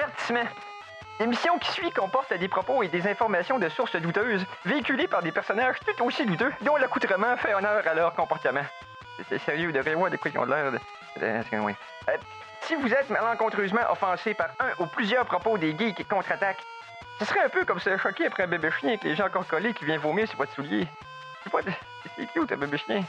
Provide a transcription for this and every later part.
Avertissement. L'émission qui suit comporte des propos et des informations de sources douteuses, véhiculées par des personnages tout aussi douteux, dont l'accoutrement fait honneur à leur comportement. C'est sérieux, de voir de quoi ils ont l'air de... si vous êtes malencontreusement offensé par un ou plusieurs propos des geeks contre-attaque, ce serait un peu comme se choquer après un bébé chien avec les gens encore collés qui vient vomir sur votre soulier. C'est cute, un bébé chien.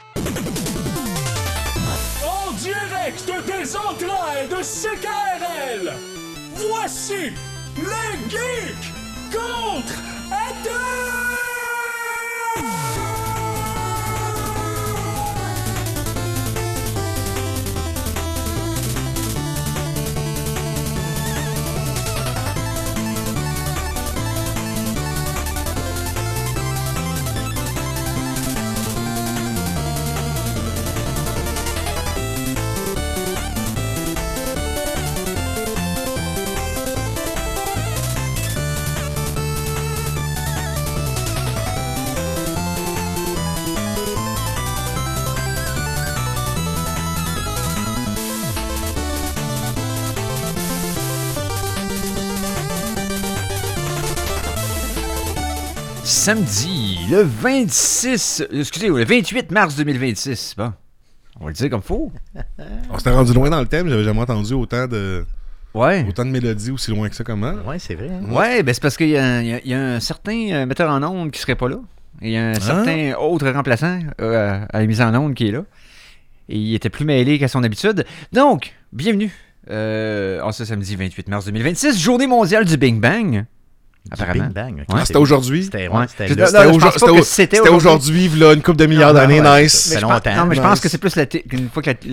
En direct des entrailles de CKRL, voici les geeks contre-attaque! Samedi, le 28 mars 2026. Bon, on va le dire comme faut. On s'était rendu loin dans le thème, j'avais jamais entendu autant de Ouais. mélodies aussi loin que ça, comment? Ouais, c'est vrai. Hein? Ouais, ben c'est parce qu'il y a un certain metteur en onde qui serait pas là. Et il y a un certain autre remplaçant à la mise en onde qui est là. Et il était plus mêlé qu'à son habitude. Donc, bienvenue en ce samedi 28 mars 2026, journée mondiale du Big Bang. Apparemment. Big Bang. Okay. Ah, c'était aujourd'hui? C'était C'était aujourd'hui, là, une couple de milliards d'années, nice. Ça fait longtemps. Non, mais je pense que c'est plus une fois que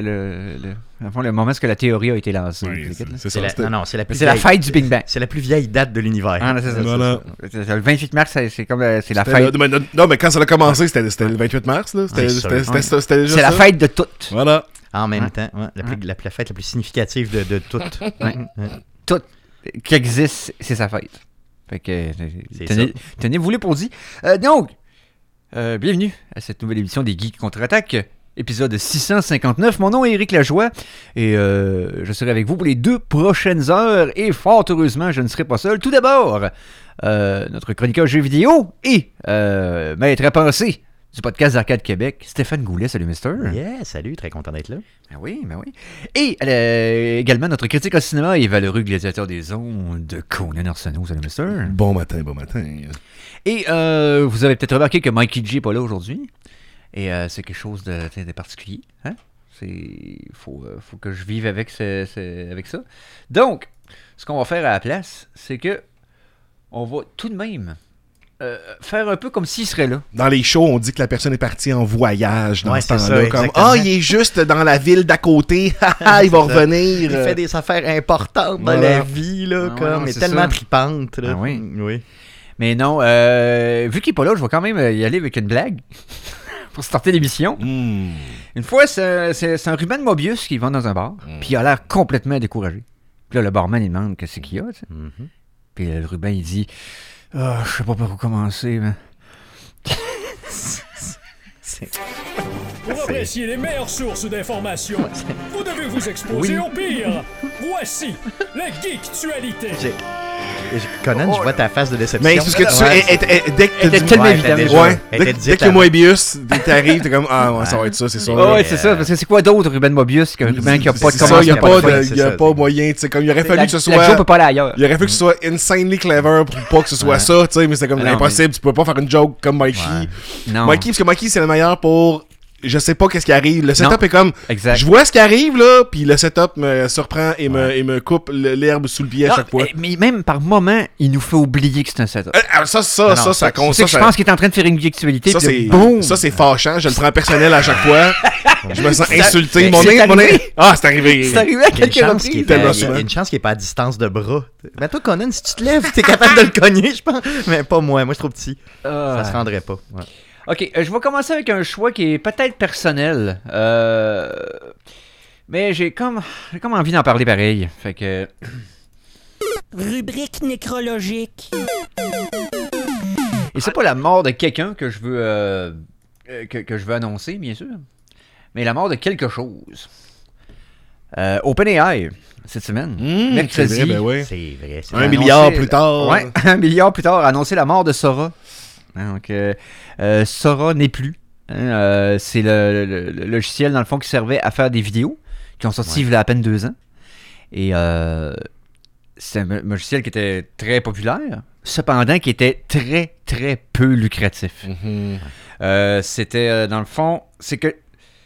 le moment où la théorie a été lancée. Oui, c'est c'est ça. C'est la fête du Big Bang. C'est la plus vieille date de l'univers. Ah, c'est ça. Voilà. Le 28 mars, c'est la fête. Non, mais quand ça a commencé, c'était le 28 mars, là. C'était déjà C'est la fête de toutes. Voilà. En même temps, ouais, la fête la plus significative de toutes. Tout qui existe, c'est sa fête. Fait que tenez-vous-les pour dit. Donc, bienvenue à cette nouvelle émission des Geeks contre-attaque, épisode 659. Mon nom est Éric Lajoie et je serai avec vous pour les 2 prochaines heures et fort heureusement, je ne serai pas seul. Tout d'abord, notre chroniqueur jeux vidéo et maître à penser du podcast d'Arcade Québec, Stéphane Goulet. Salut, mister. Yeah, salut, très content d'être là. Ben oui. Et également notre critique au cinéma et valeureux gladiateur des ondes, Conan Arsenault. Salut, mister. Bon matin. Et vous avez peut-être remarqué que Mikey G n'est pas là aujourd'hui. Et c'est quelque chose de particulier. Hein? Faut que je vive avec ça. Donc, ce qu'on va faire à la place, c'est que on va tout de même faire un peu comme s'il serait là. Dans les shows, on dit que la personne est partie en voyage dans ce temps-là. Ça, comme, il est juste dans la ville d'à côté. Il va revenir. Il fait des affaires importantes dans la vie, là, il est tellement tripante. Là. Ah oui. Mais non, vu qu'il n'est pas là, je vais quand même y aller avec une blague pour starter l'émission. Une fois, c'est un Ruben Mobius qui va dans un bar, puis il a l'air complètement découragé. Puis là, le barman, il demande qu'est-ce qu'il y a. Tu sais. Puis le Ruben, il dit... je sais pas par où commencer, mais... Pour apprécier les meilleures sources d'informations, vous devez vous exposer au pire. Voici les Geektualités. Conan, je vois ta face de déception. Mais c'est ce que tu dès que t'es tellement évident. Dès que Mobius t'arrive, t'es comme ça va être ça, c'est ça. Ouais, c'est ça, parce que c'est quoi d'autre Ruben Mobius qu'un Ruben qui a pas de commencement? Il y a pas moyen, tu sais, comme il aurait fallu que ce soit. La joke peut pas aller ailleurs. Il aurait fallu que ce soit insanely clever pour pas que ce soit ça, tu sais, mais c'est comme impossible, tu peux pas faire une joke comme Mikey. Non. Mikey, parce que Mikey c'est le meilleur pour je sais pas qu'est-ce qui arrive. Le setup est comme exact. Je vois ce qui arrive là, puis le setup me surprend et me coupe l'herbe sous le pied à chaque fois. Mais même par moment, il nous fait oublier que c'est un setup. Ça compte. Je pense qu'il est en train de faire une geektualité. Ça c'est fâchant, je le prends personnel à chaque fois. Je me sens insulté. C'est arrivé. C'est arrivé à quelques reprises. Il y a une chance qu'il n'est pas à distance de bras. Mais toi, Conan, si tu te lèves, t'es capable de le cogner, je pense. Mais pas moi. Moi, je suis trop petit. Ça se rendrait pas. Ouais. OK, je vais commencer avec un choix qui est peut-être personnel. Mais j'ai comme envie d'en parler pareil. Fait que... Rubrique nécrologique. Et c'est pas la mort de quelqu'un que je veux que je veux annoncer, bien sûr. Mais la mort de quelque chose. OpenAI, cette semaine, mercredi. C'est vrai, ben ouais. C'est vrai. C'est 1 milliard plus tard. Ouais, 1 milliard plus tard, a annoncé la mort de Sora. Donc, Sora n'est plus. C'est le logiciel, dans le fond, qui servait à faire des vidéos, qui ont sorti il y a à peine 2 ans. Et c'est un logiciel qui était très populaire, cependant qui était très, très peu lucratif. C'était, dans le fond, c'est que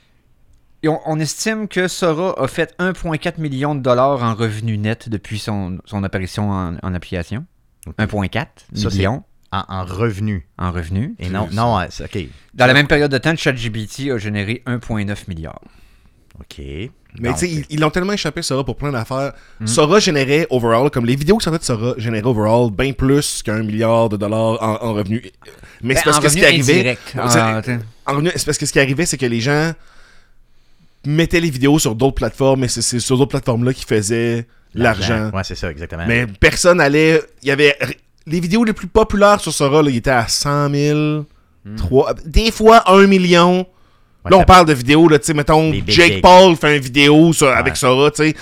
on estime que Sora a fait 1,4 million de dollars en revenus nets depuis son apparition en application. 1,4 million. En revenus. En revenus. Et non, OK. Dans la même période de temps, ChatGPT a généré 1,9 milliard. OK. Mais tu sais, ils l'ont tellement échappé, Sora, pour plein d'affaires. Sora générait overall, comme les vidéos qui sortaient de Sora, généraient overall bien plus qu'1 milliard de dollars en revenus. Mais c'est parce que ce qui arrivait. En revenus, c'est parce que ce qui arrivait, c'est que les gens mettaient les vidéos sur d'autres plateformes, et c'est sur d'autres plateformes-là qu'ils faisaient l'argent. Ouais, c'est ça, exactement. Mais personne allait. Il y avait. Les vidéos les plus populaires sur Sora, là, ils étaient à 100 000, des fois 1 million. Ouais, là, on parle de vidéos, là, tu sais, mettons, Jake Paul fait une vidéo avec Sora, tu sais.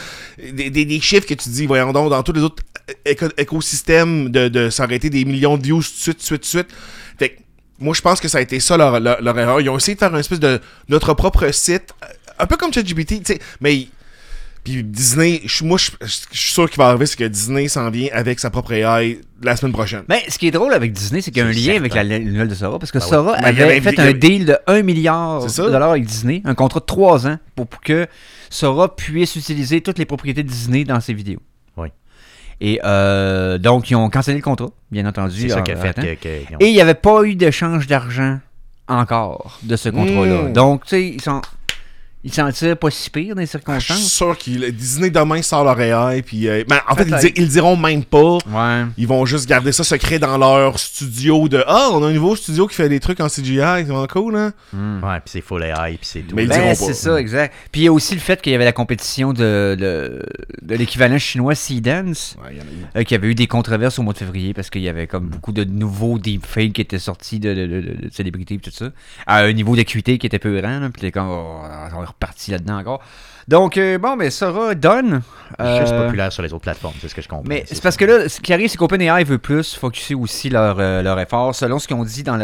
Des chiffres que tu dis, voyons donc, dans tous les autres écosystèmes, ça aurait été des millions de views tout de suite. Fait que, moi, je pense que ça a été ça leur erreur. Ils ont essayé de faire une espèce de notre propre site, un peu comme ChatGPT, tu sais, mais. Puis Disney, je suis sûr qu'il va arriver, c'est que Disney s'en vient avec sa propre AI la semaine prochaine. Mais ce qui est drôle avec Disney, c'est qu'il y a un lien avec la nouvelle de Sora, parce que Ben Sora avait fait un deal de 1 milliard de dollars avec Disney, un contrat de 3 ans, pour que Sora puisse utiliser toutes les propriétés de Disney dans ses vidéos. Oui. Et donc, ils ont cancellé le contrat, bien entendu. C'est ça qui a fait Et il n'y avait pas eu d'échange d'argent encore de ce contrat-là. Donc, tu sais, ils s'en tirent pas si pire dans les circonstances. Je suis sûr que Disney demain sort leur AI, puis en fait, ils le diront même pas. Ouais. Ils vont juste garder ça secret dans leur studio de on a un nouveau studio qui fait des trucs en CGI, c'est vraiment cool, hein? Ouais, puis c'est full AI, puis c'est tout. Mais ils diront pas. C'est ça, exact. Puis il y a aussi le fait qu'il y avait la compétition de l'équivalent chinois Seedance, qui avait eu des controverses au mois de février parce qu'il y avait comme beaucoup de nouveaux deepfakes qui étaient sortis de célébrités et tout ça, à un niveau d'acuité qui était peurant, là, puis t'es comme on est reparti là-dedans encore. Donc, bon, mais Sora donne. Juste populaire sur les autres plateformes, c'est ce que je comprends. Mais c'est parce que là, ce qui arrive, c'est qu'OpenAI veut plus focusser aussi leur effort, selon ce qu'ils ont dit dans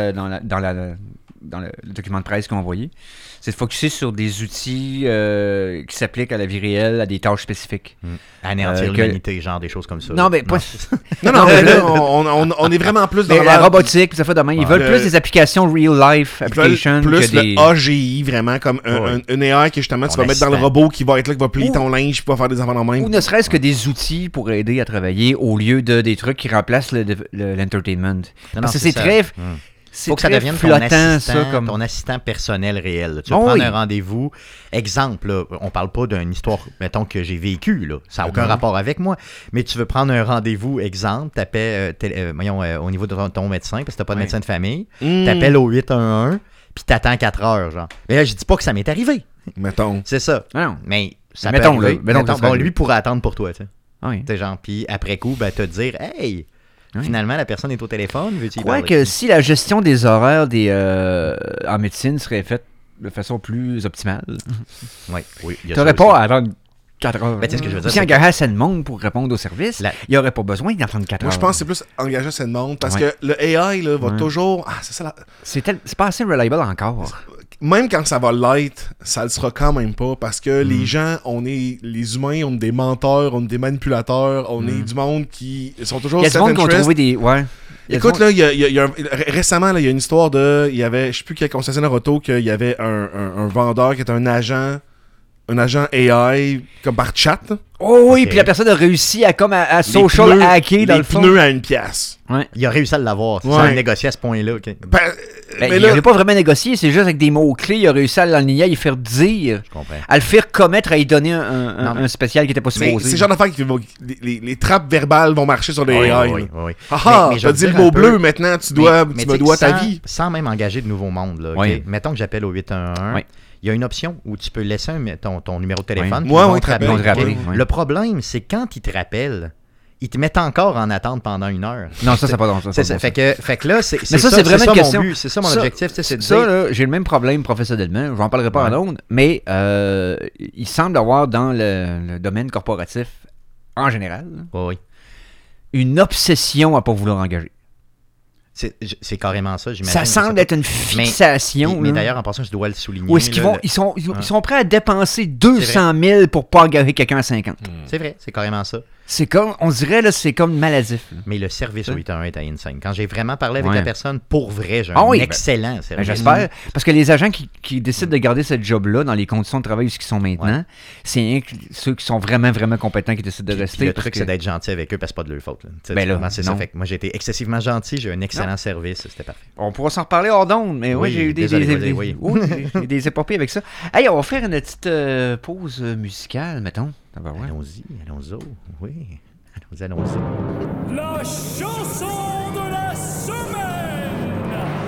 le document de presse qu'ils ont envoyé. C'est de focusser sur des outils qui s'appliquent à la vie réelle, à des tâches spécifiques. Anéantir l'humanité, genre des choses comme ça. Non, mais pas. Non, mais là, on est vraiment plus dans la robotique, ça fait de même. Ils veulent plus des applications real-life applications. Ils veulent plus que le AGI, vraiment, comme une AI que justement tu vas mettre dans le robot qui va être là, qui va plier ton linge, qui va faire des enfants dans le même. Ou ne serait-ce que des outils pour aider à travailler au lieu de des trucs qui remplacent l'entertainment. Parce que c'est très. Faut que ça devienne ton assistant personnel réel. Tu vas prendre un rendez-vous. Exemple, là, on parle pas d'une histoire, mettons, que j'ai vécue. Là. Ça n'a aucun rapport avec moi. Mais tu veux prendre un rendez-vous, exemple, t'appelles au niveau de ton médecin, parce que t'as pas de médecin de famille. T'appelles au 811, puis t'attends 4 heures. Genre. Mais là, je dis pas que ça m'est arrivé. Mettons. C'est ça. Non. Mais ça mettons, peut arriver. Bon, lui pourrait attendre pour toi. Oui. Genre, puis après coup, te dire, hey... Finalement, la personne est au téléphone. Je crois que si la gestion des horaires en médecine serait faite de façon plus optimale, oui, tu n'aurais pas à attendre 4 heures. Ben, ce que je veux dire, si engager assez de monde pour répondre au service, il n'y aurait pas besoin d'attendre 4 heures. Moi, je pense que c'est plus engager assez de monde parce que le AI là, va toujours. Ah, c'est ça. C'est pas assez reliable encore. Même quand ça va l'être, ça le sera quand même pas parce que les gens, les humains, on est des menteurs, on est des manipulateurs, on est du monde qui sont toujours il y a du monde qui ont trouvé des... Écoute, là, récemment, il y a une histoire il y avait, je sais plus quel concessionnaire auto, qu'il y avait un vendeur qui était un agent AI, comme par chat. Oh oui, puis la personne a réussi à social hacker dans le fond. Les pneus à 1 pièce. Ouais. Il a réussi à l'avoir. Ça a négocié à ce point-là. Okay. Il n'avait pas vraiment négocié, c'est juste avec des mots-clés, il a réussi à l'enligner, à y faire dire, à le faire commettre, à y donner un spécial qui n'était pas supposé. C'est le genre d'affaire qui les trappes verbales vont marcher sur les AI. Oui. T'as dit le mot bleu, maintenant tu me dois ta vie. Sans même engager de nouveaux mondes. Là, okay? Mettons que j'appelle au 811. Il y a une option où tu peux laisser ton numéro de téléphone. Moi, on te rappelle. Le problème, c'est quand il te rappelle, ils te mettent encore en attente pendant 1 heure. Non, ça, c'est pas dans ça. C'est ça. Fait que là, c'est ça, c'est vraiment une question. Mon but, c'est ça mon objectif. C'est de ça, dire... là, j'ai le même problème professionnellement. J'en parlerai pas en ondes, mais il semble avoir dans le domaine corporatif, en général, oui. une obsession à pas vouloir engager. C'est carrément ça, j'imagine. Ça semble être une fixation. Mais d'ailleurs, en passant, je dois le souligner. Où est-ce qu'ils vont, ils sont prêts à dépenser 200 000 pour pas engager quelqu'un à 50. C'est vrai, c'est carrément ça. C'est comme, on dirait, là, c'est comme maladif. Là. Mais le service au 811 est à insane. Quand j'ai vraiment parlé avec la personne, pour vrai, j'ai un excellent service. J'espère. Parce que les agents qui décident de garder ce job-là dans les conditions de travail où ils sont maintenant, c'est ceux qui sont vraiment, vraiment compétents qui décident de rester. Le truc, c'est d'être gentil avec eux parce que c'est pas de leur faute. C'est ça. Fait que moi, j'ai été excessivement gentil, j'ai eu un excellent service, c'était parfait. On pourra s'en reparler hors d'onde, mais oui, j'ai eu des épopées avec ça. Hey, on va faire une petite pause musicale, mettons. Allons-y. Oui, allons-y. La chanson de la semaine!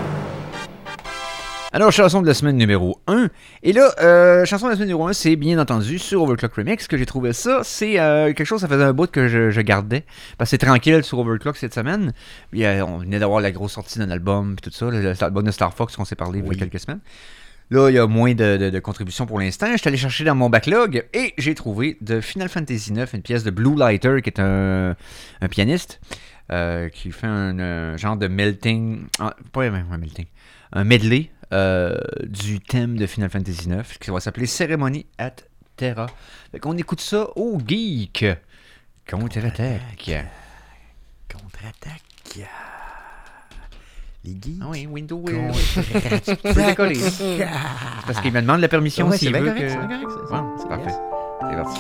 Alors, chanson de la semaine numéro 1. Et là, chanson de la semaine numéro 1, c'est bien entendu sur Overclock Remix que j'ai trouvé ça. C'est quelque chose, ça faisait un bout que je gardais. Parce que c'est tranquille sur Overclock cette semaine. Puis, on venait d'avoir la grosse sortie d'un album, puis tout ça, l'album de Star Fox qu'on s'est parlé il y a quelques semaines. Là, il y a moins de contributions pour l'instant. Je suis allé chercher dans mon backlog et j'ai trouvé de Final Fantasy IX une pièce de Blue Lighter, qui est un pianiste, qui fait un genre de melting... pas un melting. Un medley du thème de Final Fantasy IX, qui va s'appeler Ceremony at Terra. Fait qu'on écoute ça au Geek. Contre-attaque. Les geeks. Ah oui, Windows. Décoller. Parce qu'il me demande la permission s'il veut que... C'est correct, c'est parfait. C'est parti.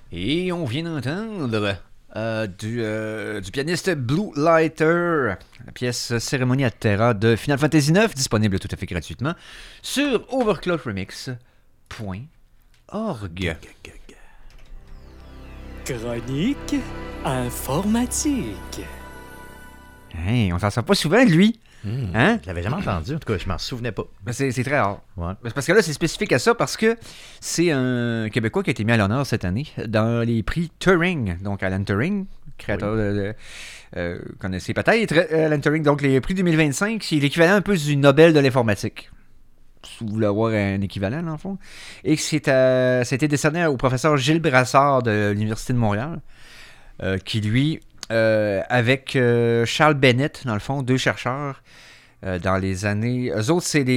Et on vient d'entendre du pianiste Blue Lighter, la pièce Cérémonie à Terra de Final Fantasy IX, disponible tout à fait gratuitement sur overclockremix.org. Chronique informatique. Hey, on s'en sort pas souvent de lui. Hein? Je l'avais jamais entendu, en tout cas, je m'en souvenais pas. C'est très rare. Ouais. Parce que là, c'est spécifique à ça parce que c'est un Québécois qui a été mis à l'honneur cette année dans les prix Turing. Donc, Alan Turing, créateur de connaissez peut-être Alan Turing. Donc, les prix 2025, c'est l'équivalent un peu du Nobel de l'informatique. Si vous voulez avoir un équivalent, dans le fond. Et ça a été décerné au professeur Gilles Brassard de l'Université de Montréal, qui, lui, avec Charles Bennett, dans le fond, 2 chercheurs, dans les années... Eux autres, c'est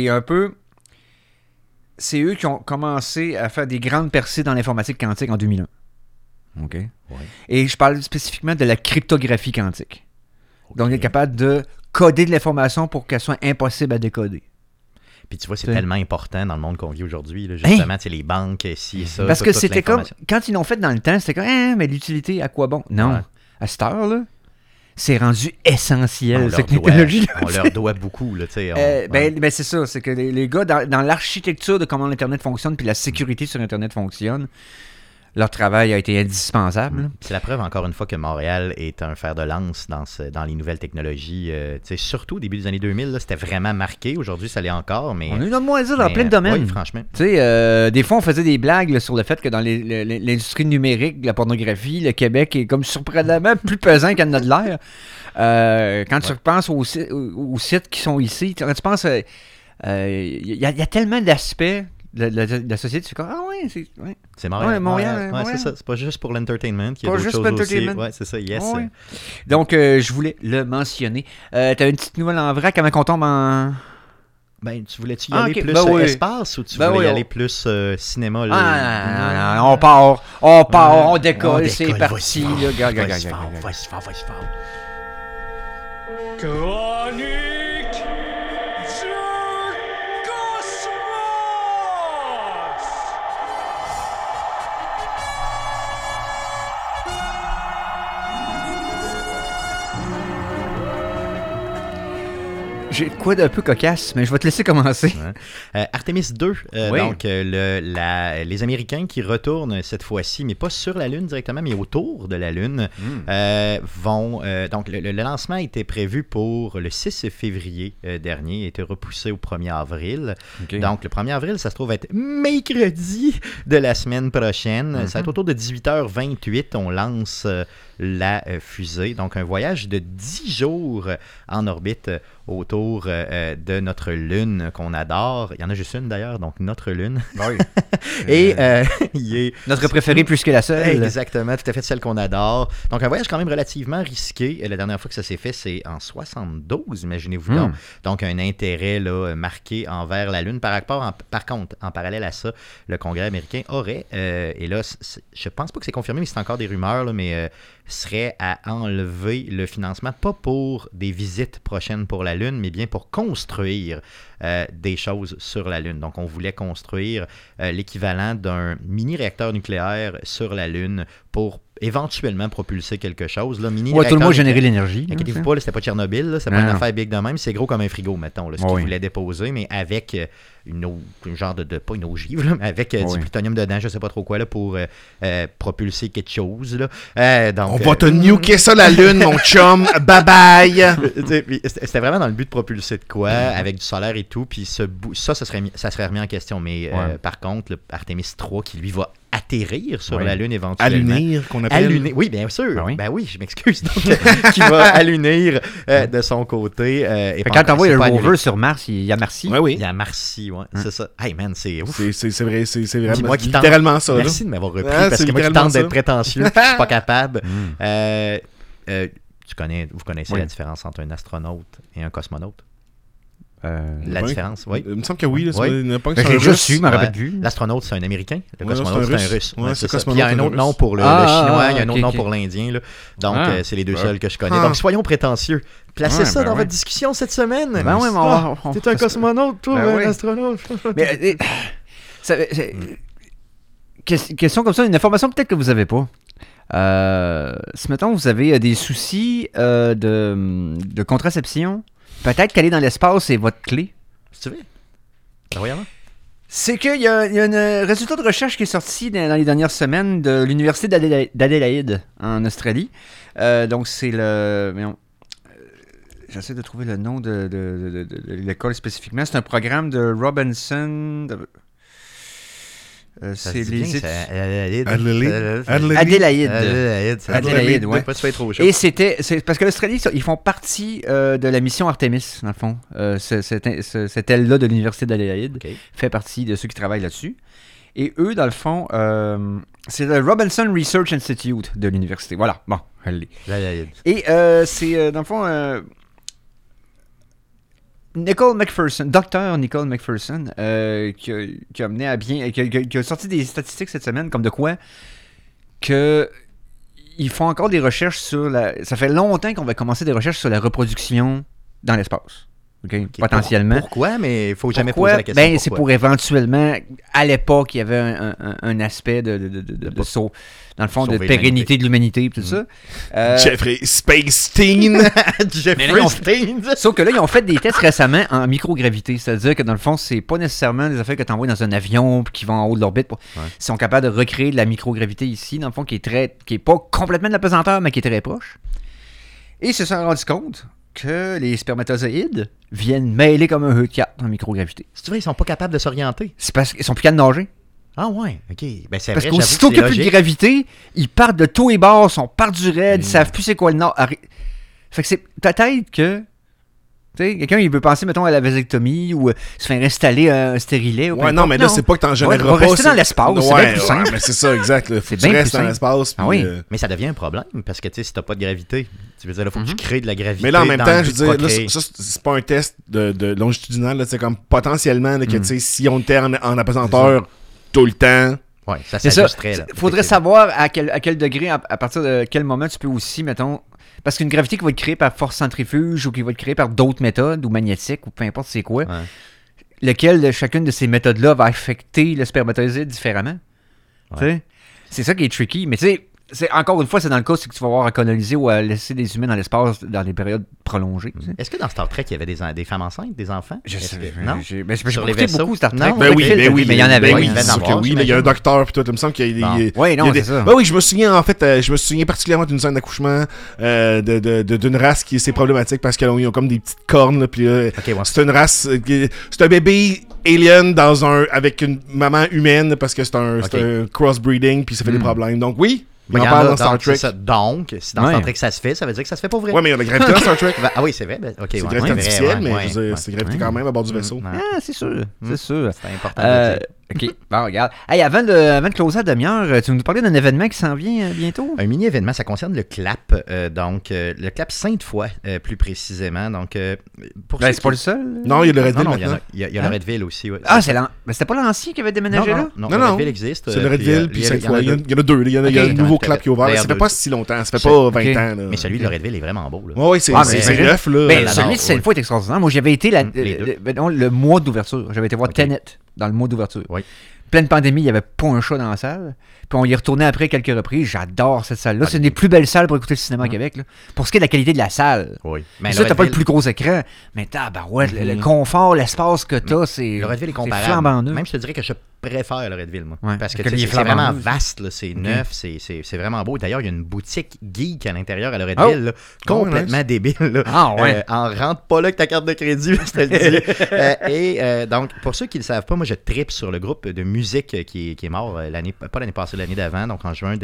eux qui ont commencé à faire des grandes percées dans l'informatique quantique en 2001. OK? Ouais. Et je parle spécifiquement de la cryptographie quantique. Okay. Donc, ils sont capables de coder de l'information pour qu'elle soit impossible à décoder. Puis tu vois, c'est tellement important dans le monde qu'on vit aujourd'hui. Là, justement, tu sais, les banques, ci et ça. Parce que c'était comme... Quand ils l'ont fait dans le temps, c'était comme... mais l'utilité, à quoi bon? Non. Ouais. À cette heure-là, c'est rendu essentiel, cette technologie-là. On leur doit beaucoup, là, tu sais. Ben, c'est ça, c'est que les gars, dans l'architecture de comment l'Internet fonctionne puis la sécurité sur Internet fonctionne, leur travail a été indispensable. C'est la preuve, encore une fois, que Montréal est un fer de lance dans les nouvelles technologies. Surtout au début des années 2000, là, c'était vraiment marqué. Aujourd'hui, ça l'est encore, mais... On a eu de moins ça dans plein de domaines. Oui, franchement. Des fois, on faisait des blagues là, sur le fait que dans l'industrie numérique, la pornographie, le Québec est comme surprenamment plus pesant qu'à notre l'air. Quand tu repenses aux sites qui sont ici, tu penses... Il y a tellement d'aspects... La société, c'est comme c'est Montréal. Ouais, Montréal. C'est ça. C'est pas juste pour l'entertainment. Pas juste pour l'entertainment. Ouais, c'est ça, yes. Ouais. Donc, je voulais le mentionner. T'as une petite nouvelle en vrac avant qu'on tombe en... Ben, tu voulais-tu y aller plus espace ou tu voulais y aller plus cinéma? Là, on part, on décolle, c'est parti. Vas-y fort. Chronique du Cosmos! J'ai quoi d'un peu cocasse, mais je vais te laisser commencer. Artemis 2, donc les Américains qui retournent cette fois-ci, mais pas sur la Lune directement, mais autour de la Lune, vont... donc, le lancement était prévu pour le 6 février dernier, a été repoussé au 1er avril. Okay. Donc, le 1er avril, ça se trouve être mercredi de la semaine prochaine. Ça va être autour de 18h28, on lance... la fusée. Donc, un voyage de 10 jours en orbite autour de notre Lune qu'on adore. Il y en a juste une d'ailleurs, donc notre Lune. Oui. Et il est... Notre préférée plus que la seule. Exactement, tout à fait celle qu'on adore. Donc, un voyage quand même relativement risqué. La dernière fois que ça s'est fait, c'est en 72, imaginez-vous donc. Donc, un intérêt là, marqué envers la Lune. Par contre, en parallèle à ça, le Congrès américain aurait, et là, je pense pas que c'est confirmé, mais c'est encore des rumeurs, là, mais... serait à enlever le financement, pas pour des visites prochaines pour la Lune, mais bien pour construire des choses sur la Lune. Donc, on voulait construire l'équivalent d'un mini-réacteur nucléaire sur la Lune pour éventuellement propulser quelque chose. Là, tout le monde générer l'énergie. Inquiétez-vous pas, là, c'était pas Tchernobyl, là, c'est pas une affaire big de même, c'est gros comme un frigo, mettons, là, ce qu'ils voulaient déposer, mais avec un genre de pas une ogive, là, mais avec du plutonium dedans, je sais pas trop quoi, là, pour propulser quelque chose. Là. Donc, on va te nuker ça la Lune, mon chum, bye bye! C'était vraiment dans le but de propulser de quoi, avec du solaire et tout, puis ça serait remis en question, mais par contre, le Artemis 3 qui lui va atterrir sur la Lune éventuellement. Allunir, qu'on appelle. Allunir, oui, bien sûr. Ben oui, je m'excuse. Donc, qui va allunir de son côté. Et quand t'envoies le rover sur Mars, il y a Marcy. Oui. Il y a Marcy, c'est ça. Hey man, c'est ouf. C'est vrai, c'est vraiment moi qui littéralement ça. Merci de m'avoir repris, parce que moi qui tente d'être prétentieux, je suis pas capable. Vous connaissez la différence entre un astronaute et un cosmonaute? La différence, oui. Il me semble que oui. Là, j'ai juste su, je me rappelle plus. L'astronaute, c'est un Américain. Le cosmonaute, c'est un Russe. Il y a un autre nom pour le chinois, il y a un autre nom pour l'Indien. Là. Donc, c'est les deux seuls que je connais. Donc, soyons prétentieux. Placez ça dans votre discussion cette semaine. Ben oui, t'es un cosmonaute, toi, un astronaute. Mais... question comme ça, une information peut-être que vous n'avez pas. Si, mettons, vous avez des soucis de contraception, peut-être qu'aller dans l'espace, c'est votre clé. Si tu veux. Voyons. C'est qu'il y a un résultat de recherche qui est sorti dans les dernières semaines de l'Université d'Adélaïde, en Australie. Donc, c'est le... J'essaie de trouver le nom de l'école spécifiquement. C'est un programme de Robinson... c'est les Adélaïde, ouais. Et c'est parce que l'Australie, ils font partie de la mission Artemis, dans le fond. Cette aile-là de l'Université d'Adélaïde fait partie de ceux qui travaillent là-dessus. Et eux, dans le fond, c'est le Robinson Research Institute de l'université. Voilà, bon, allez. Et c'est, dans le fond... Nicole McPherson, Dr. Nicole McPherson, qui a mené à bien, qui a sorti des statistiques cette semaine, comme de quoi que ils font encore des recherches sur ça fait longtemps qu'on va commencer des recherches sur la reproduction dans l'espace. Okay, potentiellement. Pourquoi? Mais il ne faut jamais poser la question. Ben, c'est pour éventuellement, à l'époque, il y avait un aspect dans le fond, de pérennité de l'humanité et tout ça. Jeffrey Steen. Sauf que là, ils ont fait des tests récemment en microgravité. C'est-à-dire que dans le fond, c'est pas nécessairement des affaires que tu envoies dans un avion et qui vont en haut de l'orbite. Ils sont capables de recréer de la microgravité ici, dans le fond, qui est pas complètement de la pesanteur, mais qui est très proche. Et ils se sont rendus compte que les spermatozoïdes viennent mêler comme un E4 en microgravité. Si tu veux, ils sont pas capables de s'orienter. C'est parce qu'ils sont plus capables de nager. Ah ouais, ok. Ben, c'est parce vrai, qu'aussitôt qu'il n'y a plus de gravité, ils partent de tous les bords, sont partent du raid, ils savent plus c'est quoi le nord. Fait que c'est peut-être que... Tu sais, quelqu'un, il veut penser, mettons, à la vasectomie ou se faire installer un stérilet. Ouais, non, mais là, c'est pas que t'en génères pas. Rester dans l'espace, c'est bien plus simple. Ouais, mais c'est ça, exact. Faut que tu restes dans l'espace. Mais ça devient un problème, parce que, tu sais, si t'as pas de gravité, tu veux dire, il faut que tu crées de la gravité. Mais là, en même temps, je veux dire, là, ça, c'est pas un test de longitudinal, c'est comme potentiellement, que, tu sais, si on était en apesanteur tout le temps... Ouais, ça s'ajusterait. Il faudrait savoir à quel degré, à partir de quel moment tu peux aussi, mettons... Parce qu'une gravité qui va être créée par force centrifuge ou qui va être créée par d'autres méthodes ou magnétiques ou peu importe c'est quoi, lequel de chacune de ces méthodes-là va affecter le spermatozoïde différemment. Ouais. C'est ça qui est tricky. Mais tu sais, encore une fois, c'est dans le cas, c'est que tu vas avoir à coloniser ou à laisser des humains dans l'espace dans des périodes prolongées. Est-ce que dans Star Trek, il y avait des femmes enceintes, des enfants? Je sais. Non? J'ai écouté beaucoup Star Trek. Ben oui, mais il y en avait. Oui, il y a un docteur, puis tout. Il me semble qu'il y a Oui, non, c'est ça. Ben oui, je me souviens, en fait, particulièrement d'une scène d'accouchement d'une race qui c'est problématique parce qu'ils ont comme des petites cornes, puis c'est une race, c'est un bébé alien avec une maman humaine parce que c'est un crossbreeding, puis ça fait des problèmes. Donc oui. Mais on parle dans Star Trek. Donc, si dans Star Trek ça se fait, ça veut dire que ça se fait pour vrai. Ouais, mais il y a la gravité dans Star Trek. Ah oui, c'est vrai. C'est gravité artificielle, mais c'est gravité quand même à bord du vaisseau. Ah, c'est sûr. C'est sûr. C'est important. OK. Bon, regarde. Hey, avant de closer la demi-heure, tu nous parlais d'un événement qui s'en vient bientôt? Un mini-événement, ça concerne le CLAP. Donc, le CLAP Sainte-Foy, plus précisément. Donc, c'est pas le seul? Non, il y a le Redville maintenant. Il y a le Redville aussi. Ouais. Ah, c'était pas l'ancien qui avait déménagé là? Non, le Redville existe. C'est le Redville, puis Sainte-Foy. Il y en a deux. Il y a un nouveau CLAP qui est ouvert. Ça fait pas si longtemps. Ça fait pas 20 ans. Mais celui de le Redville est vraiment beau. Oui, c'est neuf. Celui de Sainte-Foy est extraordinaire. Moi, j'avais été le mois d'ouverture. J'avais été voir Tenet dans le mois d'ouverture. Oui. Pleine pandémie, il n'y avait pas un chat dans la salle. Puis on y est retourné après quelques reprises. J'adore cette salle-là. C'est une des plus belles salles pour écouter le cinéma à Québec. Là. Pour ce qui est de la qualité de la salle. Oui. Mais ça, t'as pas le plus gros écran. Mais le confort, l'espace que t'as, c'est. Le Redville est comparable. Même je te dirais que je préfère le Redville, moi. Ouais, parce que c'est vraiment vaste, là, c'est neuf, c'est vraiment beau. D'ailleurs, il y a une boutique geek à l'intérieur à le Redville, là, complètement débile. Là. Ah ouais. En rentre pas là avec ta carte de crédit, je te le dis. Et donc, pour ceux qui ne le savent pas, moi, je tripe sur le groupe de musique qui est mort pas l'année passée, l'année d'avant, donc en juin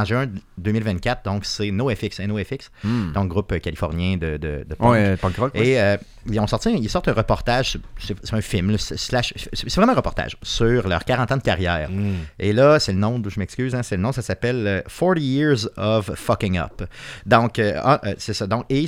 2024. Donc, c'est NoFX. Donc, groupe californien de punk. Ouais, punk rock. Et ils sortent un reportage, c'est un film, là, c'est vraiment un reportage sur leur 40 ans de carrière. Et là, c'est le nom, je m'excuse, c'est le nom, ça s'appelle 40 Years of Fucking Up. Donc, c'est ça. Donc, et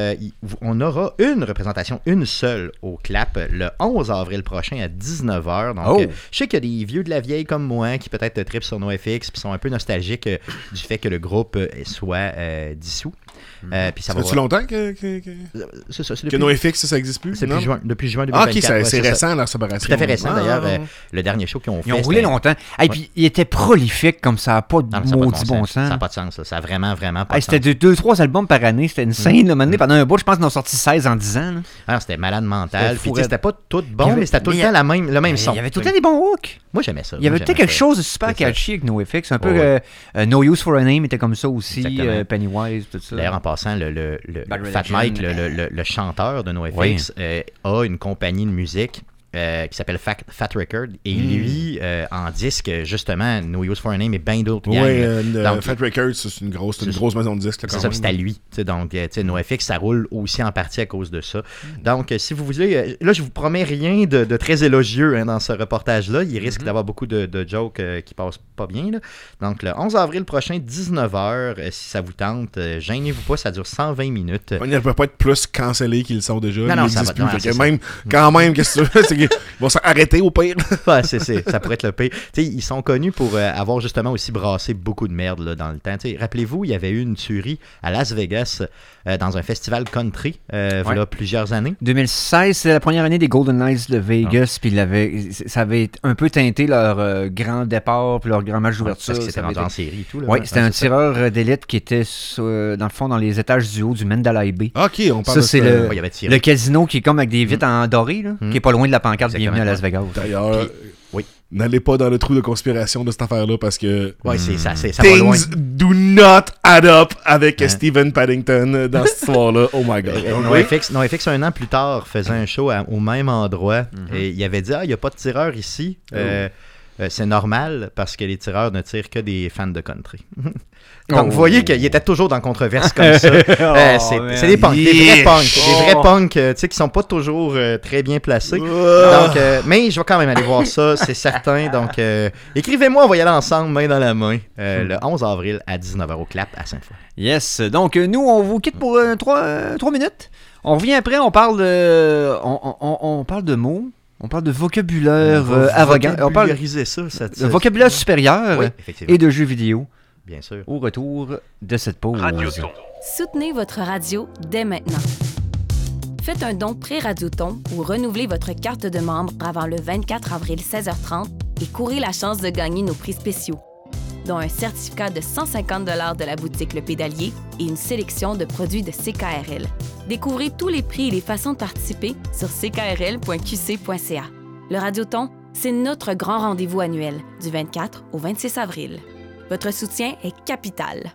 on aura une représentation, une seule au CLAP, le 11 avril prochain à 19h. Donc, je sais qu'il y a des vieux de la vieille comme moi qui peut-être trippent sur NoFX puis sont un peu nostalgiques du fait que le groupe soit dissous. Puis ça fait longtemps que c'est ça, que NoFX, ça existe plus? C'est depuis juin 2024. Ah, ok, c'est récent leur séparation. Tout à fait récent, d'ailleurs. Le dernier show qu'ils ont fait. Ils ont roulé longtemps. Et puis, ils étaient prolifiques comme ça n'a pas de maudit bon sens. Ça n'a pas de sens. Ça n'a vraiment pas de sens. C'était 2-3 albums par année. C'était une scène. Pendant un bout, je pense qu'ils en ont sorti 16 en 10 ans. Alors, c'était malade mental. Puis, c'était pas tout bon, mais c'était tout le temps le même son. Il y avait tout le temps des bons hooks. Moi, j'aimais ça. Il y avait peut-être quelque chose de super catchy avec NoFX. Un peu No Use for a Name était comme ça aussi. Pennywise, tout ça. D'ailleurs, en passant, le Fat Mike, le chanteur de NoFX, a une compagnie de musique qui s'appelle Fat Record. Et lui, en disque, justement, No Use for a Name et bien d'autres gangs. Oui, Fat Record, c'est une grosse maison de disques. C'est ça, c'est à lui. Donc, NoFX, ça roule aussi en partie à cause de ça. Donc, si vous voulez... Là, je vous promets rien de très élogieux dans ce reportage-là. Il risque d'avoir beaucoup de jokes qui passent pas bien. Là. Donc, le 11 avril prochain, 19h, si ça vous tente, gênez-vous pas, ça dure 120 minutes. Il ne peut pas être plus cancellé qu'ils le sont déjà. Non, ça va. Quand même, qu'est-ce que tu veux? Ils vont s'arrêter au pire. Ouais, ça pourrait être le pire. T'sais, ils sont connus pour avoir justement aussi brassé beaucoup de merde là, dans le temps. T'sais, rappelez-vous, il y avait eu une tuerie à Las Vegas dans un festival country il y a plusieurs années. 2016, c'est la première année des Golden Knights de Vegas, puis ça avait un peu teinté leur grand départ puis leur grand match d'ouverture. Parce que c'était rendu en série et tout. Oui, c'était un tireur d'élite qui était dans le fond dans les étages du haut du Mandalay Bay. Ok, on parle ça, c'est le casino qui est comme avec des vitres en doré, là, qui est pas loin de la pancarte Bienvenue à Las Vegas. D'ailleurs, n'allez pas dans le trou de conspiration de cette affaire-là parce que ça things do not add up avec Stephen Paddington dans cette histoire-là. Oh my God. NoFX, un an plus tard, faisait un show au même endroit et il avait dit « Ah, il n'y a pas de tireur ici. C'est normal parce que les tireurs ne tirent que des fans de country. » Donc, vous voyez qu'il était toujours dans la controverse comme ça. C'est des punks, des vrais punks, tu sais, qui sont pas toujours très bien placés. Donc, mais je vais quand même aller voir ça, c'est certain. Donc, écrivez-moi, on va y aller ensemble, main dans la main, le 11 avril à 19h au Clap à Sainte-Foy. Yes, donc nous, on vous quitte pour 3 minutes. On revient après, on parle de mots. On parle de vocabulaire arrogant. On parle de vocabulaire supérieur et de jeux vidéo. Bien sûr. Au retour de cette pause. Radioton. Soutenez votre radio dès maintenant. Faites un don pré-Radioton ou renouvelez votre carte de membre avant le 24 avril 16h30 et courez la chance de gagner nos prix spéciaux, dont un certificat de 150 $ de la boutique Le Pédalier et une sélection de produits de CKRL. Découvrez tous les prix et les façons de participer sur ckrl.qc.ca. Le Radioton, c'est notre grand rendez-vous annuel du 24 au 26 avril. Votre soutien est capital.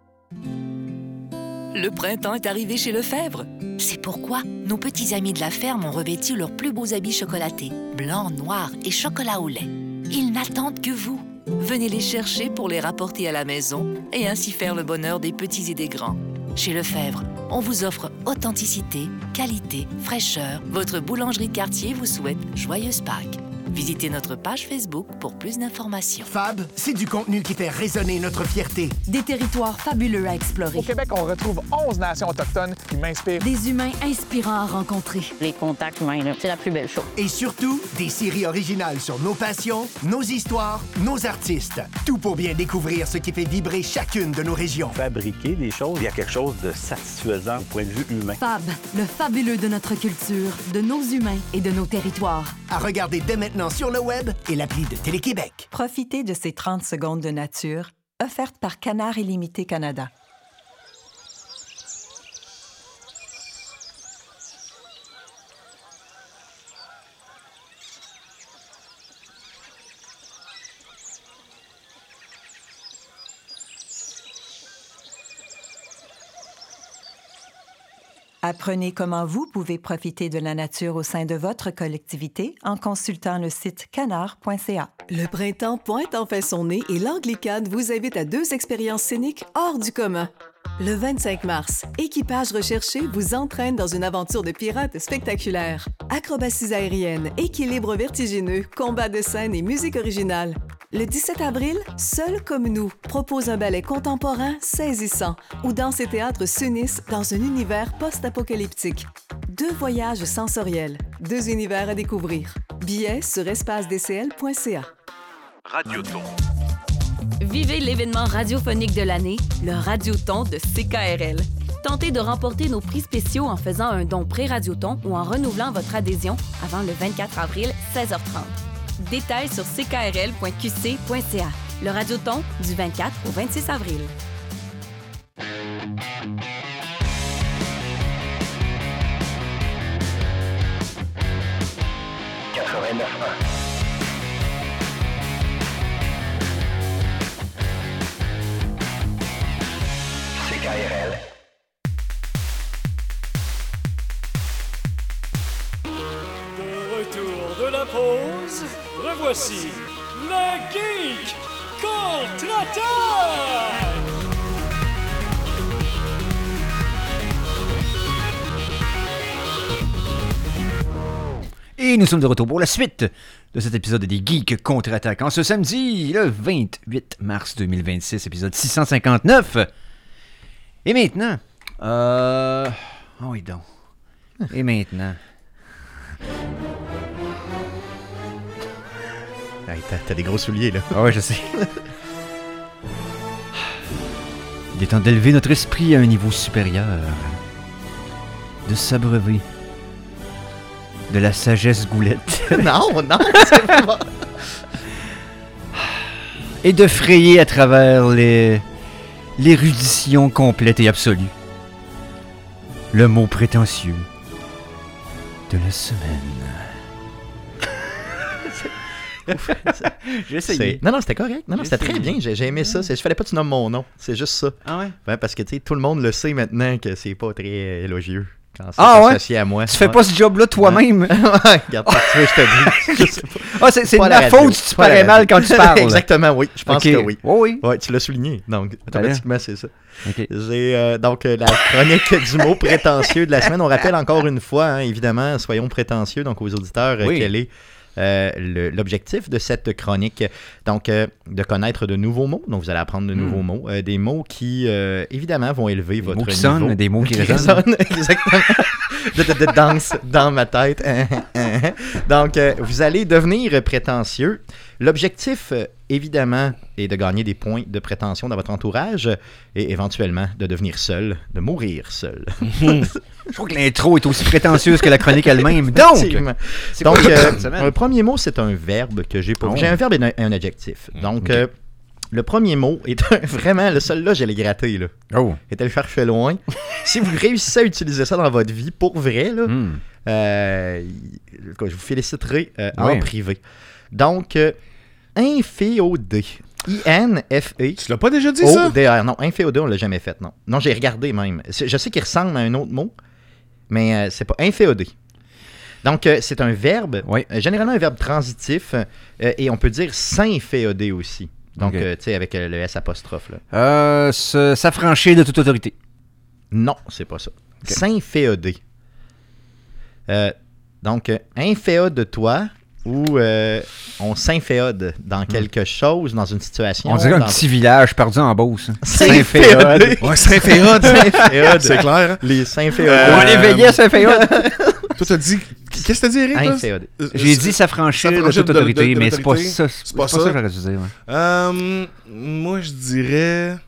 Le printemps est arrivé chez Lefebvre. C'est pourquoi nos petits amis de la ferme ont revêtu leurs plus beaux habits chocolatés, blanc, noir et chocolat au lait. Ils n'attendent que vous. Venez les chercher pour les rapporter à la maison et ainsi faire le bonheur des petits et des grands. Chez Lefebvre, on vous offre authenticité, qualité, fraîcheur. Votre boulangerie de quartier vous souhaite joyeuse Pâques. Visitez notre page Facebook pour plus d'informations. Fab, c'est du contenu qui fait résonner notre fierté. Des territoires fabuleux à explorer. Au Québec, on retrouve 11 nations autochtones qui m'inspirent. Des humains inspirants à rencontrer. Les contacts humains, c'est la plus belle chose. Et surtout, des séries originales sur nos passions, nos histoires, nos artistes. Tout pour bien découvrir ce qui fait vibrer chacune de nos régions. Fabriquer des choses, il y a quelque chose de satisfaisant au point de vue humain. Fab, le fabuleux de notre culture, de nos humains et de nos territoires. À regarder dès maintenant sur le web et l'appli de Télé-Québec. Profitez de ces 30 secondes de nature offertes par Canard Illimité Canada. Apprenez comment vous pouvez profiter de la nature au sein de votre collectivité en consultant le site canard.ca. Le printemps pointe enfin son nez et l'Anglicane vous invite à 2 expériences scéniques hors du commun. Le 25 mars, Équipage Recherché vous entraîne dans une aventure de pirates spectaculaire. Acrobaties aériennes, équilibre vertigineux, combats de scène et musique originale. Le 17 avril, Seul comme nous propose un ballet contemporain saisissant où danse et théâtre s'unissent dans un univers post-apocalyptique. 2 voyages sensoriels, 2 univers à découvrir. Billets sur espacedcl.ca. Radioton. Vivez l'événement radiophonique de l'année, le Radioton de CKRL. Tentez de remporter nos prix spéciaux en faisant un don pré-Radioton ou en renouvelant votre adhésion avant le 24 avril, 16h30. Détails sur ckrl.qc.ca. Le Radioton du 24 au 26 avril. CKRL. De retour de la pause, revoici le Geek Contre-Attaque! Et nous sommes de retour pour la suite de cet épisode des Geeks Contre-Attaque en ce samedi, le 28 mars 2026, épisode 659. Et maintenant, oh oui donc. Et maintenant. Hey, t'as des gros souliers, là. Ah ouais, je sais. Il est temps d'élever notre esprit à un niveau supérieur. De s'abreuver de la sagesse goulette. Non, c'est pas... Et de frayer à travers l'érudition complète et absolue. Le mot prétentieux de la semaine. J'ai essayé. Non, c'était correct. Non, c'était très bien. J'ai aimé ça. Je fallait pas que tu nommes mon nom. C'est juste ça. Ah ouais? Ouais, parce que tu sais, tout le monde le sait maintenant que c'est pas très élogieux. Quand c'est associé à moi. Tu fais pas ce job-là toi-même? Ouais, regarde, tu veux, je te dis. C'est de ma faute si tu parais mal quand tu parles. Exactement, oui. Je pense que oui. Oui. Ouais, tu l'as souligné. Donc, automatiquement, c'est ça. Okay. J'ai donc la chronique du mot prétentieux de la semaine. On rappelle encore une fois, hein, évidemment, soyons prétentieux, donc aux auditeurs, quel est l'objectif de cette chronique. Donc, de connaître de nouveaux mots. Donc, vous allez apprendre de nouveaux mots. Des mots qui, évidemment, vont élever votre niveau. Sonne, des mots qui résonnent. Exactement. de danse dans ma tête. Donc, vous allez devenir prétentieux. L'objectif, évidemment, est de gagner des points de prétention dans votre entourage et éventuellement de devenir seul, de mourir seul. Je trouve que l'intro est aussi prétentieuse que la chronique elle-même. Donc, le premier mot, c'est un verbe que j'ai pas vu. J'ai un verbe et un adjectif. Donc, le premier mot est vraiment, le seul là, je l'ai gratté. Là. Et le chercher loin. Si vous réussissez à utiliser ça dans votre vie, pour vrai, là, je vous féliciterai en privé. Donc, inféodé. I-N-F-E. Tu l'as pas déjà dit, ça? O-D-R. Non, inféodé, on l'a jamais fait, non. Non, j'ai regardé même. Je sais qu'il ressemble à un autre mot, mais c'est pas inféodé. Donc, c'est un verbe, généralement un verbe transitif, et on peut dire s'inféoder aussi. Donc, tu sais, avec le S apostrophe. S'affranchir de toute autorité. Non, c'est pas ça. S'inféoder. Donc, inféode-toi, ou on s'inféode dans quelque chose, dans une situation. On dirait un petit village perdu en Beauce. Saint-Féode. Ouais, Saint-Féode. C'est clair. Hein? Les Saint-Féode. On les veillait à Saint-Féode. Toi, t'as dit... Qu'est-ce que t'as dit, Eric? Inféode. J'ai dit s'affranchir de toute autorité, mais c'est pas ça. C'est pas ça que j'aurais dû dire. Moi, je dirais...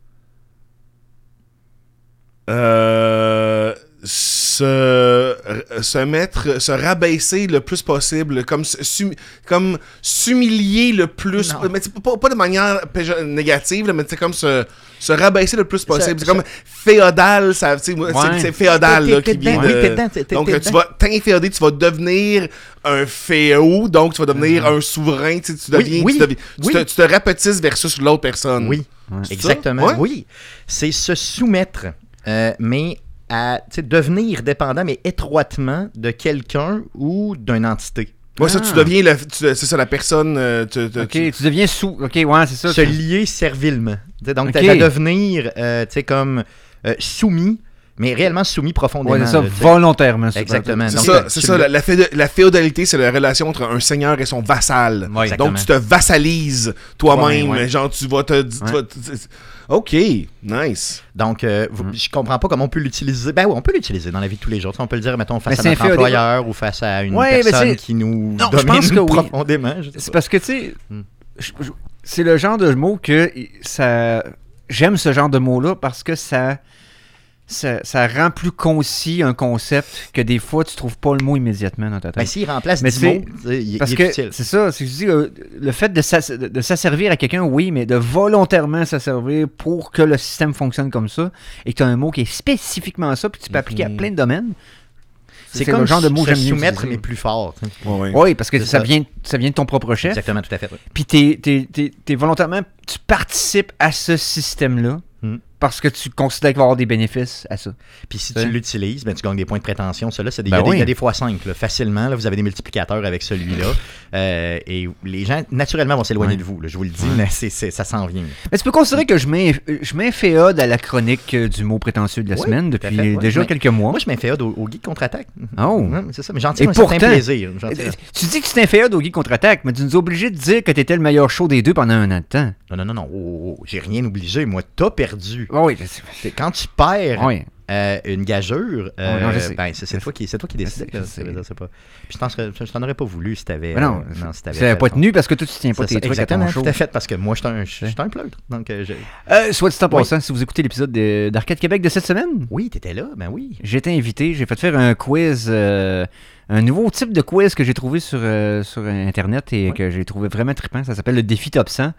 se rabaisser le plus possible, comme s'humilier le plus, mais pas de manière négative, là, mais c'est comme se rabaisser le plus possible. C'est comme féodal, c'est féodal là, qui vient de... Donc tu vas t'inféoder, tu vas devenir un féo, donc tu vas devenir un souverain, tu te rapetisses versus l'autre personne. Oui, exactement. Oui, c'est se soumettre, mais à devenir dépendant, mais étroitement, de quelqu'un ou d'une entité. Ouais, ça, tu deviens c'est ça, la personne... tu deviens sous... OK, ouais, c'est ça. Se lier servilement. Donc, à devenir, comme soumis, mais réellement soumis profondément. Ouais, c'est ça, volontairement. Exactement. C'est ça, la féodalité, c'est la relation entre un seigneur et son vassal. Ouais, donc, tu te vassalises toi-même. Genre, tu vas te... OK, nice. Donc, je comprends pas comment on peut l'utiliser. Ben oui, on peut l'utiliser dans la vie de tous les jours. On peut le dire, mettons, face à notre employeur ou face à une personne qui nous domine profondément. C'est parce que, tu sais, c'est le genre de mot que ça... J'aime ce genre de mot-là parce que ça rend plus concis un concept que des fois, tu trouves pas le mot immédiatement dans ta tête. Ben, s'il remplace 10 mots, il est utile. C'est ça, c'est que je dis, le fait de s'asservir à quelqu'un, oui, mais de volontairement s'asservir pour que le système fonctionne comme ça, et que tu as un mot qui est spécifiquement ça, puis tu peux appliquer à plein de domaines. C'est comme le genre de mot que j'aime soumettre, mais plus fort. Oui, parce que ça vient de ton propre chef. Exactement, tout à fait. Oui. Puis t'es volontairement, tu participes à ce système-là. Parce que tu considères qu'il va y avoir des bénéfices à ça. Puis si tu l'utilises, ben, tu gagnes des points de prétention. Cela, il y a des fois 5. Là. Facilement, là, vous avez des multiplicateurs avec celui-là. Et les gens, naturellement, vont s'éloigner de vous. Là, je vous le dis, mais ça s'en vient. Mais tu peux considérer que je mets féode à la chronique du mot prétentieux de la semaine depuis déjà quelques mois. Moi, je mets féode au Geek Contre-Attaque. Oh! Ouais, c'est ça, mais j'en tire un certain plaisir. Tu dis que tu t'es féode au Geek Contre-Attaque, mais tu nous es obligé de dire que tu étais le meilleur show des deux pendant un an de temps. Non. J'ai rien obligé. Moi, t'as perdu. Oui, quand tu perds une gageure, c'est toi qui décides. Puis je t'en aurais pas voulu si t'avais. Si t'avais pas tenu parce que toi, tu tiens pas tes trucs exactement, à ton show. Tout à fait, parce que moi, je suis un pleutre. Donc, soit dit en passant, si vous écoutez l'épisode d'Arcade Québec de cette semaine. Oui, t'étais là, ben oui. J'ai été invité, j'ai fait faire un quiz, un nouveau type de quiz que j'ai trouvé sur Internet et que j'ai trouvé vraiment trippant. Ça s'appelle le défi top 100.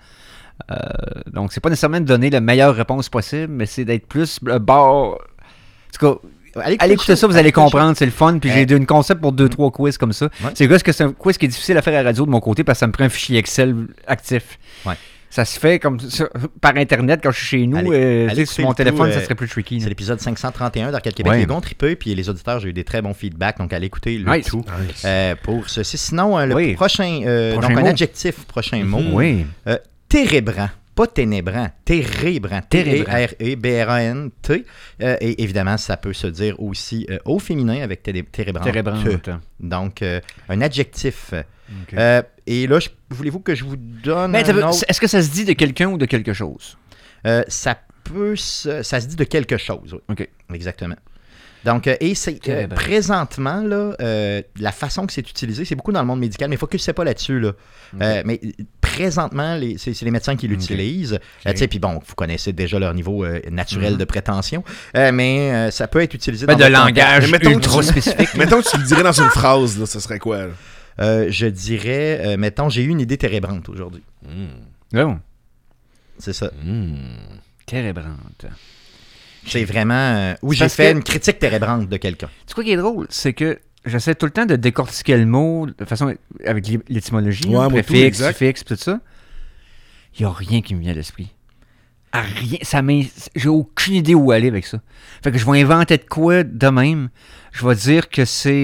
Donc, c'est pas nécessairement de donner la meilleure réponse possible, mais c'est d'être plus bord. En tout cas, allez écouter ça, vous allez comprendre, c'est le fun. Puis j'ai une concept pour 2-3 quiz comme ça. Ouais. C'est juste que c'est un quiz qui est difficile à faire à la radio de mon côté parce que ça me prend un fichier Excel actif. Ouais. Ça se fait comme ça, par Internet quand je suis chez nous. Sur mon téléphone, ça serait plus tricky. C'est l'épisode 531 d'Arcade Québec. Les gars trippés, puis les auditeurs, j'ai eu des très bons feedbacks. Donc, allez écouter le tout pour ceci. Sinon, le prochain donc un adjectif, prochain mot. Oui. Térébrant, pas ténébrant, térébrant, T-E-R-E-B-R-A-N-T. Et évidemment, ça peut se dire aussi au féminin avec térébrant. Donc, un adjectif. Okay. Et là, voulez-vous que je vous donne Est-ce que ça se dit de quelqu'un ou de quelque chose? Ça se dit de quelque chose, oui. OK. Exactement. Donc, et c'est présentement, là, la façon que c'est utilisé, c'est beaucoup dans le monde médical, mais il faut que je ne sais pas là-dessus. Là. Okay. Mais présentement, c'est les médecins qui l'utilisent. Okay. Puis bon, vous connaissez déjà leur niveau naturel de prétention, mais ça peut être utilisé dans de langage ultra spécifique. Mettons que tu le dirais dans une phrase, là, ce serait quoi? Je dirais, mettons, j'ai eu une idée térébrante aujourd'hui. Oh. C'est ça. Térébrante. C'est vraiment où j'ai fait une critique térébrante de quelqu'un. Tu sais quoi qui est drôle? C'est que j'essaie tout le temps de décortiquer le mot de façon avec l'étymologie, préfixe, suffixe, tout ça. Il n'y a rien qui me vient à l'esprit. Rien. J'ai aucune idée où aller avec ça. Fait que je vais inventer de quoi de même. Je vais dire que c'est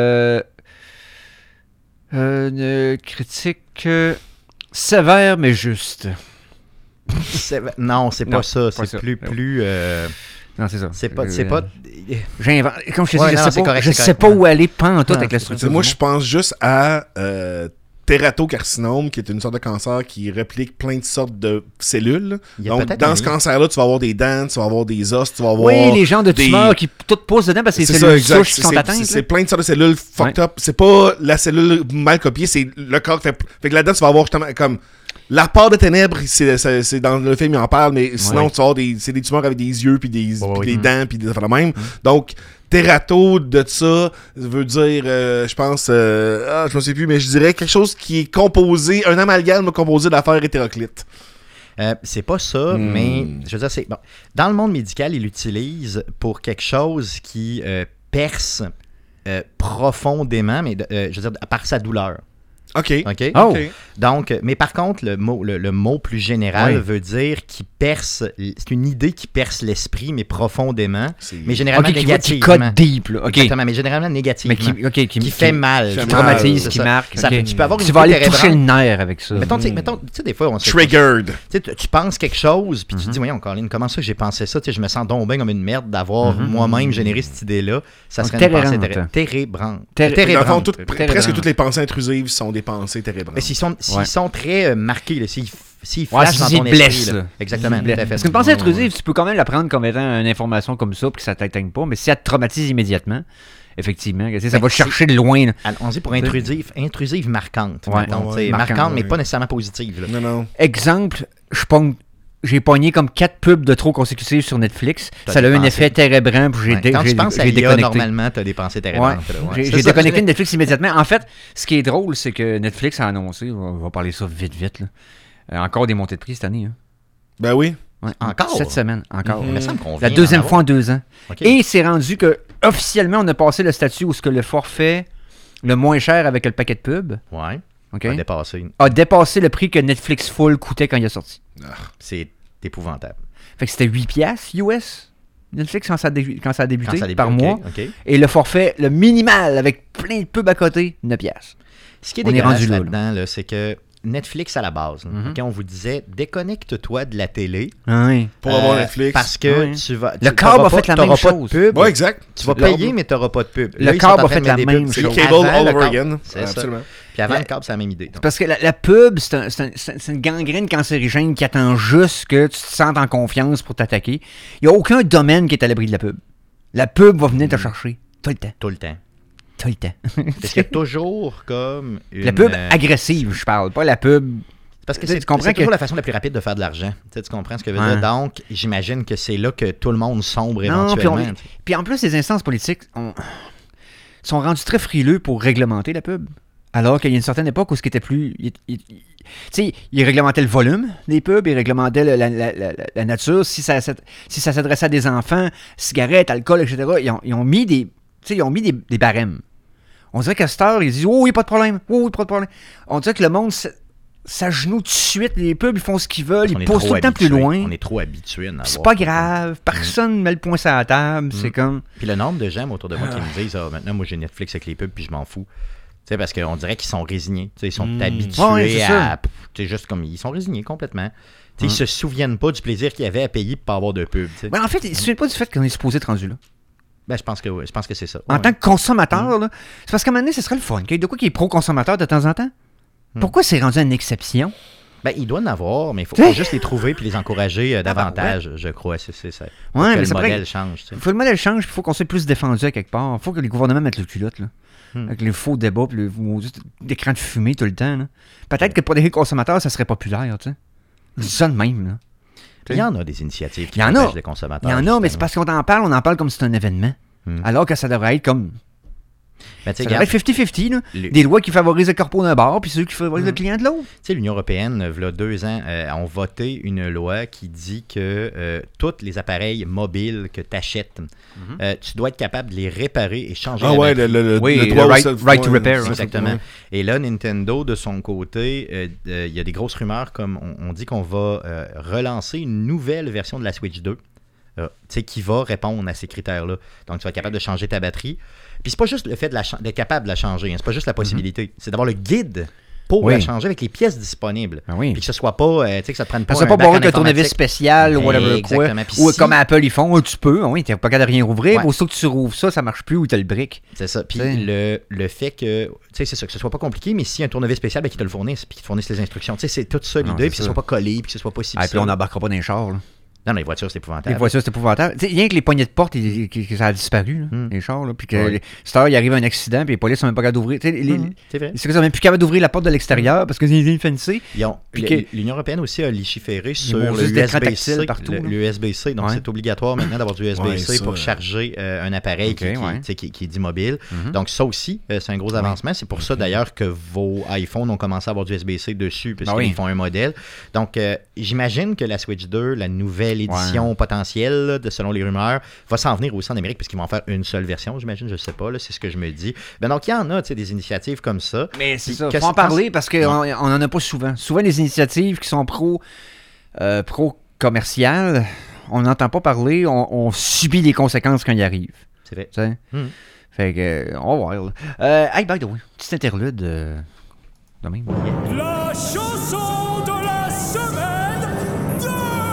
une critique sévère mais juste. Non, c'est pas ça. C'est plus. Non, c'est ça. C'est pas. J'invente. Comme je te dis, je sais pas où aller pantoute avec la structure. Moi, je pense juste à tératocarcinome, qui est une sorte de cancer qui réplique plein de sortes de cellules. Donc, dans ce cancer-là, tu vas avoir des dents, tu vas avoir des os, tu vas avoir. Oui, les gens de tumeurs qui toutes poussent dedans parce que c'est cellules souches qui sont atteintes. C'est plein de sortes de cellules fucked up. C'est pas la cellule mal copiée, c'est le corps qui fait que là-dedans, tu vas avoir justement comme. La part de ténèbres, c'est dans le film, il en parle, mais sinon, tu vas avoir c'est des tumeurs avec des yeux, puis des dents, puis des affaires de même. Donc, térato de ça veut dire, je pense, je me sais plus, mais je dirais quelque chose qui est composé, un amalgame composé d'affaires hétéroclites. C'est pas ça, mais je veux dire, c'est bon. Dans le monde médical, il l'utilise pour quelque chose qui perce profondément, mais je veux dire, par sa douleur. OK. Oh. Donc, mais par contre, le mot plus général veut dire qui perce. C'est une idée qui perce l'esprit, mais profondément. Mais généralement négativement. Qui code deep, là. Exactement, mais généralement négativement. Mais qui fait mal. Qui traumatise, qui marque. Tu peux avoir une tu vas aller toucher le nerf avec ça. Mettons, tu sais, des fois, on se. Triggered. Tu penses quelque chose, puis tu te dis, voyons, Colin, comment ça j'ai pensé ça? Je me sens donc bien comme une merde d'avoir moi-même généré cette idée-là. Ça serait une pensée térébrante. Presque toutes les pensées intrusives sont des pensées térébrants. Mais s'ils sont très marqués, s'ils flashent dans ton esprit. Là. Exactement. Parce qu'une pensée intrusive, tu peux quand même la prendre comme étant une information comme ça, puis que ça t'atteigne pas, mais si elle te traumatise immédiatement, effectivement. Ça va chercher de loin. On dit pour intrusive marquante. Ouais, marquante, mais pas nécessairement positive. Là. Non. Exemple, j'ai pogné comme 4 pubs de trop consécutives sur Netflix. Ça a eu un effet térébrant. Quand tu penses à l'IA, normalement, tu as des pensées térébrantes. J'ai déconnecté Netflix immédiatement. En fait, ce qui est drôle, c'est que Netflix a annoncé, on va parler ça vite, là, encore des montées de prix cette année. Hein. Ben oui. Ouais, encore? Cette semaine, encore. Il me semble qu'on la deuxième fois en 2 ans. Okay. Et c'est rendu que officiellement on a passé le statut où ce que le forfait le moins cher avec le paquet de pubs a dépassé le prix que Netflix Full coûtait quand il est sorti. C'est épouvantable. Fait que c'était 8$ US Netflix quand ça a débuté par mois. Et le forfait, le minimal avec plein de pubs à côté, 9$. Ce qui est dégueulasse là-dedans, c'est que Netflix à la base. Quand on vous disait déconnecte-toi de la télé pour avoir Netflix. Parce que tu vas. Le câble a fait la même chose. Oui, exact. Tu vas payer, mais tu n'auras pas de pub. Le câble a fait la même chose. C'est cable all over again. C'est absolument. Puis avant le câble, c'est la même idée. Parce que la pub, c'est une gangrène cancérigène qui attend juste que tu te sentes en confiance pour t'attaquer. Il n'y a aucun domaine qui est à l'abri de la pub. La pub va venir te chercher tout le temps. Tout le temps. Parce qu'il y a toujours comme la pub agressive, je parle, pas la pub. Parce que c'est toujours la façon la plus rapide de faire de l'argent. Tu comprends ce que je veux dire? Donc, j'imagine que c'est là que tout le monde sombre éventuellement. Puis en plus, les instances politiques sont rendus très frileux pour réglementer la pub. Alors qu'il y a une certaine époque où ce qui était plus... ils réglementaient le volume des pubs, ils réglementaient la nature. Si ça s'adressait à des enfants, cigarettes, alcool, etc., ils ont mis des barèmes. On dirait qu'à cette heure, ils disent « Oh oui, pas de problème. Oh oui, pas de problème. » On dirait que le monde s'agenouille tout de suite. Les pubs, ils font ce qu'ils veulent. Ils poussent tout le temps plus loin. On est trop habitués. C'est pas grave. Personne ne met le poing sur la table. C'est comme... Puis le nombre de gens autour de moi qui me disent « maintenant, moi, j'ai Netflix avec les pubs, puis je m'en fous. » Parce qu'on dirait qu'ils sont résignés. Ils sont habitués à... juste comme ils sont résignés complètement. Ils se souviennent pas du plaisir qu'il y avait à payer pour pas avoir de pub. Ben, en fait, ils se souviennent pas du fait qu'on est supposé être rendu là. Ben, je pense que c'est ça. En tant que consommateur, là, c'est parce qu'à un moment donné, ce serait le fun. De quoi qui est pro-consommateur de temps en temps? Pourquoi c'est rendu une exception? Ben, il doit en avoir, mais il faut juste les trouver et les encourager davantage, je crois. C'est ça. Ouais, mais le modèle change. Il faut que le modèle change, il faut qu'on soit plus défendu à quelque part. Il faut que les gouvernements mettent le culotte, là. Avec les faux débats et l'écran de fumée tout le temps. Là. Peut-être que pour les consommateurs, ça serait populaire. Tu sais. Je dis ça de même. Là. Il y en a des initiatives qui protègent les consommateurs. Il y en a, mais c'est parce qu'on en parle comme si c'était un événement. Alors que ça devrait être comme... ça devrait être 50-50. Là. Des lois qui favorisent le corpo d'un bord puis ceux qui favorisent le client de l'autre. Tu sais, l'Union européenne, il y a 2 ans, ont voté une loi qui dit que tous les appareils mobiles que tu achètes, tu dois être capable de les réparer et changer la batterie. Le right to repair. Exactement. Ouais. Et là, Nintendo, de son côté, il y a des grosses rumeurs comme on dit qu'on va relancer une nouvelle version de la Switch 2 qui va répondre à ces critères-là. Donc, tu vas être capable de changer ta batterie. Puis c'est pas juste le fait d'être capable de la changer, c'est pas juste la possibilité, c'est d'avoir le guide pour la changer avec les pièces disponibles. Puis que ce soit pas, que ça te prenne pas un bac en tournevis spécial ou whatever quoi. Ou comme Apple ils font, tu peux, t'es pas capable de rien rouvrir, aussitôt que tu rouvres ça marche plus ou t'as le brick. C'est ça. Puis le fait que, c'est ça, que ce soit pas compliqué, mais si un tournevis spécial, qu'ils te le fournissent, puis qu'ils te fournissent les instructions, c'est toute ça l'idée, puis que ce soit pas collé, puis que ce soit pas si. Puis on n'embarquera pas dans les chars. Non, les voitures, c'est épouvantable. Les voitures, c'est épouvantable. Tu sais, rien que les poignées de porte, que ça a disparu, là, les chars. Là, puis que cette heure, il arrive un accident, puis les polices sont même pas capables d'ouvrir. C'est vrai. Ils sont même plus capables d'ouvrir la porte de l'extérieur parce qu'ils sont fancy. L'Union européenne aussi a légiféré sur le USB-C. Le USB-C. Donc, c'est obligatoire maintenant d'avoir du USB-C pour charger un appareil qui est dit mobile. Donc, ça aussi, c'est un gros avancement. C'est pour ça, d'ailleurs, que vos iPhones ont commencé à avoir du USB-C dessus parce qu'ils font un modèle. Donc, j'imagine que la Switch 2, la nouvelle édition potentielle, selon les rumeurs, va s'en venir aussi en Amérique parce qu'ils vont en faire une seule version, j'imagine, je sais pas, là, c'est ce que je me dis. Ben donc, il y en a des initiatives comme ça. Mais c'est ça, faut en parler parce qu'on en a pas souvent. Souvent, les initiatives qui sont pro-commerciales, on n'entend pas parler, on subit les conséquences quand il arrive. C'est vrai. Fait que, on va voir. Hey, by the way, petit interlude de même. La chanson de la semaine 2!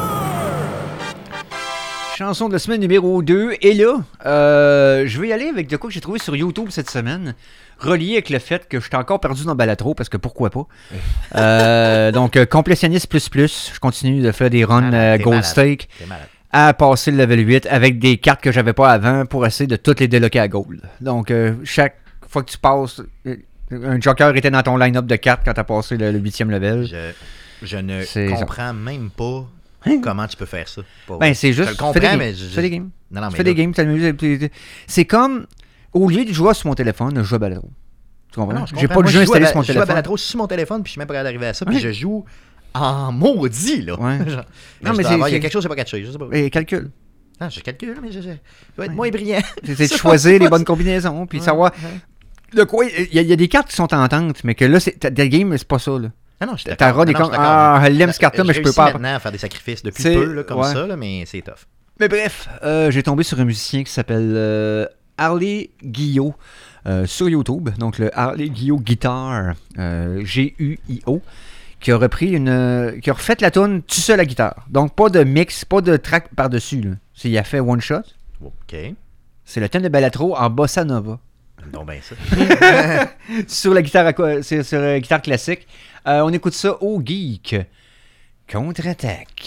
Chanson de la semaine numéro 2. Et là, je vais y aller avec de quoi que j'ai trouvé sur YouTube cette semaine, relié avec le fait que je suis encore perdu dans Balatro, parce que pourquoi pas. Donc, Complétionniste ++, je continue de faire des runs Gold Stake à passer le level 8 avec des cartes que j'avais pas avant pour essayer de toutes les débloquer à gold. Donc, chaque fois que tu passes, un joker était dans ton line-up de cartes quand tu as passé le 8e level. Je ne comprends même pas comment tu peux faire ça. C'est juste, je le comprends, mais fais des games. Non, fais des games, t'amuses. C'est comme, au lieu de jouer sur mon téléphone, je joue à Baladro. Tu comprends? Non, j'ai pas de jeu installé sur mon téléphone. Je joue à Baladro sur mon téléphone, puis je suis même pas capable d'arriver à ça, puis je joue en maudit, là. Ouais. Il y a quelque chose que j'ai pas catché, je sais pas. Et calcul. Ah, je calcule, mais je dois être moins brillant. C'est de choisir les bonnes combinaisons, puis savoir de quoi. Il y a des cartes qui sont tentantes, mais que là, ta game, c'est pas ça, là. Ah non, je suis d'accord. Elle aime ce carte-là, mais je peux pas. Maintenant à faire des sacrifices depuis peu, là, comme ça, là, mais c'est tough. Mais bref, j'ai tombé sur un musicien qui s'appelle Harley Guillot sur YouTube. Donc le Harley Guillot Guitar, G-U-I-O, qui a refait la tune tout seul à guitare. Donc pas de mix, pas de track par-dessus. Là. Il a fait one shot. OK. C'est le thème de Balatro en bossa nova. Non, ben ça. sur la guitare classique. On écoute ça au Geek Contre-attaque.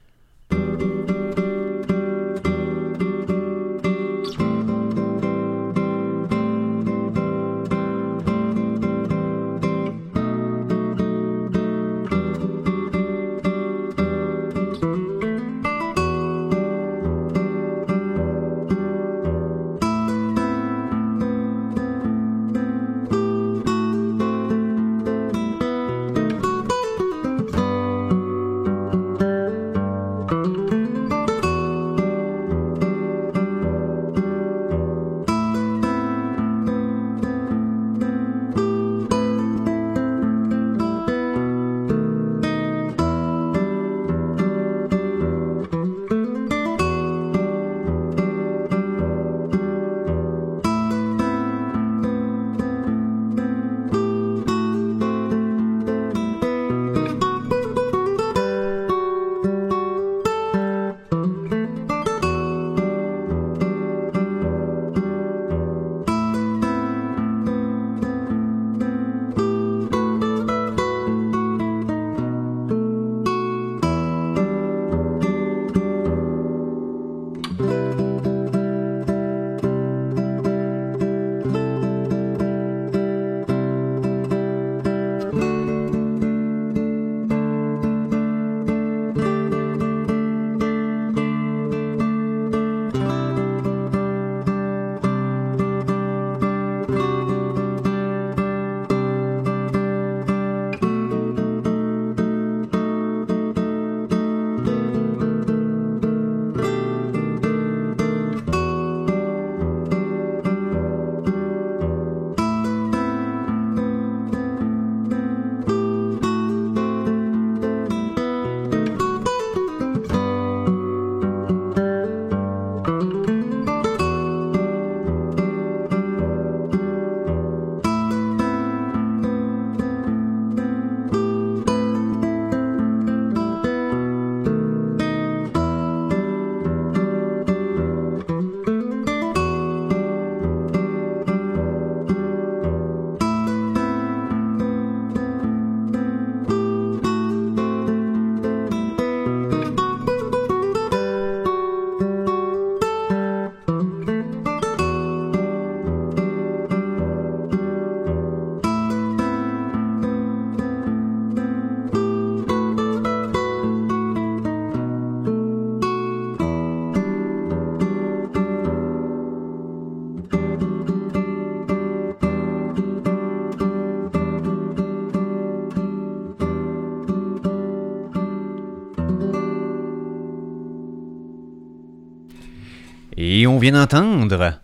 Et on vient d'entendre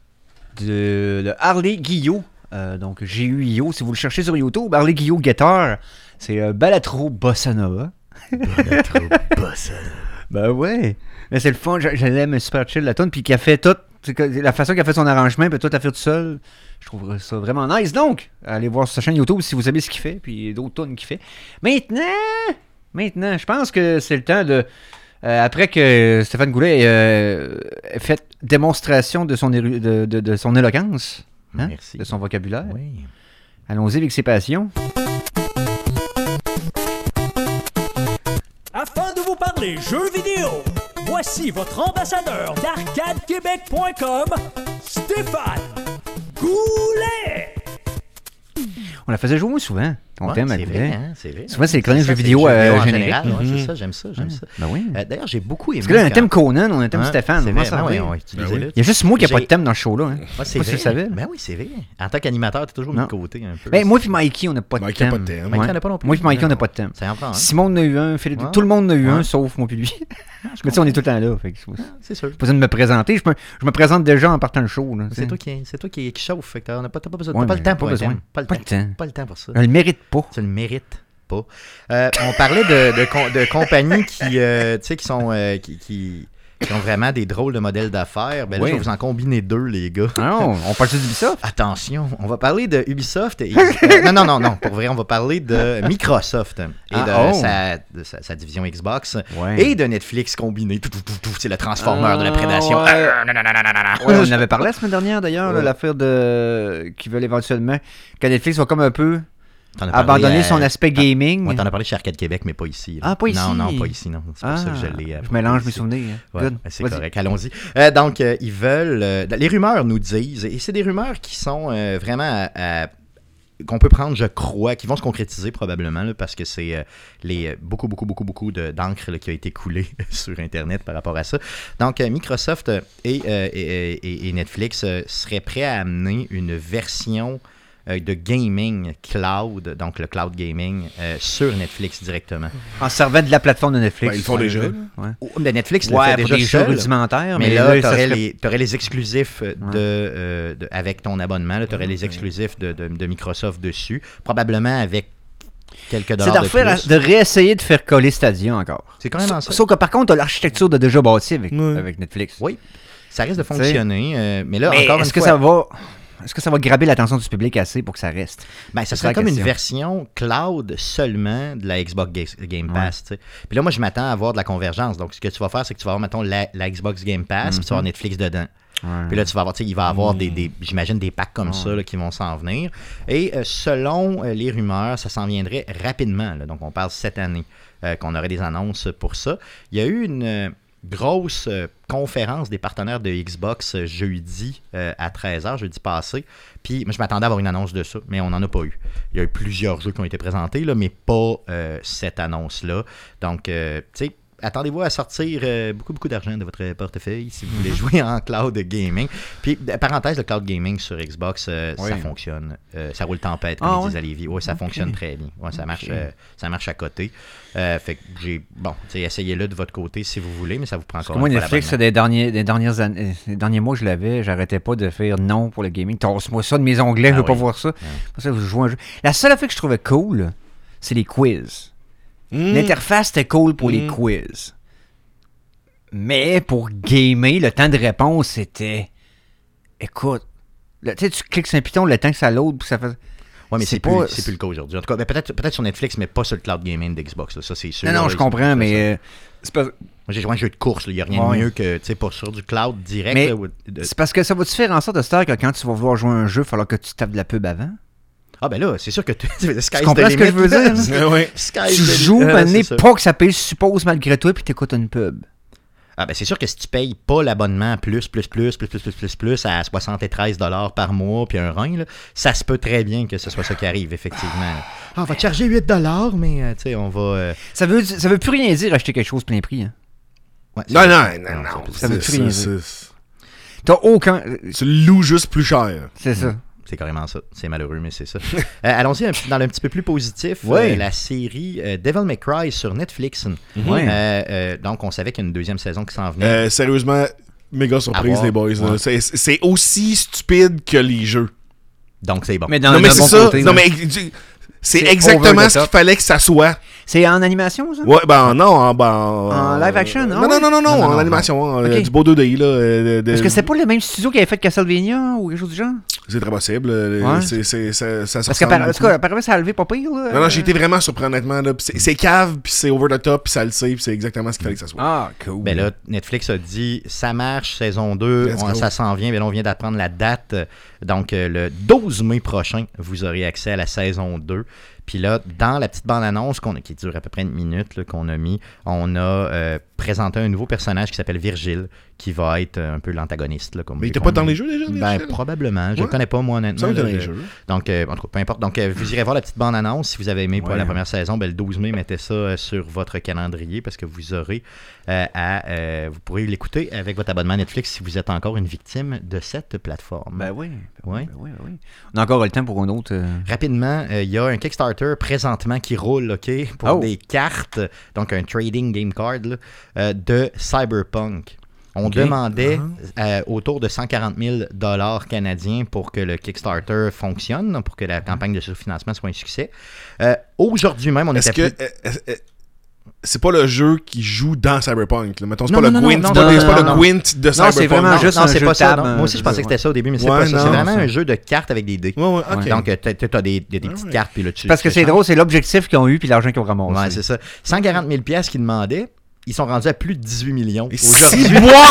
le Harley Guillot, donc G-U-I-O, si vous le cherchez sur YouTube, Harley Guillot Guitar, c'est Balatro Bossa Nova. Balatro Bossa Nova. Ben ouais, mais c'est le fun, j'aime super chill la tune, puis qui a fait tout, la façon qu'il a fait son arrangement, puis tout a fait tout seul, je trouve ça vraiment nice. Donc, allez voir sur sa chaîne YouTube si vous savez ce qu'il fait, puis d'autres tunes qu'il fait. Maintenant, je pense que c'est le temps de... après que Stéphane Goulet ait fait démonstration de son éloquence, hein, de son vocabulaire, oui. Allons-y avec ses passions. Afin de vous parler jeux vidéo, voici votre ambassadeur d'ArcadeQuébec.com, Stéphane Goulet! On la faisait jouer souvent. On t'aime, c'est vrai, hein, c'est vrai. Souvent, c'est les chroniques jeux vidéo en génériques. général. C'est ça, j'aime ça. Ben oui. D'ailleurs, j'ai beaucoup aimé. Parce que là, on a un thème Conan, on a un thème Stéphane. C'est vrai, Il y a juste moi qui n'ai pas de thème dans ce show-là. C'est vrai. Tu savais? Ben oui, c'est vrai. En tant qu'animateur, t'es toujours mis de côté un peu. Ben, moi et Mikey, on n'a pas de thème. Mikey n'en a pas non plus. Moi et Mikey, on n'a pas de thème. Simon en a eu un, Philippe, tout le monde en a eu un, sauf moi et lui. Mais tu sais, on est tout le temps là. C'est sûr. Pas besoin de me présenter. Je me présente déjà en partant le show. C'est toi qui chauffe. T'as pas besoin. T'as pas le temps pour ça. Pas le temps pour ça. Je le mérite pas. Tu le mérites pas. On parlait de compagnies qui ont vraiment des drôles de modèles d'affaires. Ben là, je vais vous en combiner deux, les gars. Non, on parle d'Ubisoft? Attention, on va parler de Ubisoft. Non. Pour vrai, on va parler de Microsoft et de sa division Xbox et de Netflix combiné. C'est le transformeur de la prédation. On en avait parlé la semaine dernière, d'ailleurs, l'affaire qui veulent éventuellement que Netflix va comme un peu abandonner son aspect gaming. On t'en a parlé chez Arcade Québec, mais pas ici. Ah, pas ici? Non, pas ici, non. C'est pour ça que je l'ai... Je mélange mes souvenirs. C'est correct, allons-y. Donc, ils veulent... les rumeurs nous disent, et c'est des rumeurs qui sont vraiment... qu'on peut prendre, je crois, qui vont se concrétiser probablement, là, parce que c'est beaucoup d'encre qui a été coulée sur Internet par rapport à ça. Donc, Microsoft et Netflix seraient prêts à amener une version de gaming cloud, donc le cloud gaming, sur Netflix directement. En servant de la plateforme de Netflix. Ils le font déjà. De Netflix le fait déjà des seul. Jeux rudimentaires. Mais là, t'aurais les exclusifs avec ton abonnement. Tu aurais les exclusifs de Microsoft dessus. Probablement avec quelques dollars de plus. De réessayer de faire coller Stadia encore. C'est quand même ça. Sauf que par contre, tu as l'architecture de déjà bâtie avec Netflix. Oui, ça risque de fonctionner. Mais là, encore une fois... Est-ce que ça va graber l'attention du public assez pour que ça reste? Ben, ça serait comme une version cloud seulement de la Xbox Game Pass. Puis là, moi, je m'attends à avoir de la convergence. Donc, ce que tu vas faire, c'est que tu vas avoir, mettons, la Xbox Game Pass, puis tu vas avoir Netflix dedans. Puis là, tu vas avoir, il va y avoir j'imagine, des packs comme ça là, qui vont s'en venir. Et selon les rumeurs, ça s'en viendrait rapidement. Là. Donc, on parle cette année qu'on aurait des annonces pour ça. Il y a eu une grosse conférence des partenaires de Xbox jeudi à 13h, jeudi passé. Puis je m'attendais à avoir une annonce de ça, mais on n'en a pas eu. Il y a eu plusieurs jeux qui ont été présentés, là, mais pas cette annonce-là. Donc, tu sais, attendez-vous à sortir beaucoup d'argent de votre portefeuille si vous voulez jouer en cloud gaming. Puis, parenthèse, le cloud gaming sur Xbox, ça fonctionne. Ça roule tempête, comme ils disent à Lévis. Oui, ça fonctionne très bien. Ouais, ça marche à côté. Fait que essayez-le de votre côté si vous voulez, mais ça vous prend encore. Moi, Netflix, des derniers mois, je l'avais. J'arrêtais pas de faire non pour le gaming. Tasse-moi ça de mes onglets, je veux pas voir ça. Pour ça, je joue un jeu. La seule affaire que je trouvais cool, c'est les quiz. L'interface était cool pour les quiz. Mais pour gamer, le temps de réponse, c'était... Écoute, tu sais, tu cliques sur un piton, le temps que ça load, puis ça fait... Oui, mais c'est plus le cas aujourd'hui. En tout cas, peut-être sur Netflix, mais pas sur le cloud gaming d'Xbox. Là. Ça, c'est sûr. Non, je comprends, mais... Moi, j'ai joué un jeu de course. Il n'y a rien de mieux que, tu sais, pour sur du cloud direct. Mais c'est parce que ça va te faire en sorte de se dire que quand tu vas vouloir jouer un jeu, il va falloir que tu tapes de la pub avant. Ah ben là, c'est sûr que tu comprends ce que je veux dire? Tu joues, pas que ça paye suppose malgré toi, puis t'écoutes une pub. Ah ben c'est sûr que si tu payes pas l'abonnement plus à 73$ par mois, puis un rein, là, ça se peut très bien que ce soit ça qui arrive, effectivement. On va te charger 8$, mais tu sais, on va... Ça veut plus rien dire acheter quelque chose plein prix. Hein? Ouais, non. Ça veut plus rien dire. T'as aucun... Tu le loues juste plus cher. C'est ça. C'est carrément ça. C'est malheureux, mais c'est ça. Allons-y dans le petit peu plus positif. La série Devil May Cry sur Netflix. Donc, on savait qu'il y a une deuxième saison qui s'en venait. Sérieusement, méga surprise, les boys. Ouais. C'est aussi stupide que les jeux. Donc, c'est bon. Mais c'est ça. Non, mais c'est exactement ce qu'il fallait que ça soit. C'est en animation, ça? Ouais, non. En live action, non? Non, en animation. Du beau 2D, là. Est-ce que c'est pas le même studio qui avait fait Castlevania ou quelque chose du genre? C'est très possible. Ça parce qu'apparemment, ça a levé pas pire. Là. Non, j'ai été vraiment surpris, honnêtement. Là. C'est cave, puis c'est over the top, puis ça le sait, puis c'est exactement ce qu'il fallait que ça soit. Ah, cool. Ben là, Netflix a dit, ça marche, saison 2, ça s'en vient. Ben là, on vient d'apprendre la date. Donc, le 12 mai prochain, vous aurez accès à la saison 2. Puis là, dans la petite bande-annonce qui dure à peu près une minute là, qu'on a mis, on a présenté un nouveau personnage qui s'appelle Virgile, qui va être un peu l'antagoniste. Là, mais il était pas dans les jeux déjà? Ben, probablement. Je le connais pas, moi, honnêtement. Ça, dans les jeux. Donc, en tout cas, peu importe. Donc, vous irez voir la petite bande-annonce. Si vous avez aimé la première saison, ben, le 12 mai, mettez ça sur votre calendrier parce que vous aurez vous pourrez l'écouter avec votre abonnement Netflix si vous êtes encore une victime de cette plateforme. Ben oui. Oui. On a encore le temps pour un autre. Rapidement, il y a un Kickstarter présentement qui roule, OK, pour des cartes, donc un trading game card là, de Cyberpunk. On demandait autour de 140 000 $ canadiens pour que le Kickstarter fonctionne, pour que la campagne de surfinancement soit un succès. Aujourd'hui même, on était c'est pas le jeu qui joue dans Cyberpunk. Là. Mettons, c'est pas le Gwent de Cyberpunk. Non, c'est vraiment juste un jeu de table. Moi aussi, je pensais que c'était ça au début, mais c'est pas ça. C'est vraiment un jeu de cartes avec des dés. Okay. Donc, t'as des petites cartes. Puis là, parce que c'est drôle, c'est l'objectif qu'ils ont eu puis l'argent qu'ils ont ramassé. Ouais, c'est ça. 140 000 $ qu'ils demandaient. Ils sont rendus à plus de 18 millions. Aujourd'hui.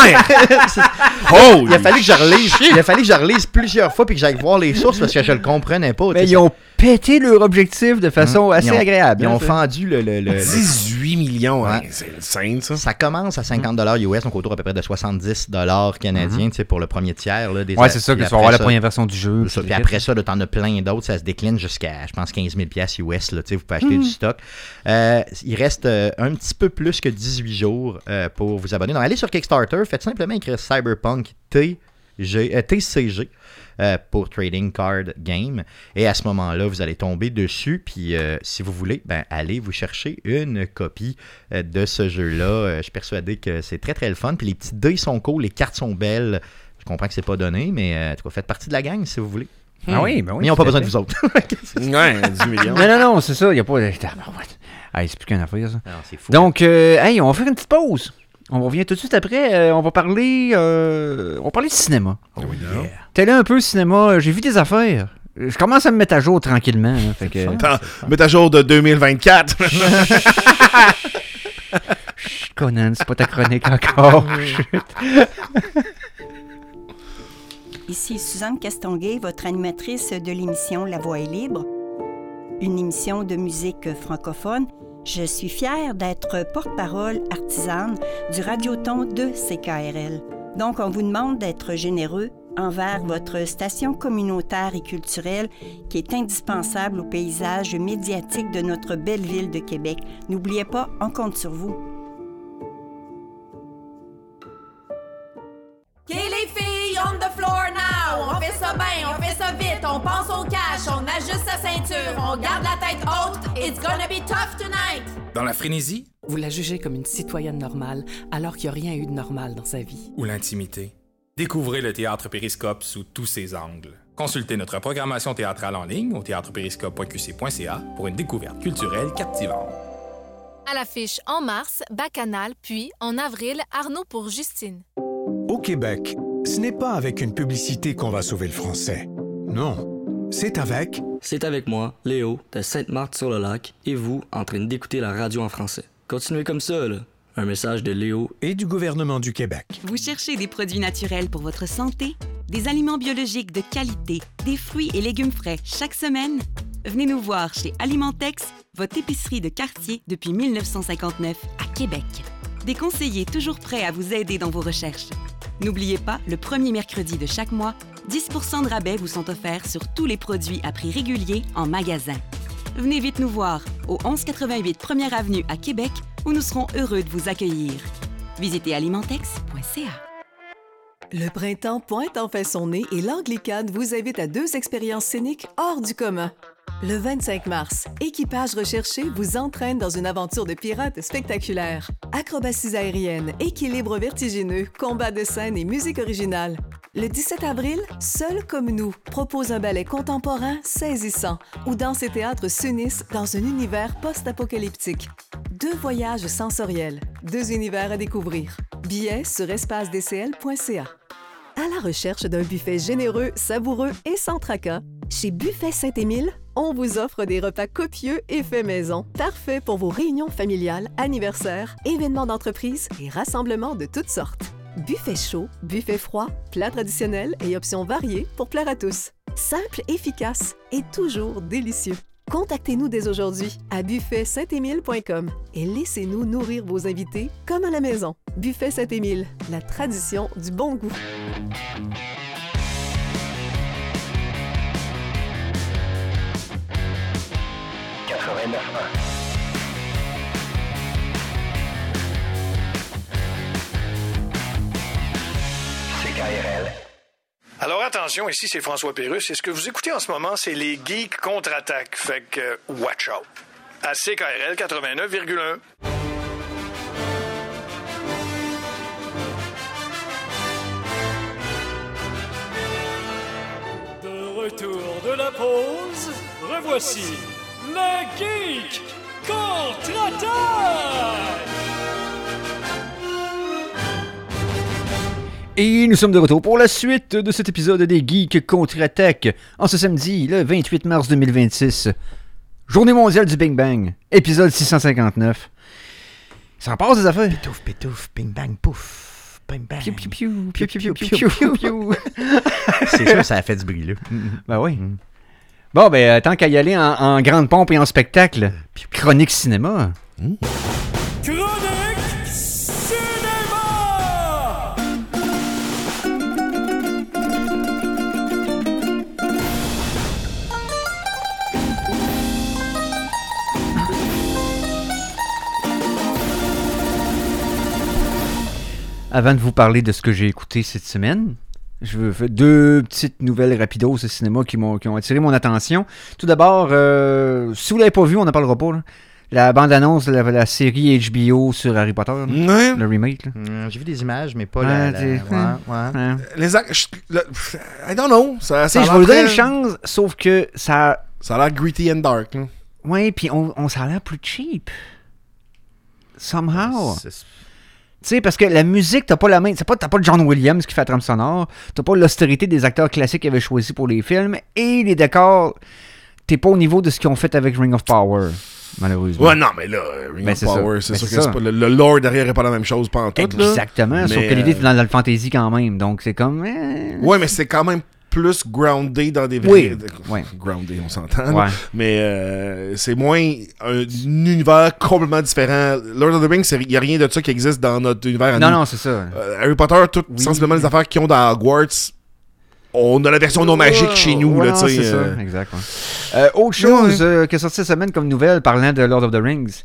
Il a fallu que je relise plusieurs fois puis que j'aille voir les sources parce que je le comprenais pas. Mais ils ont pété leur objectif de façon assez agréable. Ils ont fendu le 18 millions, c'est insane ça. Ça commence à 50 $ US, donc autour à peu près de 70 $ canadiens pour le premier tiers. Là, c'est ça, que tu vas avoir la première version du jeu. Puis après ça, t'en as plein d'autres, ça se décline jusqu'à, je pense, 15 000 $ US. Là, vous pouvez acheter du stock. Il reste un petit peu plus que 18 jours pour vous abonner. Donc, allez sur Kickstarter, faites simplement écrire Cyberpunk TCG pour Trading Card Game. Et à ce moment-là, vous allez tomber dessus. Puis, si vous voulez, allez vous chercher une copie de ce jeu-là. Je suis persuadé que c'est très, très le fun. Puis, les petits dés sont cool, les cartes sont belles. Je comprends que c'est pas donné, mais en tout cas, faites partie de la gang si vous voulez. Ah oui, ben oui. Mais ils n'ont pas besoin de vous autres. 10 millions. Non, c'est ça. Il n'y a pas de... c'est plus qu'une affaire, ça. Non, c'est fou. Donc, on va faire une petite pause. On revient tout de suite après. On va parler de cinéma. Oh, yeah. T'es là un peu, cinéma. J'ai vu des affaires. Je commence à me mettre à jour tranquillement. Hein, fait que... Mettre à jour de 2024. Chut, Conan, c'est pas ta chronique encore. Ici Suzanne Castonguay, votre animatrice de l'émission La Voix est libre, une émission de musique francophone. Je suis fière d'être porte-parole artisane du radioton de CKRL. Donc, on vous demande d'être généreux envers votre station communautaire et culturelle qui est indispensable au paysage médiatique de notre belle ville de Québec. N'oubliez pas, on compte sur vous. OK, les filles, on the floor now. On fait ça bien, on fait ça vite. On pense au cash, on ajuste sa ceinture. On garde la tête haute. It's gonna be tough tonight. Dans la frénésie? Vous la jugez comme une citoyenne normale, alors qu'il n'y a rien eu de normal dans sa vie. Ou l'intimité? Découvrez le Théâtre Périscope sous tous ses angles. Consultez notre programmation théâtrale en ligne au théâtreperiscope.qc.ca pour une découverte culturelle captivante. À l'affiche en mars, Bacchanal, puis en avril, Arnaud pour Justine. Au Québec, ce n'est pas avec une publicité qu'on va sauver le français. Non, c'est avec... C'est avec moi, Léo, de Sainte-Marthe-sur-le-Lac, et vous, en train d'écouter la radio en français. Continuez comme ça, là. Un message de Léo et du gouvernement du Québec. Vous cherchez des produits naturels pour votre santé? Des aliments biologiques de qualité, des fruits et légumes frais chaque semaine? Venez nous voir chez Alimentex, votre épicerie de quartier depuis 1959 à Québec. Des conseillers toujours prêts à vous aider dans vos recherches. N'oubliez pas, le premier mercredi de chaque mois, 10 % de rabais vous sont offerts sur tous les produits à prix régulier en magasin. Venez vite nous voir au 1188 1er Avenue à Québec où nous serons heureux de vous accueillir. Visitez alimentex.ca. Le printemps pointe enfin son nez et l'Anglicane vous invite à 2 expériences scéniques hors du commun. Le 25 mars, Équipage recherché vous entraîne dans une aventure de pirates spectaculaire. Acrobaties aériennes, équilibre vertigineux, combats de scène et musique originale. Le 17 avril, Seul comme nous propose un ballet contemporain saisissant où danse et théâtre s'unissent dans un univers post-apocalyptique. 2 voyages sensoriels, 2 univers à découvrir. Billets sur espacedcl.ca. À la recherche d'un buffet généreux, savoureux et sans tracas, chez Buffet Saint-Émile, on vous offre des repas copieux et faits maison, parfaits pour vos réunions familiales, anniversaires, événements d'entreprise et rassemblements de toutes sortes. Buffet chaud, buffet froid, plats traditionnels et options variées pour plaire à tous. Simple, efficace et toujours délicieux. Contactez-nous dès aujourd'hui à buffetsaint-émile.com et laissez-nous nourrir vos invités comme à la maison. Buffet Saint-Émile, la tradition du bon goût. CKRL. Alors attention, ici c'est François Pérusse et ce que vous écoutez en ce moment, c'est les Geeks contre-attaque. Fait que watch out. À CKRL 89,1. De retour de la pause, revoici les Geeks contre-attaque! Et nous sommes de retour pour la suite de cet épisode des Geeks contre-attaque en ce samedi, le 28 mars 2026. Journée mondiale du Bing Bang, épisode 659. Ça repasse des affaires. Pitouf, pitouf, bing bang, pouf. Bing bang. Piou, piou, piou, piou, piou, piou, piou, piou. C'est sûr, ça a fait du bruit, là. Ben oui. Bon, ben, tant qu'à y aller en grande pompe et en spectacle, chronique cinéma. Chronique cinéma! Avant de vous parler de ce que j'ai écouté cette semaine, je veux faire deux petites nouvelles rapidos au cinéma qui ont attiré mon attention. Tout d'abord, si vous l'avez pas vu, on n'en parlera pas, là. La bande-annonce de la série HBO sur Harry Potter, là, le remake. Là. J'ai vu des images, mais pas Ouais, Les I don't know. Ça je vais vous donner une chance, sauf que ça... Ça a l'air gritty and dark. Là. Ouais, puis ça a l'air plus cheap. Somehow. Tu sais, parce que la musique, t'as pas la main. T'as pas John Williams qui fait la trame sonore. T'as pas l'austérité des acteurs classiques qu'ils avaient choisi pour les films. Et les décors, t'es pas au niveau de ce qu'ils ont fait avec Ring of Power, malheureusement. Ouais, non, mais là, Ring of Power, c'est sûr que c'est pas, le lore derrière est pas la même chose, pas en tout. Exactement, sauf que l'idée, c'est dans le fantasy quand même. Donc, c'est comme. Ouais, mais c'est quand même plus groundé dans des vrais... Oui. Groundé, on s'entend. Ouais. Mais c'est moins un univers complètement différent. Lord of the Rings, il n'y a rien de ça qui existe dans notre univers à nous. Non, c'est ça. Harry Potter, sensiblement les affaires qu'ils ont dans Hogwarts, on a la version non magique chez nous. Là, c'est ça, exact. Ouais. Autre chose qui est sortie cette semaine comme nouvelle parlant de Lord of the Rings.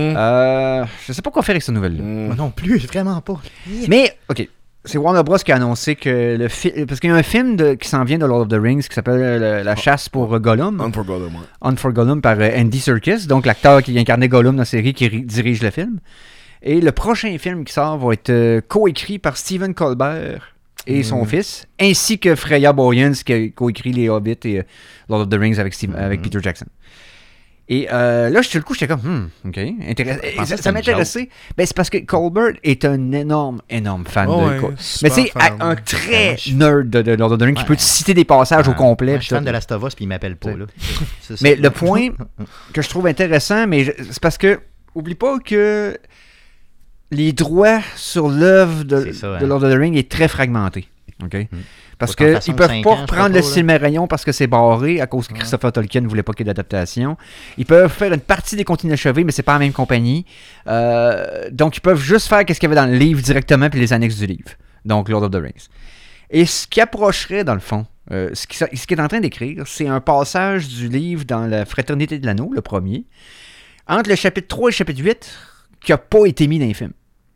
Je sais pas quoi faire avec cette nouvelle-là. Moi non plus, vraiment pas. Mais, OK. C'est Warner Bros. Qui a annoncé que le film... Parce qu'il y a un film qui s'en vient de Lord of the Rings qui s'appelle La chasse pour Gollum. Hunt for Gollum, ouais. Hunt for Gollum par Andy Serkis, donc l'acteur qui incarnait Gollum dans la série qui dirige le film. Et le prochain film qui sort va être coécrit par Stephen Colbert et son fils, ainsi que Freya Boyens qui a coécrit Les Hobbits et Lord of the Rings avec Peter Jackson. Et là, sur le coup, j'étais comme, OK, intéressant. Ça m'intéressait. Ben, c'est parce que Colbert est un énorme fan de quoi. Mais tu sais, un très nerd de Lord of the Rings qui peut te citer des passages au complet. Je suis fan de Last of Us, puis il m'appelle pas. Là. Mais le point que je trouve intéressant, c'est parce que, oublie pas que les droits sur l'œuvre de Lord of the Rings est très fragmenté. OK? Parce qu'ils ne peuvent pas reprendre le Silmarillion parce que c'est barré à cause que Christopher Tolkien ne voulait pas qu'il y ait d'adaptation. Ils peuvent faire une partie des contes inachevés, mais c'est pas la même compagnie. Donc, ils peuvent juste faire ce qu'il y avait dans le livre directement puis les annexes du livre. Donc, Lord of the Rings. Et ce qui approcherait, dans le fond, ce qu'il est en train d'écrire, c'est un passage du livre dans la Fraternité de l'Anneau, le premier, entre le chapitre 3 et le chapitre 8, qui n'a pas été mis dans les films.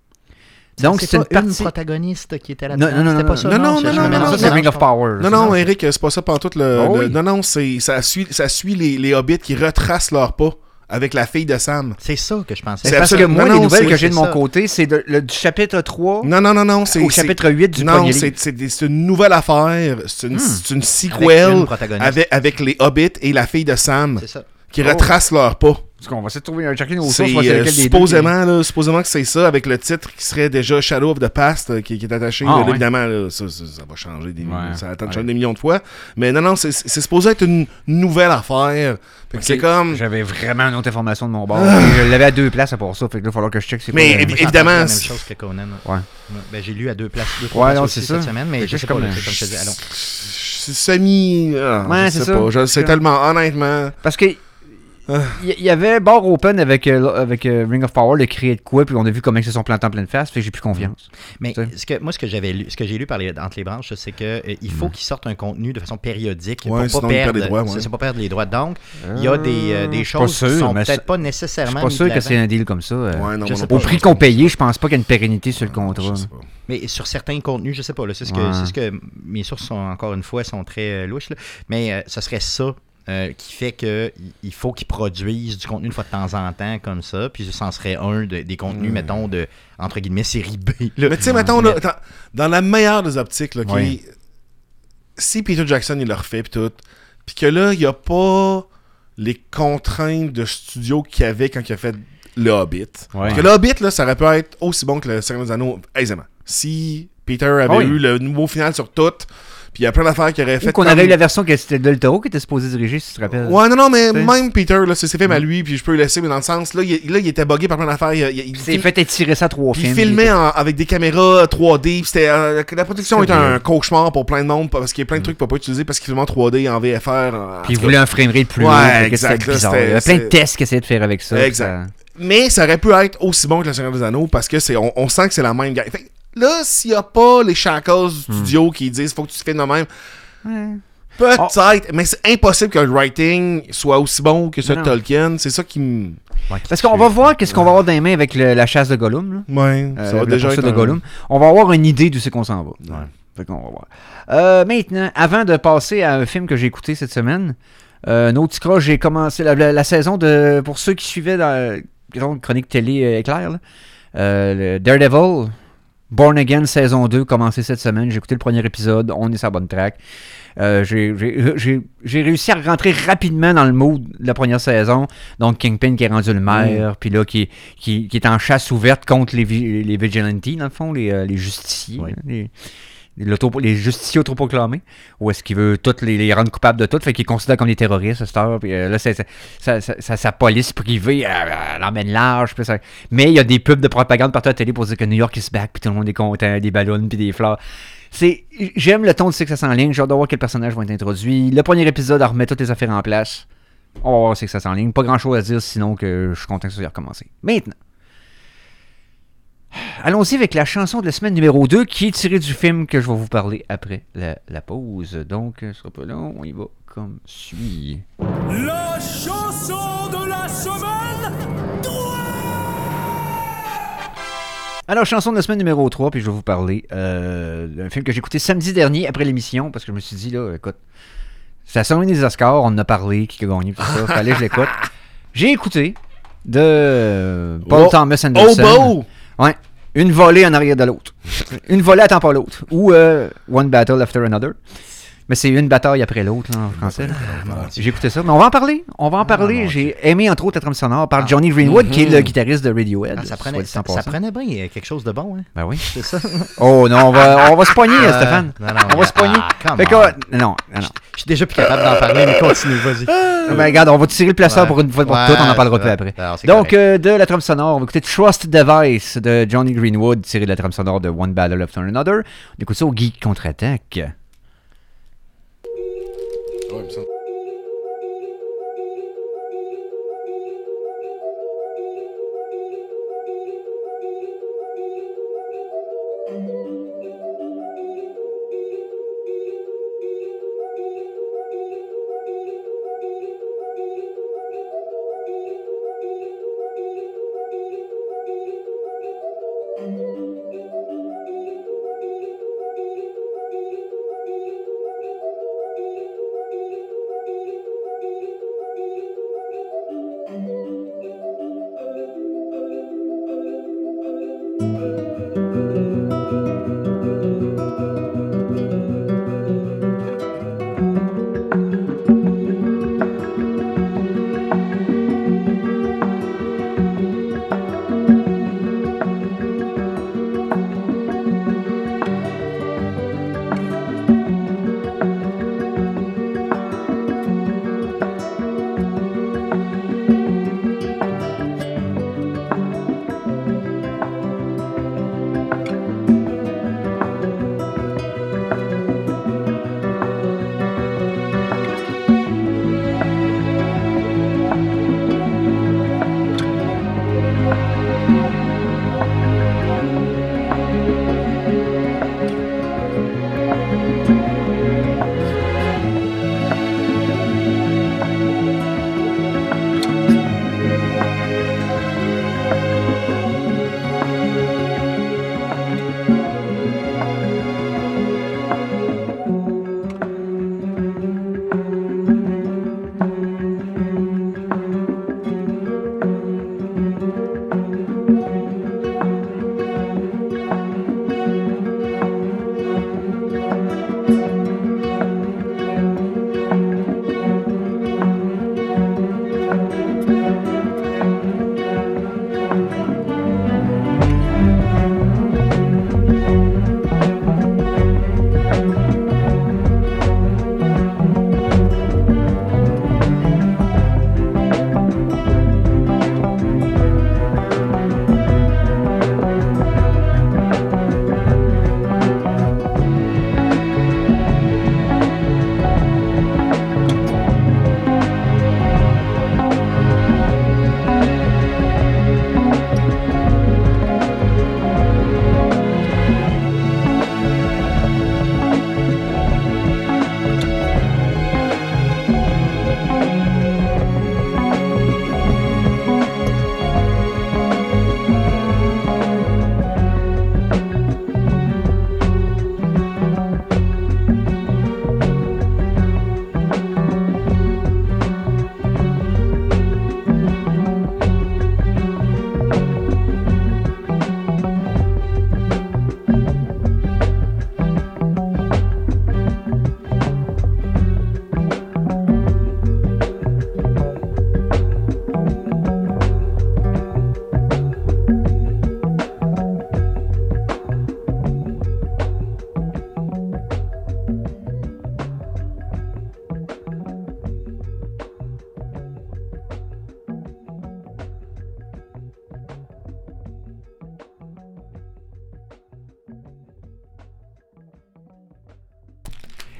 Donc, c'est pas une protagoniste qui était là-dedans. Non, c'était pas ça. Non, ça c'est Ring of Power. Non, Eric, c'est pas ça pantoute. Non, ça suit les hobbits qui retracent leur pas avec la fille de Sam. C'est ça que je pensais. C'est parce que moi, les nouvelles que j'ai de mon côté, c'est du chapitre 3 au chapitre 8 du premier livre. C'est une nouvelle affaire. C'est une sequel avec les hobbits et la fille de Sam. C'est ça. Qui retracent leur pas. Parce qu'on va essayer de trouver chacun nos sources. Supposément que c'est ça, avec le titre qui serait déjà Shadow of the Past, qui est attaché. Évidemment, là, ça va changer ça a changé des millions de fois. Mais non, c'est supposé être une nouvelle affaire. C'est comme... J'avais vraiment une autre information de mon bord. Je l'avais à 2 places à part ça. Fait que là, il va falloir que je check. Mais évidemment... C'est la même chose que Conan. Ouais. J'ai lu à 2 places. 2-3 places aussi cette semaine, mais je sais pas. Comme je te dis, allons. C'est semi... Ouais, c'est ça. Je sais tellement, honnêtement. Parce que Il y avait Bar Open avec Ring of Power, le créé de quoi, puis on a vu comment ils se sont plantés en pleine face, fait que j'ai plus confiance. Mais ce que j'ai lu entre les branches, c'est que il faut qu'ils sortent un contenu de façon périodique pour pas perdre les droits. Donc, il y a des choses qui sont peut-être pas nécessairement. Je suis pas sûr que c'est un deal comme ça. Au prix qu'on payait, je pense pas qu'il y a une pérennité sur le contrat. Mais sur certains contenus, je sais pas. Là, c'est ce que mes sources sont, encore une fois, sont très louches. Là. Mais ce serait ça. Qui fait qu'il faut qu'ils produisent du contenu une fois de temps en temps comme ça, puis ça en serait un des contenus, mettons, de, entre guillemets, série B. Là. Mais tu sais, mettons, là, dans la meilleure des optiques, là, si Peter Jackson, il le refait, puis tout, puis que là, il n'y a pas les contraintes de studio qu'il y avait quand il a fait Le Hobbit. Parce que Le Hobbit, là, ça aurait pu être aussi bon que le Seigneur des Anneaux, aisément. Si Peter avait eu le nouveau final sur tout, puis il y a plein d'affaires qu'il aurait fait. Qu'on avait eu la version que c'était Del Toro qui était supposé diriger, si tu te rappelles. Ouais, non, mais même Peter, là, c'est fait à lui, puis je peux le laisser, mais dans le sens, là, il était buggé par plein d'affaires. Il s'est fait étirer ça à 3 films. Il filmait avec des caméras 3D, puis c'était. La production était un cauchemar pour plein de monde, parce qu'il y a plein de trucs qu'il ne peut pas utiliser, parce qu'il filmait en 3D, en VFR. Puis il voulait un framerate plus haut. Exact. Il y a plein de tests qu'il essayait de faire avec ça. Exact. Mais ça aurait pu être aussi bon que Le Seigneur des Anneaux, parce que on sent que c'est la même gueule. Là, s'il n'y a pas les shackles du studio qui disent faut que tu te filmes de même. Peut-être, mais c'est impossible que le writing soit aussi bon que ce de Tolkien. C'est ça qui me. Parce qu'on va voir qu'est-ce qu'on va avoir dans les mains avec la chasse de Gollum. Là. Ouais, ça va déjà être de Gollum. On va avoir une idée d'où c'est qu'on s'en va. Ouais. Fait qu'on va voir. Maintenant, avant de passer à un film que j'ai écouté cette semaine, Nautica, j'ai commencé la saison de. Pour ceux qui suivaient dans la chronique télé éclair, le Daredevil. Born Again saison 2 commencé cette semaine. J'ai écouté le premier épisode. On est sur la bonne track. J'ai réussi à rentrer rapidement dans le mood de la première saison. Donc Kingpin qui est rendu le maire, puis là qui est en chasse ouverte contre les vigilantes, dans le fond, les justiciers. Les justiciers autoproclamés, ou est-ce qu'il veut toutes les rendre coupables de tout, fait qu'il considère comme des terroristes à cette heure, puis là, sa police privée l'emmène large, puis ça. Mais il y a des pubs de propagande partout à la télé pour dire que New York is back, puis tout le monde est content, des ballons, puis des fleurs. J'aime le ton de ce que ça s'enligne, j'ai hâte de voir quel personnage va être introduit. Le premier épisode, elle remet toutes les affaires en place. On va voir c'est que ça s'enligne. Pas grand-chose à dire, sinon que je suis content que ça ait recommencé. Maintenant, allons-y avec la chanson de la semaine numéro 2 qui est tirée du film que je vais vous parler après la pause. Donc, ce sera pas long, on y va comme suit. La chanson de la semaine 3! Alors, chanson de la semaine numéro 3, puis je vais vous parler d'un film que j'ai écouté samedi dernier après l'émission, parce que je me suis dit, là, écoute, ça a sonné des Oscars, on en a parlé, qui a gagné, tout ça, fallait que je l'écoute. J'ai écouté de Paul Thomas Anderson. Ouais, une volée en arrière de l'autre. Une volée attend pas l'autre. Ou One Battle After Another. Mais c'est une bataille après l'autre, là, en français. J'ai écouté ça. Mais on va en parler. J'ai aimé, entre autres, la trame sonore par Johnny Greenwood, qui est le guitariste de Radiohead. Ça prenait bien quelque chose de bon, hein? Ben oui. C'est ça. Oh non, on va se pogner, Stéphane. On va se pogner. Fait que, non. Je suis déjà plus capable d'en parler, mais continue, vas-y. Ben regarde, on va tirer le placeur pour une fois pour toutes, on en parlera plus après. Donc, de la trame sonore, on va écouter Trust Device de Johnny Greenwood, tiré de la trame sonore de One Battle After Another. On écoute ça au Geek Contre-Attaque. Ouais, mais ça...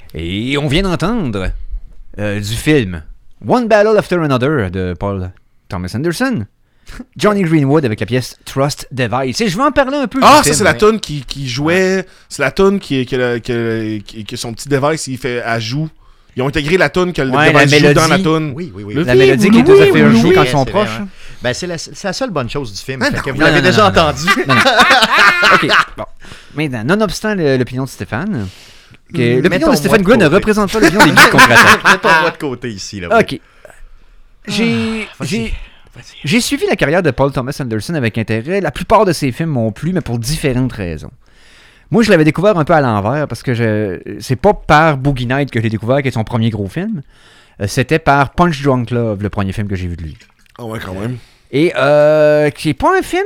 Et on vient d'entendre du film One Battle After Another de Paul Thomas Anderson. Johnny Greenwood avec la pièce Trust Device. Et je vais en parler un peu. Ah, ça, c'est la toune qui jouait. C'est la toune que son petit device, il fait ajout. Ils ont intégré la toune que le device joue dans la toune. Oui. La mélodie qui est tout à fait jouée quand ils sont proches. Ben, c'est la seule bonne chose du film. Que vous l'avez déjà entendu. OK. Bon. Maintenant, nonobstant l'opinion de Stéphane, l'opinion de Stéphane Gouin ne représente pas l'opinion des Geeks contre-attaque. Mettons-moi de côté ici. Là, OK. J'ai suivi la carrière de Paul Thomas Anderson avec intérêt. La plupart de ses films m'ont plu, mais pour différentes raisons. Moi, je l'avais découvert un peu à l'envers, parce que c'est pas par Boogie Nights que je l'ai découvert, qui est son premier gros film. C'était par Punch Drunk Love, le premier film que j'ai vu de lui. Ah ouais, quand même. Et qui est pas un film...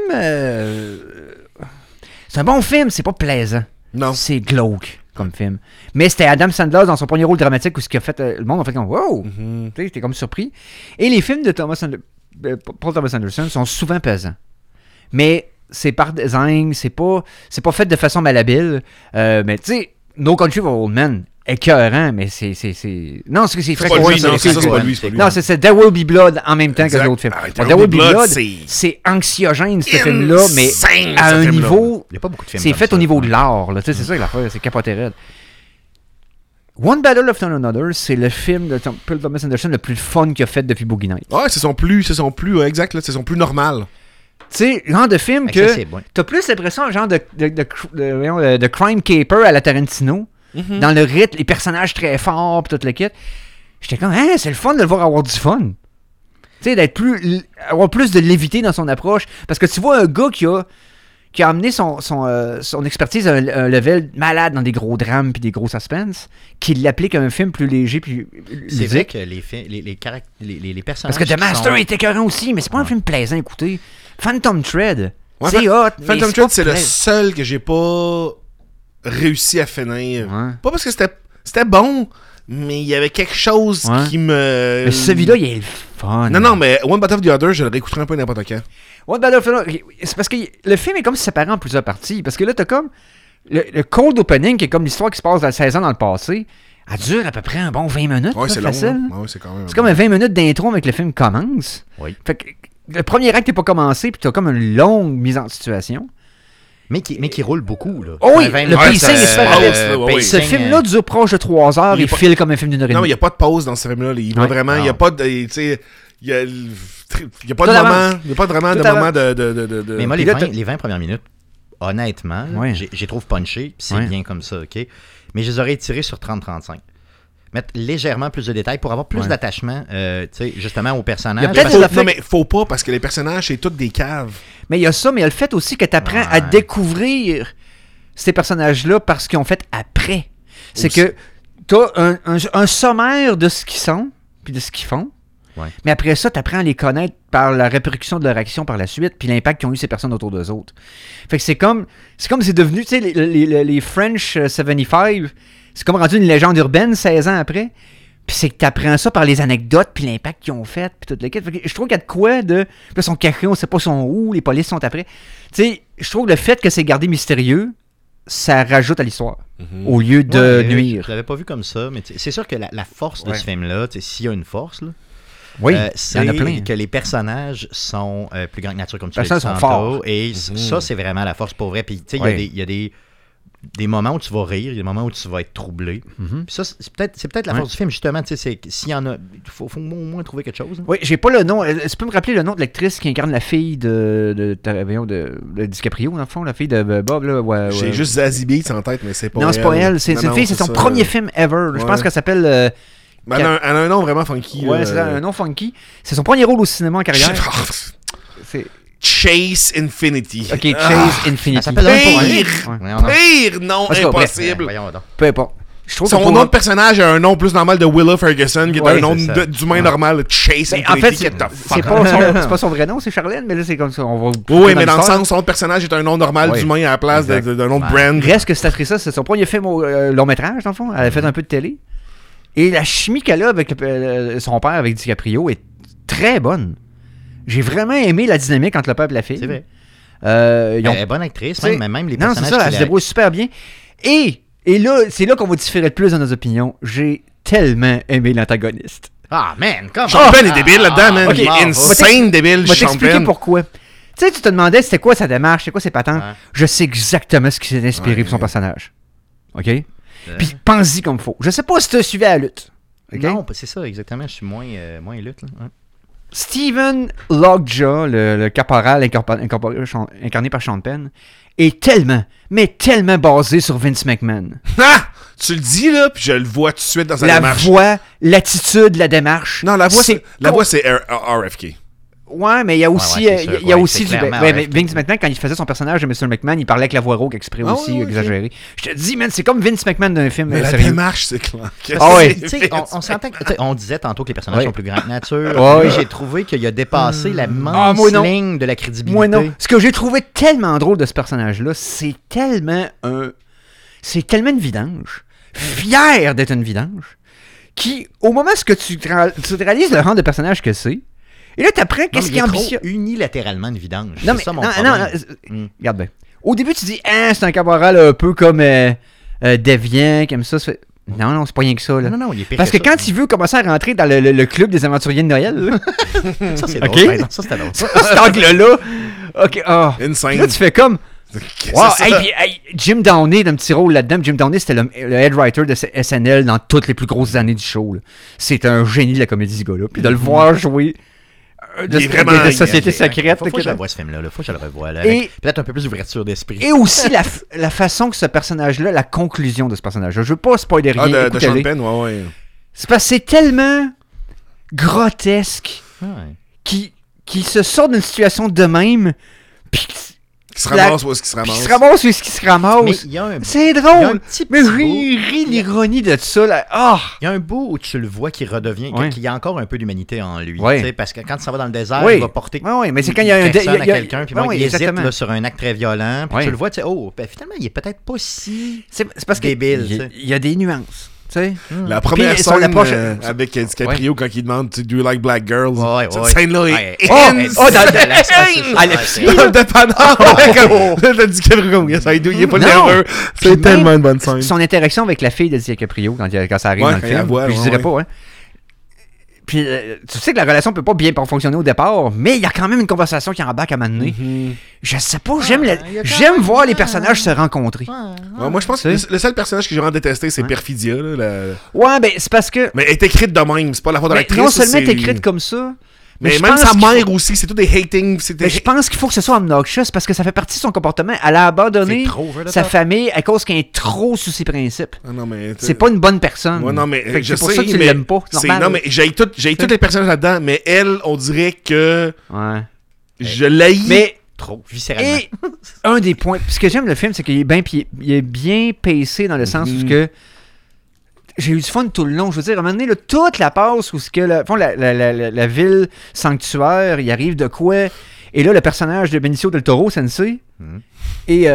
c'est un bon film, c'est pas plaisant. Non. C'est glauque comme film. Mais c'était Adam Sandler dans son premier rôle dramatique où ce qui a fait... le monde a fait comme « Wow! J'étais comme surpris. Et les films de Paul Thomas Anderson sont souvent pesants. Mais c'est par design, c'est pas fait de façon malhabile. Mais tu sais, No Country for Old Men, écœurant, mais c'est... Non, c'est pas lui, non, c'est pas lui. Non, c'est There Will Be Blood en même temps que l'autre film. There Will Be Blood, c'est anxiogène, ce film-là, mais à un niveau... Il n'y a pas beaucoup de films. C'est fait au niveau de l'art, là. C'est ça l'affaire, c'est capoté raide. One Battle After Another, c'est le film de Paul Thomas Anderson le plus fun qu'il a fait depuis Boogie Nights. Ouais, c'est son plus exact, là, c'est son plus normal. Tu sais, genre de film que t'as plus l'impression, genre de crime caper à la Tarantino, dans le rythme, les personnages très forts, pis tout le kit. J'étais comme, c'est le fun de le voir avoir du fun. Tu sais, avoir plus de lévité dans son approche. Parce que tu vois un gars qui a amené son expertise à un level malade dans des gros drames puis des gros suspense, qui l'applique à un film plus léger puis ludique. C'est vrai que les personnages... Parce que The Master est écœurant aussi, mais c'est pas un film plaisant à écouter. Phantom Thread, c'est hot. Phantom Thread, c'est le seul que j'ai pas réussi à finir. Ouais. Pas parce que c'était bon, mais il y avait quelque chose qui me... Mais celui-là, il est le fun. Non, mais One Battle of the Other, je le réécouterai un peu n'importe quand. One Battle of the Other, c'est parce que le film est comme séparé en plusieurs parties. Parce que là, t'as comme le cold opening, qui est comme l'histoire qui se passe dans 16 ans dans le passé. Elle dure à peu près un bon 20 minutes. Ouais, c'est facile. Long. Ouais, c'est quand même. C'est comme un 20 minutes d'intro avec le film commence. Oui. Fait que le premier acte n'est pas commencé, puis t'as comme une longue mise en situation. Mais qui roule beaucoup, là. Oh oui, le pacing est super rapide. Ce film-là dure proche de 3 heures, il file comme un film d'une heure et demie. Non, il n'y a pas de pause dans ce film-là. Il va vraiment, il n'y a pas de... Il n'y a pas de moment. Il n'y a pas vraiment de moment de... Mais moi, les 20 premières minutes, honnêtement, j'ai trouve punché, c'est bien comme ça, OK? Mais je les aurais tirés sur 30-35. Mettre légèrement plus de détails pour avoir plus d'attachement, justement, aux personnages. Non, mais faut pas, parce que les personnages, c'est tous des caves. Mais il y a ça, mais il y a le fait aussi que tu apprends à découvrir ces personnages-là parce qu'ils ont fait après. C'est que tu as un sommaire de ce qu'ils sont, puis de ce qu'ils font. Ouais. Mais après ça, tu apprends à les connaître par la répercussion de leur action par la suite, puis l'impact qu'ont eu ces personnes autour d'eux autres. Fait que c'est comme c'est devenu, tu sais, les French 75, c'est comme rendu une légende urbaine 16 ans après. Puis c'est que tu apprends ça par les anecdotes, puis l'impact qu'ils ont fait, puis toute la quête. Fait que je trouve qu'il y a de quoi de... Puis là, son café, on sait pas son où, les polices sont après. Tu sais, je trouve que le fait que c'est gardé mystérieux, ça rajoute à l'histoire, au lieu de nuire. Je l'avais pas vu comme ça, mais c'est sûr que la force de ce film-là, s'il y a une force, là, c'est que les personnages sont plus grands que nature, comme tu l'as dit sont forts. Et ça, c'est vraiment la force pour vrai. Puis, tu sais, il y a des moments où tu vas rire, il y a des moments où tu vas être troublé. Puis ça, c'est peut-être la force du film, justement. Tu sais, s'il y en a, il faut au moins trouver quelque chose. Oui, j'ai pas le nom. Tu peux me rappeler le nom de l'actrice qui incarne la fille de DiCaprio, dans le fond, la fille de Bob, là. J'ai juste Zazie Beetz en tête, mais c'est pas elle. Non, c'est pas elle. C'est une fille, c'est son premier film ever. Je pense qu'elle s'appelle... Mais elle a un nom vraiment funky. Ouais, c'est un nom funky. C'est son premier rôle au cinéma en carrière. C'est Chase Infinity. Ok, Chase Infinity. Ça s'appelle pire nom impossible. Peu importe. Son nom de personnage a un nom plus normal de Willa Ferguson, qui est un nom d'humain normal, Chase Infinity. En fait, c'est pas son vrai nom, c'est Charlène, mais là, c'est comme ça. Oui, mais dans le sens, son personnage est un nom normal d'humain à la place d'un nom de brand. Reste que cette actrice-là, c'est son premier film au long métrage, dans le fond. Elle a fait un peu de télé. Et la chimie qu'elle a avec son père, avec DiCaprio, est très bonne. J'ai vraiment aimé la dynamique entre le père et la fille. C'est vrai. Elle est bonne actrice, même les personnages. Non, c'est ça, elle se débrouille super bien. Et Et là, c'est là qu'on va différer le plus dans nos opinions. J'ai tellement aimé l'antagoniste. Ah, man, comment? Sean Penn est débile là-dedans, man. Il est insane débile, Je vais t'expliquer pourquoi. Tu sais, tu te demandais c'était quoi sa démarche, c'est quoi ses patentes. Ouais. Je sais exactement ce qui s'est inspiré pour son personnage. OK? Puis pense-y comme faut. Je sais pas si tu as suivi à la lutte. Okay? Non, c'est ça, exactement. Je suis moins lutte. Là. Ouais. Stephen Lockjaw, le caporal incarné par Sean Penn, est tellement basé sur Vince McMahon. Ah! Tu le dis, là, puis je le vois tout de suite dans sa démarche. La voix, l'attitude, la démarche. Non, la voix, c'est RFK. Ouais, mais il y a aussi, il y a aussi du. Vince McMahon, quand il faisait son personnage de Mr. McMahon, il parlait avec la voix rauque exprès aussi, exagérée. Je te dis, man, c'est comme Vince McMahon d'un film. Mais la démarche, c'est clair. On s'entend on disait tantôt que les personnages sont plus grands que nature. J'ai trouvé qu'il a dépassé la mince ligne de la crédibilité. Moi, non. Ce que j'ai trouvé tellement drôle de ce personnage-là, c'est tellement une vidange. Fier d'être une vidange. Qui, au moment où tu réalises le rang de personnage que c'est, et là, t'apprends qu'est-ce qui est ambitieux. Unilatéralement une vidange. Non, mais, ça, mon problème. Regarde bien. Au début, tu dis, c'est un caporal un peu comme déviant, comme ça. Non, c'est pas rien que ça. Là. Non, il est pire. Parce que quand il veut commencer à rentrer dans le club des aventuriers de Noël, là, ça, c'est drôle. Ça, c'était drôle. Cet angle-là, OK. Insane. Là, tu fais comme. Wow, hey, Jim Downey d'un petit rôle là-dedans. Jim Downey, c'était le head writer de SNL dans toutes les plus grosses années du show. C'est un génie de la comédie, ce gars-là. Puis de le voir jouer de société secrète. Faut que je revoie ce film-là. Faut que je le revoie. Avec peut-être un peu plus d'ouverture d'esprit. Et aussi la façon que ce personnage-là, la conclusion de ce personnage-là. Je veux pas spoiler rien. De Sean Penn, ouais. C'est parce que c'est tellement grotesque qui se sort d'une situation de même. Puis qui se ramasse où est-ce qu'il se ramasse. Qui se ramasse où est-ce qu'il se ramasse. C'est drôle. Mais ris l'ironie de ça. Là. Oh. Il y a un bout où tu le vois qui redevient, qu'il y a encore un peu d'humanité en lui. Parce que quand il s'en va dans le désert, il va porter mais c'est quand il y a un personne à quelqu'un, puis il hésite là, sur un acte très violent, puis tu le vois, tu sais, finalement, il est peut-être pas si débile. Il y a des nuances. La première scène avec DiCaprio quand il demande Do you like black girls? Cette scène-là est dans le dépanneur. DiCaprio comme il est pas nerveux. C'est tellement une bonne scène. Son interaction avec la fille de DiCaprio quand ça arrive dans le film. Je dirais pas, Puis tu sais que la relation peut pas bien fonctionner au départ, mais il y a quand même une conversation qui embarque à m'amener. Je sais pas, j'aime voir les personnages se rencontrer. Moi, je pense que le seul personnage que j'ai vraiment détesté, c'est Perfidia. Ouais, ben c'est parce que. Mais elle est écrite de même, c'est pas la faute de l'actrice. Non seulement elle est écrite comme ça. Mais même sa mère aussi, c'est tout des hating. Mais je pense qu'il faut que ce soit obnoxious parce que ça fait partie de son comportement. Elle a abandonné sa famille à cause qu'elle est trop sous ses principes. C'est pas une bonne personne. Non, mais c'est pour ça que tu l'aimes pas. Non, mais j'ai tous les personnages là-dedans, mais elle, on dirait que je l'haïs. Mais trop viscéralement. Et un des points, ce que j'aime le film, c'est qu'il est bien pacé dans le sens où que j'ai eu du fun tout le long. Je veux dire, à un moment donné, toute la passe où la ville sanctuaire, il arrive de quoi. Et là, le personnage de Benicio del Toro, Sensei. Et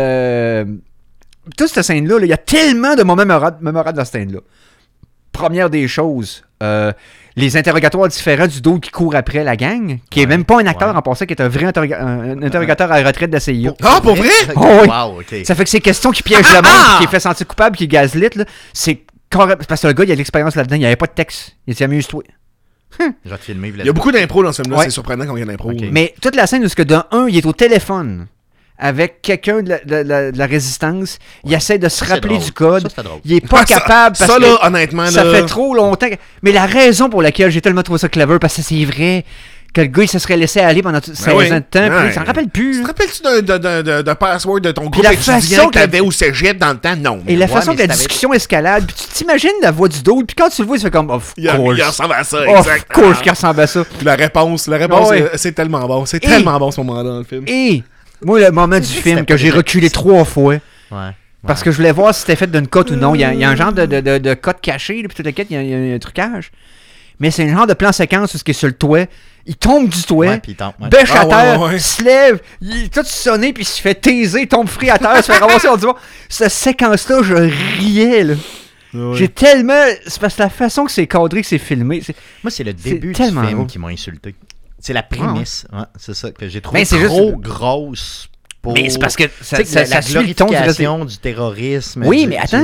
toute cette scène-là, il y a tellement de moments mémorables dans cette scène-là. Première des choses, les interrogatoires différents du dos qui court après la gang, qui est même pas un acteur en passant, qui est un vrai interrogateur à la retraite de la CIA. Ah, pour vrai? Wow, okay. Ça fait que ces questions qui piègent le monde, qui fait sentir coupable, qui gaslit, c'est parce que le gars, il a de l'expérience là-dedans, il n'y avait pas de texte. Il était amuse-toi. Je vais te filmer. Il y a beaucoup d'impro dans ce film-là, c'est surprenant quand il y a d'impro. Mais toute la scène où il est au téléphone avec quelqu'un de la résistance, il essaie de se rappeler du code. Il est pas capable parce que honnêtement, ça fait trop longtemps. Mais la raison pour laquelle j'ai tellement trouvé ça clever, parce que c'est vrai que le gars, il se serait laissé aller pendant 16 ans de temps, puis il s'en rappelle plus. Tu te rappelles-tu d'un password de ton groupe étudiant que t'avais au cégep dans le temps? Non. Et la façon que la discussion escalade, puis tu t'imagines la voix du dos, puis quand tu le vois, il fait comme il ressemble à ça, exact. Of course qu'il ressemble à ça. Puis la réponse, c'est tellement bon. C'est tellement bon ce moment-là dans le film. Et moi, le moment du film que j'ai reculé 3 fois, parce que je voulais voir si c'était fait d'une cote ou non. Il y a un genre de cote cachée, puis tout le il y a un trucage. Mais c'est un genre de plan séquence où ce qui est sur le toit. Il tombe du toit, bêche à terre, se lève, il est tout sonné, puis il se fait taiser, tombe frit à terre, se fait ramasser. On dit, cette séquence-là, je riais, là. J'ai tellement. C'est parce que la façon que c'est cadré, que c'est filmé. Moi, c'est le début du film qui m'a insulté. C'est la prémisse. C'est ça que j'ai trouvé trop grosse. Mais c'est parce que la glorification du terrorisme. Oui, mais attends.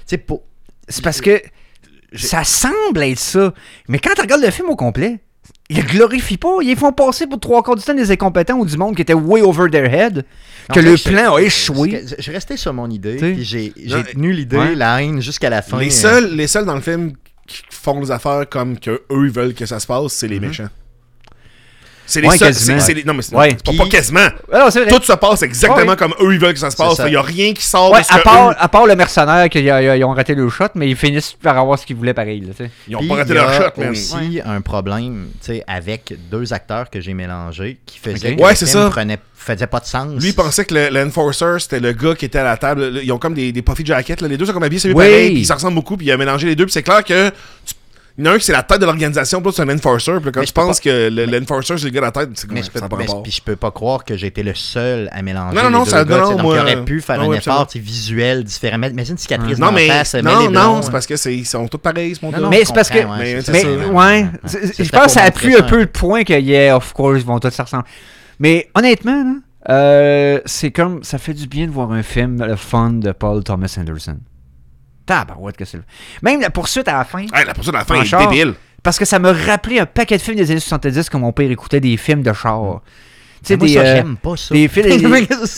sais, c'est parce que ça semble être ça. Mais quand tu regardes le film au complet, ils le glorifient pas. Ils font passer pour 3/4 du temps des incompétents ou du monde qui était way over their head. Que le plan a échoué. Je suis resté sur mon idée, puis j'ai tenu l'idée, la haine jusqu'à la fin. Les seuls dans le film qui font les affaires comme qu'eux ils veulent que ça se passe, c'est les méchants. C'est les seuls. Non, mais c'est pas quasiment. Alors, c'est vrai. Tout se passe exactement comme eux ils veulent que ça se passe. Il n'y a rien qui sort de ce à part le mercenaire qu'ils ont raté le shot, mais ils finissent par avoir ce qu'ils voulaient pareil. Là, ils ont pas raté leur shot, mais aussi un problème avec 2 acteurs que j'ai mélangés qui faisaient que le film faisait pas de sens. Lui, il pensait que l'enforcer, c'était le gars qui était à la table. Ils ont comme des puffy jackets. Là. Les deux sont comme habillés, c'est pareil, puis ils se ressemblent beaucoup, puis il a mélangé les deux, puis c'est clair que... Il y en a un qui c'est la tête de l'organisation, puis c'est un enforcer. Puis quand tu penses que l'enforcer c'est le gars de la tête, c'est comme ça. Puis je peux pas croire que j'ai été le seul à mélanger les deux gars. Donc il aurait pu faire un effort visuel différent. Mais c'est une cicatrice dans la face. Non, c'est parce que ils sont tous pareils, ce monde-là. Mais c'est parce que. Je pense que ça a pris un peu le point que, of course, ils vont tous se ressembler. Mais honnêtement, c'est comme. Ça fait du bien de voir un film, le fun de Paul Thomas Anderson. Tabarouette que c'est. Même la poursuite à la fin. La poursuite à la fin est débile. Parce que ça me rappelait un paquet de films des années 70 quand mon père écoutait des films de char. Tu sais, j'aime pas ça. Des films.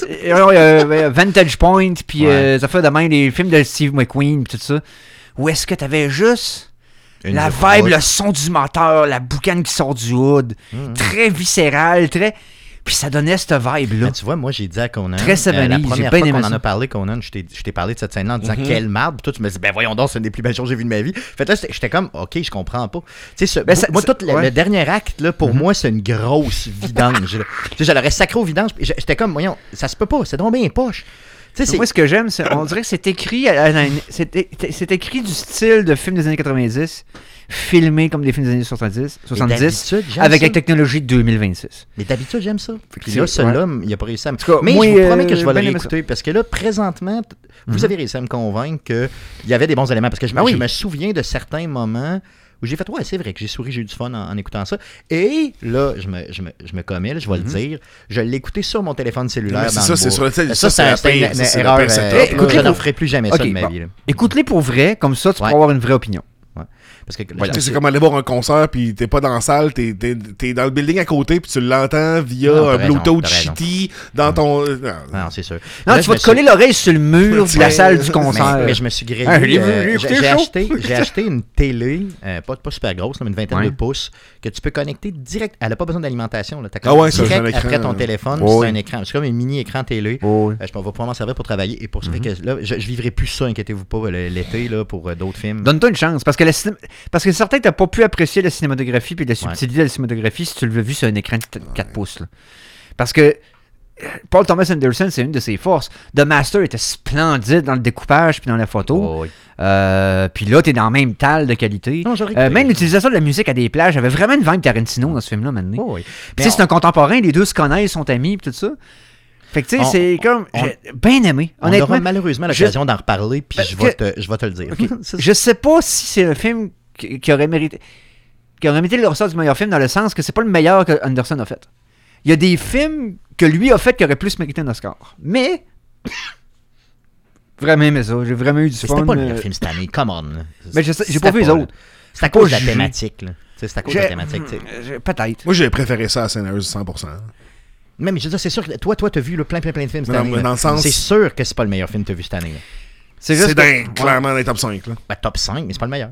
Vantage Point, puis ça fait de même des films de Steve McQueen, tout ça. Où est-ce que t'avais juste la vibe, le son du moteur, la boucane qui sort du hood, très viscéral, très. Puis ça donnait cette vibe-là. Tu vois, moi, j'ai dit à Conan, très la première fois qu'on en a parlé, Conan, je t'ai parlé de cette scène-là en disant quelle marde. Puis toi, tu me dis, voyons donc, c'est une des plus belles choses que j'ai vues de ma vie. Fait là, j'étais comme, OK, je comprends pas. Tu sais, moi, tout le dernier acte, là, pour moi, c'est une grosse vidange. Je l'aurais sacré au vidange. J'étais comme, voyons, ça se peut pas, c'est donc bien poche. Moi, ce que j'aime, on dirait que c'est écrit c'est écrit du style de film des années 90, filmé comme des films des années 70 avec la technologie de 2026. Mais d'habitude, j'aime ça. Puis là, celui-là, il n'a pas réussi à me... Mais je vous promets que je vais le réécouter, parce que là, présentement, vous avez réussi à me convaincre qu'il y avait des bons éléments, parce que je me souviens de certains moments où j'ai fait, ouais, c'est vrai que j'ai souri, j'ai eu du fun en écoutant ça. Et là, je me commets, je vais le dire, je l'ai écouté sur mon téléphone cellulaire. C'est ça, c'est sur le téléphone. Ça, c'est une erreur. Je n'en ferai plus jamais ça de ma vie. Écoute-les pour vrai, comme ça, tu pourras avoir une vraie opinion. Parce que c'est comme aller voir un concert puis t'es pas dans la salle, t'es dans le building à côté puis tu l'entends via un Bluetooth shitty dans ton... Non, c'est sûr. Non, tu vas te coller l'oreille sur le mur de la salle du concert. Mais je me suis grillé. J'ai acheté une télé, pas super grosse, mais une vingtaine de pouces, que tu peux connecter direct. Elle n'a pas besoin d'alimentation. Tu as direct après ton téléphone, c'est un écran. C'est comme un mini-écran télé. Je vais pouvoir m'en servir pour travailler. Et pour ça, je vivrai plus ça, inquiétez-vous pas, l'été pour d'autres films. Donne-toi une chance, parce que certain que t'as pas pu apprécier la cinématographie puis la subtilité de la cinématographie si tu l'as vu sur un écran de 4 pouces. Là. Parce que Paul Thomas Anderson, c'est une de ses forces. The Master était splendide dans le découpage puis dans la photo. Puis là, t'es dans le même tal de qualité. Non, même l'utilisation de la musique à des plages avait vraiment une vibe Tarantino dans ce film-là maintenant. Puis c'est un contemporain, les deux se connaissent, sont amis puis tout ça. Fait que tu sais, c'est comme... J'ai bien aimé, honnêtement. On aura malheureusement l'occasion d'en reparler, puis je vais te le dire. Okay. Je sais pas si c'est un film qui aurait mérité le ressort du meilleur film, dans le sens que c'est pas le meilleur que Anderson a fait. Il y a des films que lui a fait qui auraient plus mérité un Oscar. Mais... vraiment aimé ça. J'ai vraiment eu du fun. C'était pas le meilleur film cette année, come on. Mais j'ai pas vu les autres. C'est à cause de la thématique, là. C'est à cause de la thématique, peut-être. Moi, j'ai préféré ça à Sinners 100%. Mais je veux dire, c'est sûr que toi, t'as vu plein de films cette année. Dans le sens... C'est sûr que c'est pas le meilleur film que t'as vu cette année. Là. C'est clairement dans les top 5. Là. Top 5, mais c'est pas le meilleur.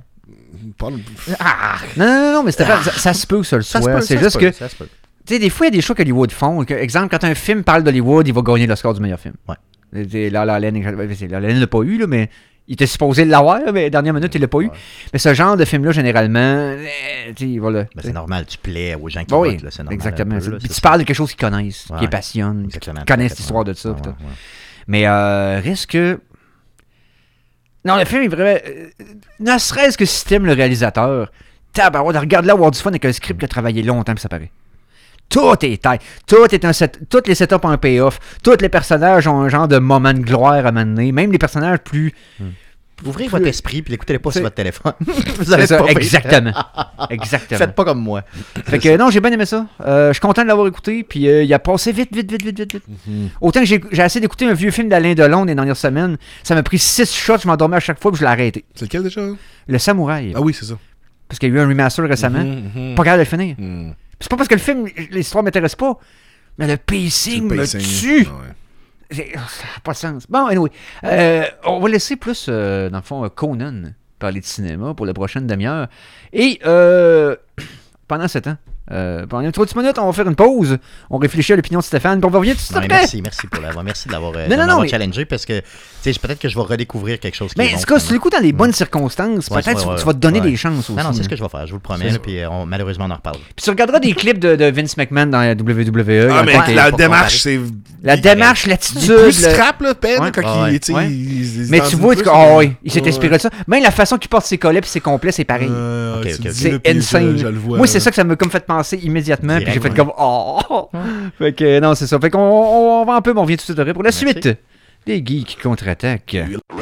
Non, mais ça se peut que ça le soit. C'est juste que... Tu sais, des fois, il y a des choix qu'Hollywood font. Exemple, quand un film parle d'Hollywood, il va gagner le score du meilleur film. Ouais. La La l'a pas eu, là, mais... Il était supposé l'avoir, mais dernière minute, il l'a pas eu. Mais ce genre de film-là, généralement, voilà. C'est normal, tu plais aux gens qui votent. Là, c'est normal. Exactement. Puis tu parles de quelque chose qu'ils connaissent, qui les passionne, qui connaissent l'histoire de ça. Mais risque que... Non, le film est vraiment... ne serait-ce que si t'aimes le réalisateur, regarde là avoir du fun avec un script qui a travaillé longtemps, puis ça paraît. Tout est taille. Tous les setups ont un payoff. Tous les personnages ont un genre de moment de gloire à mener. Même les personnages plus Ouvrez votre esprit puis l'écoutez pas sur votre téléphone. Vous allez ça, exactement. Exactement. Faites pas comme moi. Fait que non, j'ai bien aimé ça. Je suis content de l'avoir écouté, puis il a passé vite. Autant que j'ai assez d'écouter un vieux film d'Alain Delon les dernières semaines, ça m'a pris 6 shots, je m'endormais à chaque fois, puis je l'ai arrêté. C'est lequel déjà? Le Samouraï. Ah oui, c'est ça. Parce qu'il y a eu un remaster récemment. Pas capable de le finir. C'est pas parce que le film, l'histoire m'intéresse pas, mais le pacing me tue. Ça n'a pas de sens. Bon, anyway. On va laisser plus, dans le fond, Conan parler de cinéma pour la prochaine demi-heure. Et pendant ce temps, pendant une 30 minutes, on va faire une pause. On réfléchit à l'opinion de Stéphane. Puis on va revenir tout de suite après. Merci pour l'avoir. Merci de l'avoir challengé parce que peut-être que je vais redécouvrir quelque chose qui est bon. Mais si tu l'écoutes dans les bonnes circonstances, peut-être tu vas te donner des chances aussi. Non, c'est ce que je vais faire. Je vous le promets. Puis malheureusement, on en reparle. Puis tu regarderas des clips de Vince McMahon dans la WWE. Ah, mais la démarche, c'est... La démarche, l'attitude... Plus scrap, là, peine, quand il... Mais tu vois, il s'est inspiré de ça. Même la façon qu'il porte ses collets et ses complets, c'est pareil. C'est insane. Moi, c'est ça que ça m'a comme fait penser immédiatement. Puis j'ai fait comme fait que non, c'est ça. Fait qu'on va un peu, mais on revient tout de suite après pour la suite des Geeks contre-attaque.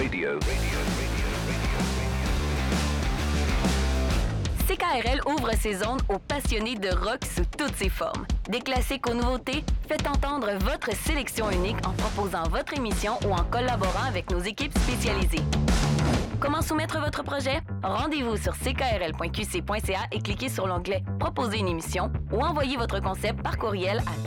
CKRL ouvre ses ondes aux passionnés de rock sous toutes ses formes. Des classiques aux nouveautés, faites entendre votre sélection unique en proposant votre émission ou en collaborant avec nos équipes spécialisées. Comment soumettre votre projet? Rendez-vous sur ckrl.qc.ca et cliquez sur l'onglet « Proposer une émission » ou envoyez votre concept par courriel à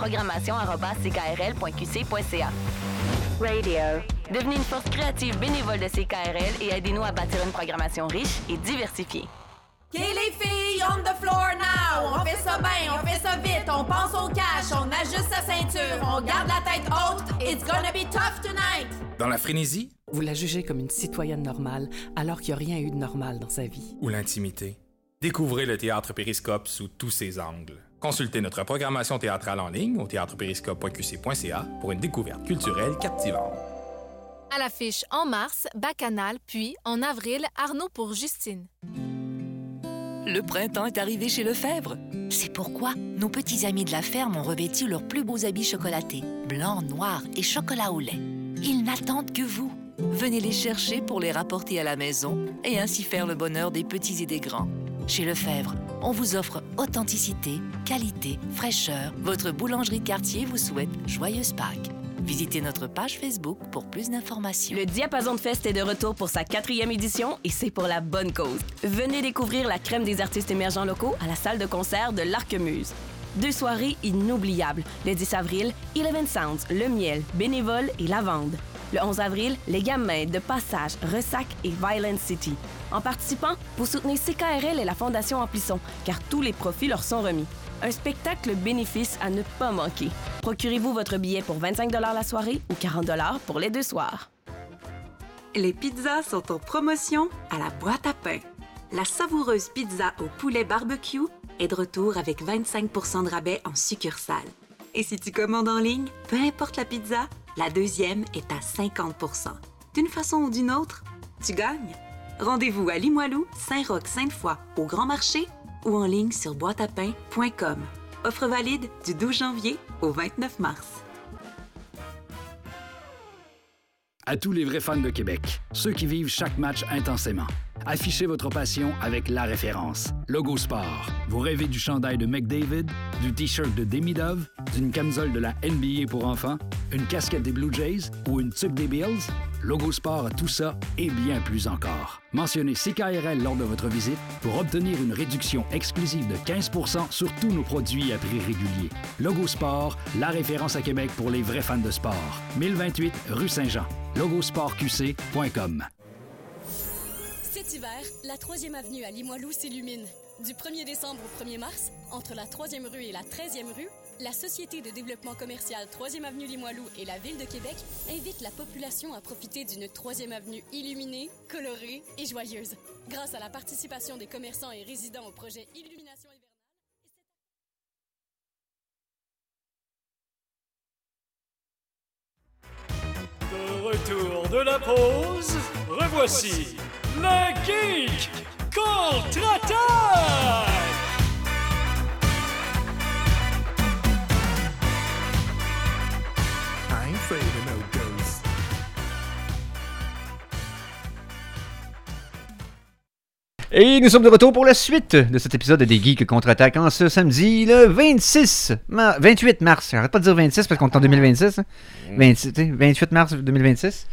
programmation@ckrl.qc.ca. Radio. Devenez une force créative bénévole de CKRL et aidez-nous à bâtir une programmation riche et diversifiée. OK, les filles, on the floor now. On fait ça bien, on fait ça vite. On pense au cash, on ajuste sa ceinture. On garde la tête haute. It's gonna be tough tonight. Dans la frénésie? Vous la jugez comme une citoyenne normale, alors qu'il n'y a rien eu de normal dans sa vie. Ou l'intimité? Découvrez le Théâtre Périscope sous tous ses angles. Consultez notre programmation théâtrale en ligne au théâtreperiscope.qc.ca pour une découverte culturelle captivante. À l'affiche en mars, Bacchanal, puis en avril, Arnaud pour Justine. Le printemps est arrivé chez Lefebvre. C'est pourquoi nos petits amis de la ferme ont revêtu leurs plus beaux habits chocolatés, blanc, noir et chocolat au lait. Ils n'attendent que vous. Venez les chercher pour les rapporter à la maison et ainsi faire le bonheur des petits et des grands. Chez Lefebvre, on vous offre authenticité, qualité, fraîcheur. Votre boulangerie Cartier vous souhaite joyeuse Pâques. Visitez notre page Facebook pour plus d'informations. Le Diapason de Fest est de retour pour sa 4e édition et c'est pour la bonne cause. Venez découvrir la crème des artistes émergents locaux à la salle de concert de l'Arquemuse. 2 soirées inoubliables. Le 10 avril, Eleven Sounds, Le Miel, Bénévole et Lavande. Le 11 avril, Les Gamins, De Passage, Ressac et Violent City. En participant, vous soutenez CKRL et la Fondation Amplisson, car tous les profits leur sont remis. Un spectacle bénéfice à ne pas manquer. Procurez-vous votre billet pour 25 $ la soirée ou 40 $ pour les 2 soirs. Les pizzas sont en promotion à la boîte à pain. La savoureuse pizza au poulet barbecue est de retour avec 25 % de rabais en succursale. Et si tu commandes en ligne, peu importe la pizza, la deuxième est à 50 %. D'une façon ou d'une autre, tu gagnes. Rendez-vous à Limoilou, Saint-Roch, Sainte-Foy, au Grand Marché ou en ligne sur boîteapin.com. Offre valide du 12 janvier au 29 mars. À tous les vrais fans de Québec, ceux qui vivent chaque match intensément, affichez votre passion avec la référence, Logo Sport. Vous rêvez du chandail de McDavid, du T-shirt de Demidov, d'une camisole de la NBA pour enfants, une casquette des Blue Jays ou une tuque des Bills? Logo Sport a tout ça et bien plus encore. Mentionnez CKRL lors de votre visite pour obtenir une réduction exclusive de 15 % sur tous nos produits à prix régulier. Logo Sport, la référence à Québec pour les vrais fans de sport. 1028 rue Saint-Jean. logosportqc.com. Cet hiver, la 3e avenue à Limoilou s'illumine. Du 1er décembre au 1er mars, entre la 3e rue et la 13e rue, la Société de développement commercial 3e avenue Limoilou et la Ville de Québec invitent la population à profiter d'une 3e avenue illuminée, colorée et joyeuse. Grâce à la participation des commerçants et résidents au projet Illumination hivernale. De retour de la pause, revoici le Geek contre-attaque! Et nous sommes de retour pour la suite de cet épisode des Geeks contre-attaque en ce samedi, le 28 mars. J'arrête pas de dire 26 parce qu'on est en 2026. Hein? 28 mars 2026.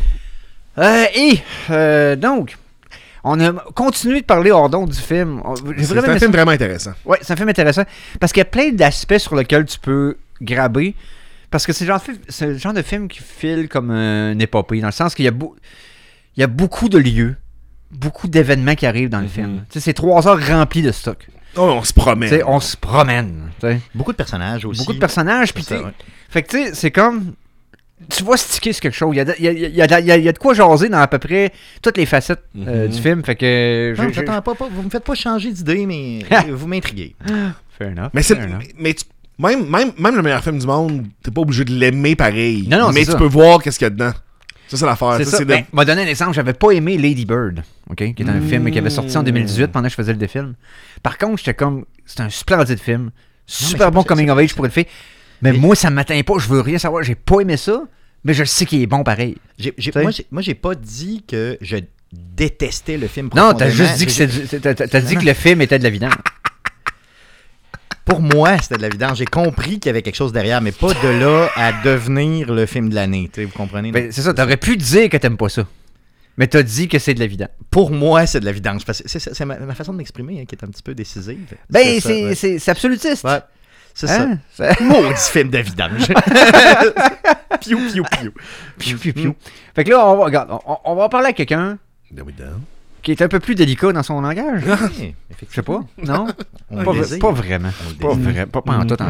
Donc, on a continué de parler hors d'onde du film. C'est un film vraiment intéressant. Ouais, c'est un film intéressant parce qu'il y a plein d'aspects sur lesquels tu peux graber. Parce que c'est le genre de film qui file comme une épopée, dans le sens qu'il y a beaucoup de lieux, beaucoup d'événements qui arrivent dans le film. Tu sais, c'est 3 heures remplies de stock. Oh, on se promène. T'sais, on se promène. T'sais. Beaucoup de personnages aussi. Beaucoup de personnages. Puis ça, ouais. Fait que tu sais, c'est comme... Tu vois sticker sur quelque chose. Il y a de quoi jaser dans à peu près toutes les facettes du film. Fait que... vous me faites pas changer d'idée, mais vous m'intriguez. Fair enough. Mais même le meilleur film du monde, t'es pas obligé de l'aimer pareil. Non, mais tu peux voir qu'est-ce qu'il y a dedans. Ça, c'est l'affaire. C'est ça. M'a donné un exemple. J'avais pas aimé Lady Bird, qui est un film qui avait sorti en 2018 pendant que je faisais le film. Par contre, j'étais comme... C'est un splendide film. Super bon coming of age pour le fait. Mais moi, ça m'atteint pas. Je veux rien savoir. J'ai pas aimé ça. Mais je sais qu'il est bon pareil. Moi, j'ai pas dit que je détestais le film. Non, t'as juste dit que le film était de la vidange. Pour moi, c'était de la vidange. J'ai compris qu'il y avait quelque chose derrière, mais pas de là à devenir le film de l'année. Vous comprenez? Ben, c'est ça, t'aurais pu dire que t'aimes pas ça. Mais t'as dit que c'est de la vidange. Pour moi, c'est de la vidange. Parce que c'est ma façon de m'exprimer qui est un petit peu décisive. Ben, c'est absolutiste. Ouais. C'est ça. Maudit film de vidange. Piou, piou, piou. Piou, piou, piou. Fait que là, on va parler à quelqu'un qui est un peu plus délicat dans son langage. Oui, je sais pas. Non? Pas vraiment. Pas en tout.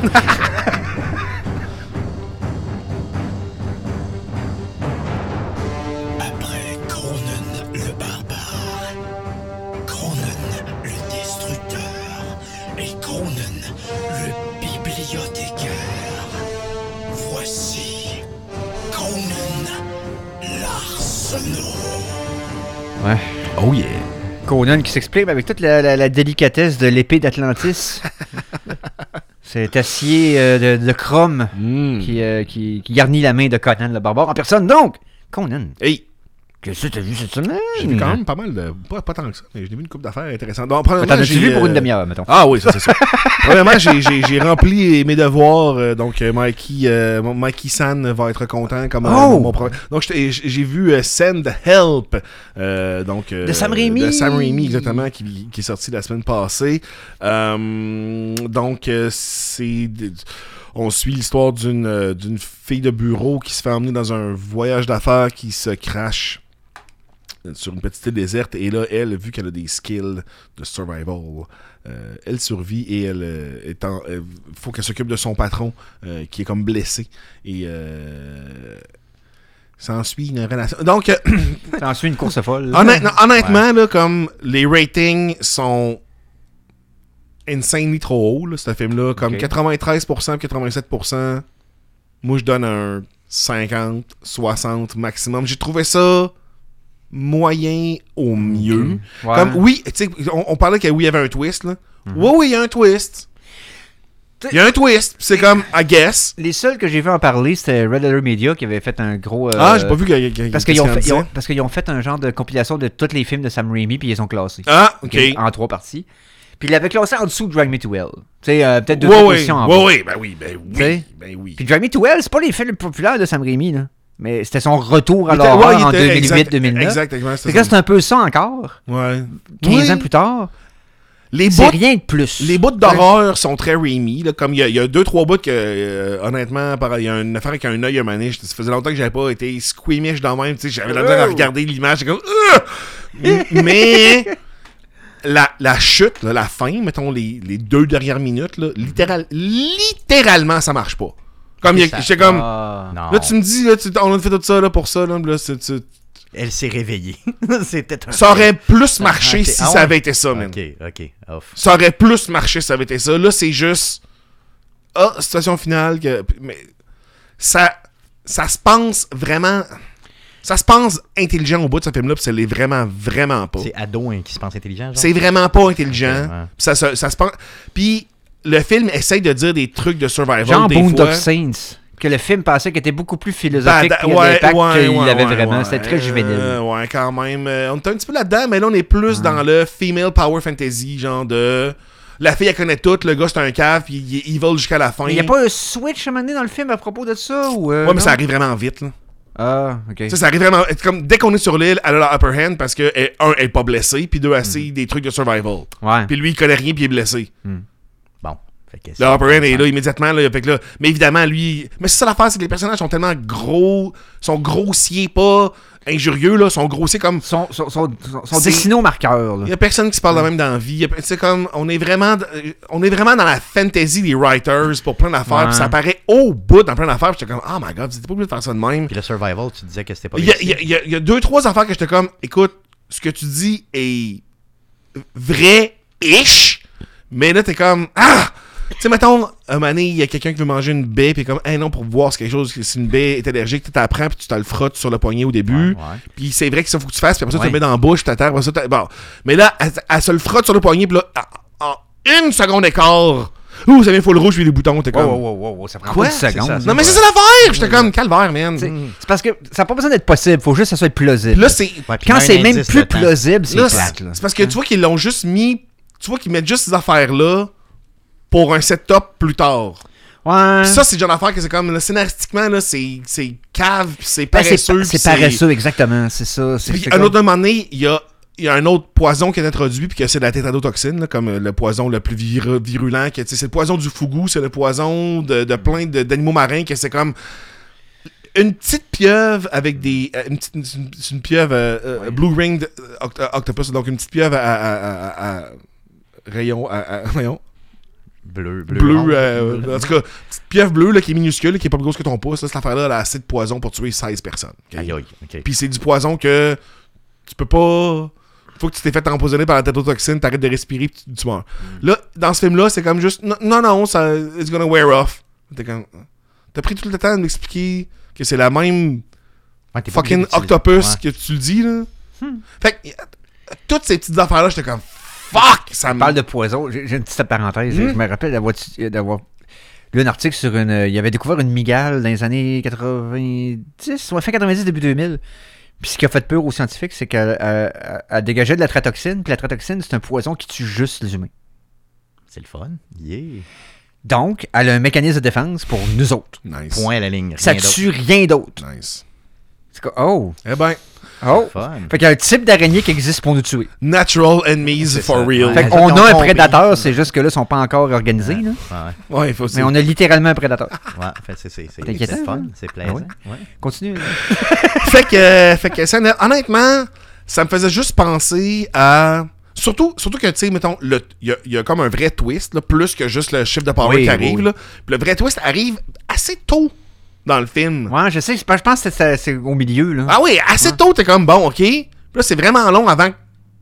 Après Cronen le barbare, Cronen le destructeur et Cronen le bibliothécaire, voici Cronen l'Arsenault. Ouais. Oh yeah. Conan qui s'exprime avec toute la délicatesse de l'épée d'Atlantis. Cet acier de chrome qui garnit la main de Conan le barbare en personne. Donc, Conan. Hey. Qu'est-ce que t'as vu cette semaine? J'ai vu quand même pas mal de... Pas tant que ça, mais j'ai vu une couple d'affaires intéressantes. Donc, t'en as-tu vu pour une demi-heure, mettons? Ah oui, ça, c'est ça. Premièrement, j'ai rempli mes devoirs. Donc, Mikey San va être content comme mon problème. Donc, j'ai vu Send Help. De Sam Raimi. De Sam Raimi, exactement, qui est sorti la semaine passée. Donc, on suit l'histoire d'une fille de bureau qui se fait emmener dans un voyage d'affaires qui se crache sur une petite île déserte. Et là, elle, vu qu'elle a des skills de survival, elle survit et elle faut qu'elle s'occupe de son patron qui est comme blessé. Et ça en suit une relation. Donc, ça en suit une course folle. Honnêtement, là, comme les ratings sont insanely trop haut, là, ce film-là. Comme 93%, 87%. Moi, je donne un 50, 60 maximum. J'ai trouvé ça moyen au mieux. Ouais. Comme, oui, tu sais, on parlait qu'il y avait un twist, là. Oui, il y a un twist. Il y a un twist, c'est comme, I guess. Les seuls que j'ai vu en parler, c'était Red Alert Media qui avait fait un gros... j'ai pas vu parce qu'ils ont fait un genre de compilation de tous les films de Sam Raimi, puis ils les ont classés. Ah, OK. En 3 parties. Puis il l'avait classé en dessous de Drag Me to Hell. Tu sais, peut-être 2 positions en bas. Ben oui. Puis Drag Me to Hell, c'est pas les films populaires de Sam Raimi, là. Mais c'était son retour à l'horreur en 2008-2009. Exactement. C'est un peu ça encore. Ouais. 15 ans plus tard. C'est rien de plus. Les bouts d'horreur sont très Raimi. Là, comme il y a 2-3 bouts que, honnêtement, il y a une affaire avec un œil à mané. Ça faisait longtemps que j'avais pas été squeamish dans même. J'avais la misère à regarder l'image. Comme, mais la chute, là, la fin, mettons les 2 dernières minutes, là, littéralement, ça marche pas. Comme j'étais comme. Là, tu me dis, là, on a fait tout ça là, pour ça. Là, elle s'est réveillée. Ça aurait plus marché si ça avait été ça, man. OK. Off. Ça aurait plus marché si ça avait été ça. Là, c'est juste... situation finale. Mais ça se pense vraiment... Ça se pense intelligent au bout de ce film-là, puis ça l'est vraiment, vraiment pas. C'est ado qui se pense intelligent, genre? C'est vraiment pas intelligent. Okay, ça se pense... Puis le film essaye de dire des trucs de survival, genre des Boondock fois. Saints. que le film pensait qu'il était beaucoup plus philosophique qu'il avait vraiment. C'était très juvénile. Ouais, quand même. On est un petit peu là-dedans, mais là, on est plus dans le female power fantasy, genre de... La fille, elle connaît tout, le gars, c'est un cave, puis il est evil jusqu'à la fin. Il n'y a pas un switch à un moment donné dans le film à propos de ça? Ouais, mais ça arrive vraiment vite, là. Ah, ok. Ça arrive vraiment... Comme, dès qu'on est sur l'île, elle a la upper hand parce que, un, elle est pas blessée, puis deux, elle sait des trucs de survival. Ouais. Puis lui, il connaît rien, puis il est blessé. Bon. Le upper hand est là immédiatement. Là, fait que là, mais évidemment, lui... Mais c'est ça l'affaire, c'est que les personnages sont tellement gros, sont grossiers, pas injurieux, là, sont grossiers comme... Sont dessinés au marqueur. Il y a personne qui se parle de même dans la vie. C'est comme... On est vraiment dans la fantasy des writers pour plein d'affaires. Puis ça apparaît au bout dans plein d'affaires. Puis j'étais comme, oh my god, c'était pas obligé de faire ça de même. Puis le survival, tu disais que c'était pas... Il y a 2-3 affaires que j'étais comme, écoute, ce que tu dis est vrai-ish. Mais là, t'es comme, tu sais, mettons, un moment donné, il y a quelqu'un qui veut manger une baie, puis comme, non, pour voir si quelque chose, si une baie est allergique, tu t'apprends, puis tu te le frottes sur le poignet au début. Puis c'est vrai que ça, faut que tu fasses, puis après ça, tu le mets dans la bouche, tu t'attends, bon. Mais là, elle se le frotte sur le poignet, puis là, en 1 seconde et quart, ça vient full rouge, puis les boutons, t'es comme. Wow, ça prend pas 10 secondes. Non, mais c'est ça l'affaire! J'étais comme, calvaire, man. C'est parce que ça n'a pas besoin d'être possible, faut juste que ça soit plausible. Là, c'est. Quand c'est même plus plausible, c'est plate. C'est parce que tu vois qu'ils l'ont juste mis. Tu vois qu'ils mettent juste ces affaires-là pour un setup plus tard. Ouais. Pis ça, c'est le genre d'affaire que c'est comme, là, scénaristiquement, là, c'est cave, pis c'est paresseux. C'est paresseux, exactement, c'est ça. Puis à un autre moment donné, il y a un autre poison qui est introduit, puis que c'est de la tétanotoxine, là, comme le poison le plus virulent. C'est le poison du fougou, c'est le poison de plein d'animaux marins, que c'est comme une petite pieuvre avec des... une pieuvre blue ringed octopus, donc une petite pieuvre à rayon... rayon Bleu. En tout cas, petite pieuvre bleue là, qui est minuscule, qui est pas plus grosse que ton pouce. Là, cette affaire-là, elle a assez de poison pour tuer 16 personnes. Okay? Aïe. Puis c'est du poison que tu peux pas... Faut que tu t'es fait empoisonner par la tétanotoxine, t'arrêtes de respirer puis tu meurs. Là, dans ce film-là, c'est comme juste... Non, ça... It's gonna wear off. T'as pris tout le temps de m'expliquer que c'est la même fucking octopus que tu le dis, là. Fait que toutes ces petites affaires-là, j'étais comme... Fuck! Ça parle de poison. J'ai une petite parenthèse. Je me rappelle d'avoir lu un article sur il avait découvert une mygale dans les années 90, fin 90, début 2000. Puis ce qui a fait peur aux scientifiques, c'est qu'elle dégageait de la tratoxine. Puis la tratoxine, c'est un poison qui tue juste les humains. C'est le fun. Yeah. Donc, elle a un mécanisme de défense pour nous autres. Nice. Point à la ligne. Ça tue rien d'autre. Nice. C'est quoi? Oh! Eh ben... Oh! Fait qu'il y a un type d'araignée qui existe pour nous tuer. Natural enemies for real. Fait qu'on a un prédateur, c'est juste que là, ils sont pas encore organisés. Ouais, il faut aussi. Mais on a littéralement un prédateur. Ouais, fait c'est fun, c'est plaisant. Ouais. Continue. fait que ça, honnêtement, ça me faisait juste penser à... Surtout que, tu sais, mettons, il y a comme un vrai twist, là, plus que juste le chiffre de power qui arrive. Là. Puis le vrai twist arrive assez tôt dans le film. Ouais, je sais. Je pense que c'est au milieu. Là. Ah oui, assez tôt, t'es comme, bon, OK. Puis là, c'est vraiment long avant que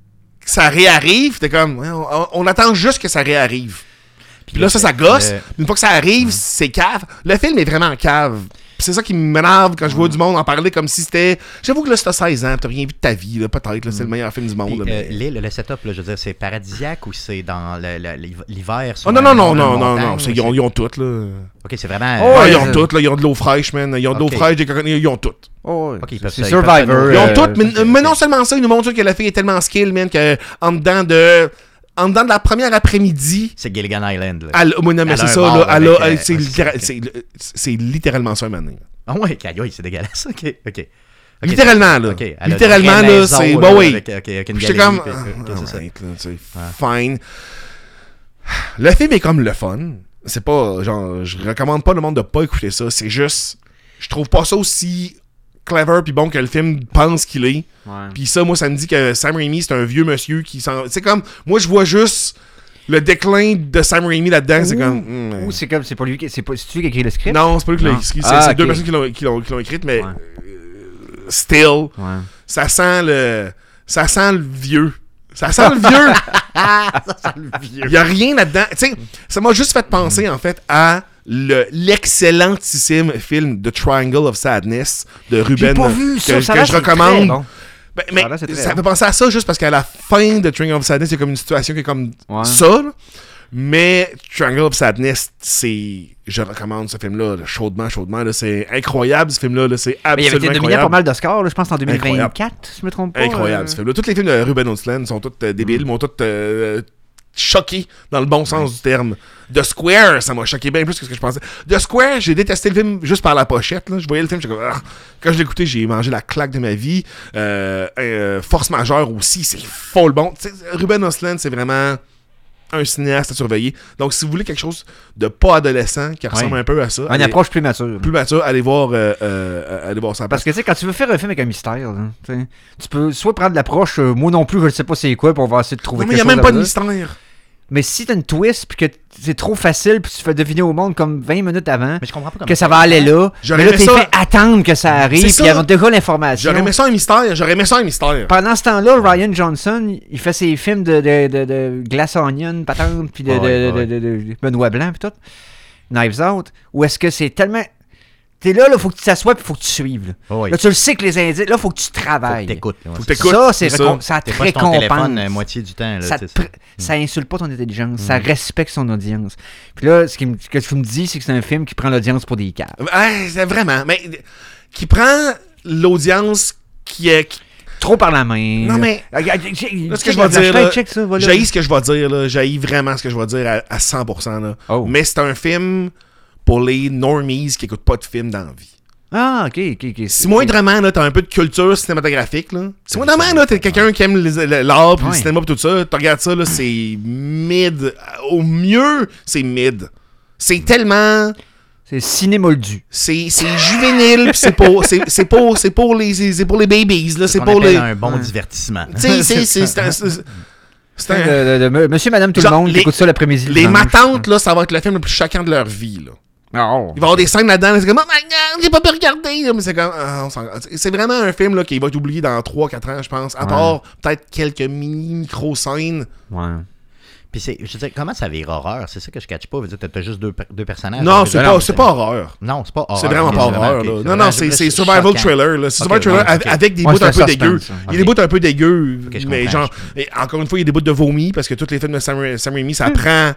ça réarrive. T'es comme, on attend juste que ça réarrive. Puis là, ça gosse. Une fois que ça arrive, c'est cave. Le film est vraiment cave. Pis c'est ça qui m'énerve quand je vois du monde en parler comme si c'était... J'avoue que là, si t'as 16 ans, t'as rien vu de ta vie, là, peut-être, là, c'est le meilleur film du monde. L'île, le setup, là, je veux dire, c'est paradisiaque ou c'est dans l'hiver? Oh non, ils ont tout, là. Ok, c'est vraiment... Oh, ils ont tout, là, ils ont de l'eau fraîche, man. Ils ont de l'eau fraîche, des coconuts, ils ont tout. Oh, okay, c'est Survivor. Ils ont tout, mais non seulement ça, ils nous montrent que la fille est tellement skill, man, qu'en dedans de la première après-midi... C'est Gilligan Island. Là. Non, mais c'est ça, là. C'est littéralement ça, maintenant. Ah ouais, caillou, c'est dégueulasse. OK. Littéralement, là. Okay. Littéralement, là, c'est... Bah oui. Avec une j'étais galerie, comme... Fine. Le film est comme le fun. C'est pas... Genre, je recommande pas le monde de pas écouter ça. C'est juste... Je trouve pas ça aussi... clever puis bon que le film pense qu'il est. Puis ça, moi, ça me dit que Sam Raimi, c'est un vieux monsieur qui s'en... C'est comme... Moi, je vois juste le déclin de Sam Raimi là-dedans. C'est comme... Ou c'est comme... C'est pas lui qui a écrit le script? Non, c'est pas lui qui l'a écrit. C'est deux personnes qui l'ont écrite, mais... Still. Ça sent le vieux. Ça sent le vieux. Ça sent le vieux. Il y a rien là-dedans. Tu sais, ça m'a juste fait penser, en fait, à... l'excellentissime film The Triangle of Sadness de Ruben que je recommande. Mais ça fait penser à ça juste parce qu'à la fin de Triangle of Sadness, il y a comme une situation qui est comme ça. Là. Mais Triangle of Sadness, je recommande ce film-là là, chaudement. Là, c'est incroyable, ce film-là. Là, c'est absolument incroyable. Il avait été nominé pas mal d'Oscars, là, je pense, en 2024, si je me trompe pas. Incroyable, ce film-là. Tous les films de Ruben Östlund sont tous débiles, m'ont tous choqué dans le bon sens du terme. The Square, ça m'a choqué bien plus que ce que je pensais. The Square, j'ai détesté le film juste par la pochette. Là. Je voyais le film, j'étais comme... Quand je l'ai écouté, j'ai mangé la claque de ma vie. Force majeure aussi, c'est full bon. T'sais, Ruben Östlund, c'est vraiment un cinéaste à surveiller. Donc, si vous voulez quelque chose de pas adolescent, qui ressemble un peu à ça... Une approche plus mature. Plus mature, allez voir ça. Parce que, tu sais, quand tu veux faire un film avec un mystère, là, tu peux soit prendre l'approche, moi non plus, je ne sais pas c'est quoi, puis on va essayer de trouver quelque chose. Mais il n'y a même pas de mystère. Mais si t'as une twist puis que c'est trop facile puis tu fais deviner au monde comme 20 minutes avant mais je comprends pas que ça va aller là, mais là t'es fait attendre que ça arrive puis ils ont déjà l'information. J'aurais aimé ça un mystère. Pendant ce temps-là, Ryan Johnson, il fait ses films de Glass Onion, patente puis de Benoît Blanc puis tout, Knives Out, où est-ce que c'est tellement... T'es là, faut que tu t'assoies et faut que tu suives. Là, tu le sais que les indices, là, faut que tu travailles. Faut que t'écoutes. Ça, c'est ça te récompense. Ton téléphone moitié du temps. Là, ça insulte pas ton intelligence. Ça respecte son audience. Puis là, ce que tu me dis, c'est que c'est un film qui prend l'audience pour des caves. C'est vraiment. Mais qui prend l'audience qui est... Trop par la main. Non, mais... Là, ce que je vais dire, là, j'haïs ce que je vais dire, là. J'haïs vraiment ce que je vais dire à 100%, là. Oh. Mais c'est un film... pour les normies qui n'écoutent pas de films dans la vie. Ah, ok. Si moindrement, là, t'as un peu de culture cinématographique, là. Si moindrement, là, t'es quelqu'un qui aime l'art pis le cinéma pis tout ça, tu regardes ça, là, c'est mid. Au mieux, c'est mid. C'est tellement... C'est ciné-moldu. C'est juvénile pis c'est pour les babies, là. C'est pour les... un bon divertissement. Tu sais, c'est un... Monsieur, madame, tout le monde qui écoute ça l'après-midi. Les matantes, là, ça va être le film le plus choquant de leur vie, là. Oh. Il va y avoir des scènes là-dedans, c'est comme, oh my god, j'ai pas pu regarder, là, mais c'est comme, c'est vraiment un film là, qui va être oublié dans 3-4 ans, je pense, à part peut-être quelques micro-scènes. Ouais. Puis je veux dire, comment ça vire horreur? C'est ça que je catch pas. Veux dire, t'as juste deux personnages. Non, c'est pas horreur. Non, c'est pas horreur. C'est vraiment pas horreur. Là. Non, c'est survival thriller. Là. C'est survival thriller avec des bouts un peu dégueux. Il y a des bouts un peu dégueux, mais genre, encore une fois, il y a des bouts de vomi, parce que tous les films de Sam Raimi, ça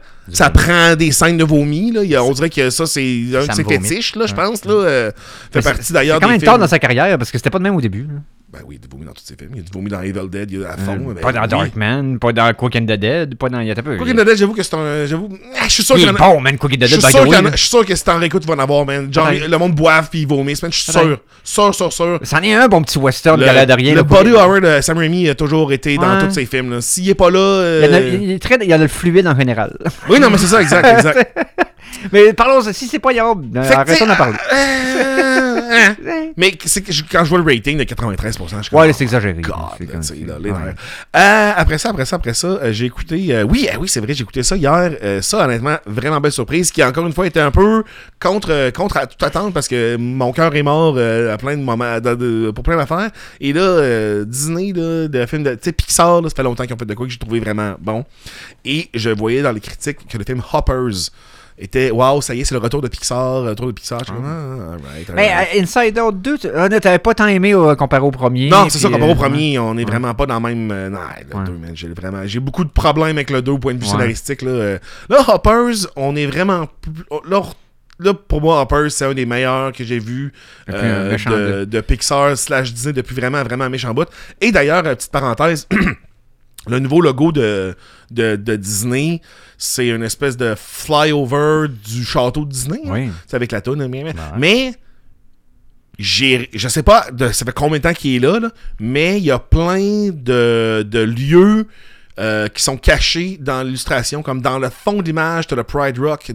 prend des scènes de vomi. Là. On dirait que ça, c'est un de ses fétiches, là, je pense. Fait partie d'ailleurs des films. C'est quand même tard dans sa carrière, parce que c'était pas de même au début. Ben oui, il y a du vomi dans tous ces films. Il y a du vomi dans Evil Dead, il y a à fond. Pas dans Darkman, pas dans Quick and the Dead, pas dans... Quick and the Dead, j'avoue que c'est un... Je suis sûr qu'il y en a... bon, man, Quick and the Dead, je suis sûr que si t'en réécoutes, tu vas en avoir, man. Genre, le monde boive puis il vomit, man. Je suis sûr. Sûr. C'en est un bon petit western qui a l'air de rien. Le body horror de Sam Raimi a toujours été dans tous ses films. S'il est pas là... Il y a le fluide en général. Oui, non, mais c'est ça, exact. Mais parlons, si c'est pas Yob, arrêtons d'en parler. Mais quand je vois le rating de 93%, je suis ouais, c'est exagéré. Après ça, j'ai écouté... oui, c'est vrai, j'ai écouté ça hier. Ça, honnêtement, vraiment belle surprise, qui encore une fois était un peu contre à toute attente, parce que mon cœur est mort à plein de moments, pour plein d'affaires. Et là, Disney, là, de films de... Tu sais, Pixar, là, ça fait longtemps qu'ils ont fait de quoi que j'ai trouvé vraiment bon. Et je voyais dans les critiques que le film Hoppers était wow, ça y est, c'est le retour de Pixar. Mais Inside Out 2, t'avais pas tant aimé comparé au premier. Non, c'est ça, comparé au premier, on est vraiment pas dans le même. Non, le 2, man, j'ai beaucoup de problèmes avec le 2 au point de vue scénaristique. Là, Hoppers, on est vraiment. Là, pour moi, Hoppers, c'est un des meilleurs que j'ai vu de Pixar / Disney depuis vraiment méchant bout. Et d'ailleurs, petite parenthèse. Le nouveau logo de Disney, c'est une espèce de flyover du château de Disney. Oui. C'est avec la toune. Mais je sais pas ça fait combien de temps qu'il est là, mais il y a plein de lieux qui sont cachés dans l'illustration, comme dans le fond de l'image, t'as le Pride Rock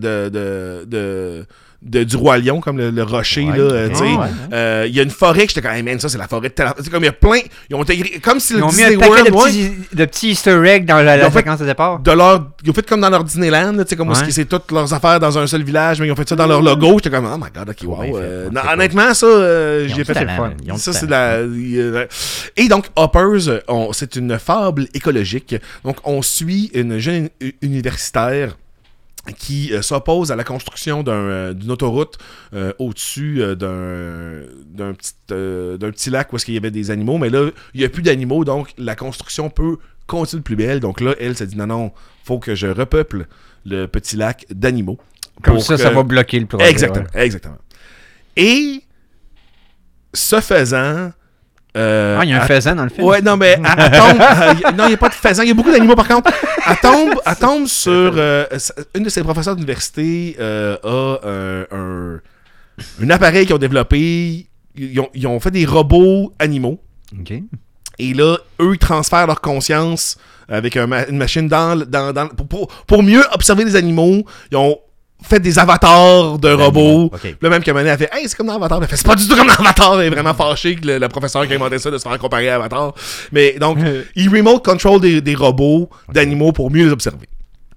du Roi Lion, comme le rocher, là, tu sais. Il y a une forêt que j'étais comme, hey man, ça c'est la forêt de tel... C'est comme, il y a plein... Ils ont intégré... Comme si le Disney World... de petits easter eggs dans la séquence de départ. Ils ont fait comme dans leur Disneyland, tu sais, comme c'est toutes leurs affaires dans un seul village, mais ils ont fait ça dans leur logo. J'étais comme, oh my god, ok, wow. Honnêtement, ça, j'ai fait le fun. Ça, c'est la... Et donc, Hoppers, c'est une fable écologique. Donc, on suit une jeune universitaire qui s'oppose à la construction d'une autoroute au-dessus d'un petit lac où est-ce qu'il y avait des animaux. Mais là, il n'y a plus d'animaux, donc la construction peut continuer de plus belle. Donc là, elle s'est dit non, faut que je repeuple le petit lac d'animaux. Comme ça, ça va bloquer le projet. Exactement, exactement. Et ce faisant... il y a un faisan dans le film. Ouais, non, mais elle tombe... non, il n'y a pas de faisan. Il y a beaucoup d'animaux, par contre. Elle tombe sur... une de ses professeurs d'université a un appareil qu'ils ont développé. Ils ont fait des robots animaux. OK. Et là, eux, ils transfèrent leur conscience avec une machine pour mieux observer les animaux. Ils ont fait des avatars de robots. Okay. Là, même Kamane a fait « Hey, c'est comme dans Avatar. » Elle fait « C'est pas du tout comme dans Avatar. » Elle est vraiment fâchée que le professeur qui a inventé ça de se faire comparer à Avatar. Mais donc, il remote control des robots d'animaux pour mieux les observer.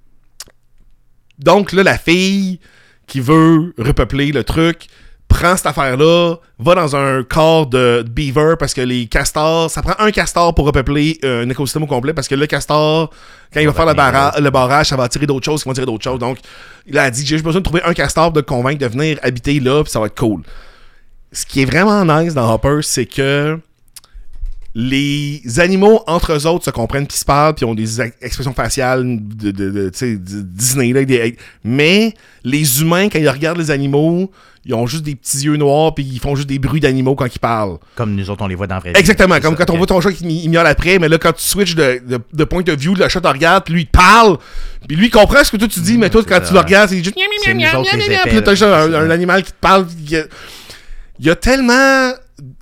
Donc là, la fille qui veut repeupler le truc prend cette affaire-là, va dans un corps de beaver parce que les castors, ça prend un castor pour repeupler un écosystème au complet parce que le castor, quand il va faire le barrage, ça va attirer d'autres choses qui vont attirer d'autres choses. Donc, il a dit, j'ai juste besoin de trouver un castor pour le convaincre de venir habiter là, puis ça va être cool. Ce qui est vraiment nice dans Hopper, c'est que les animaux entre eux autres se comprennent puis se parlent puis ont des expressions faciales de Disney là, mais les humains quand ils regardent les animaux ils ont juste des petits yeux noirs puis ils font juste des bruits d'animaux quand ils parlent comme nous autres on les voit dans la vraie vie. Exactement, comme quand on voit ton chat qui miaule après, mais là quand tu switches de point of view, le chat te regarde puis lui il te parle puis lui il comprend ce que toi tu dis mais toi quand tu le regardes c'est juste puis t'as un animal qui te parle. Il y a tellement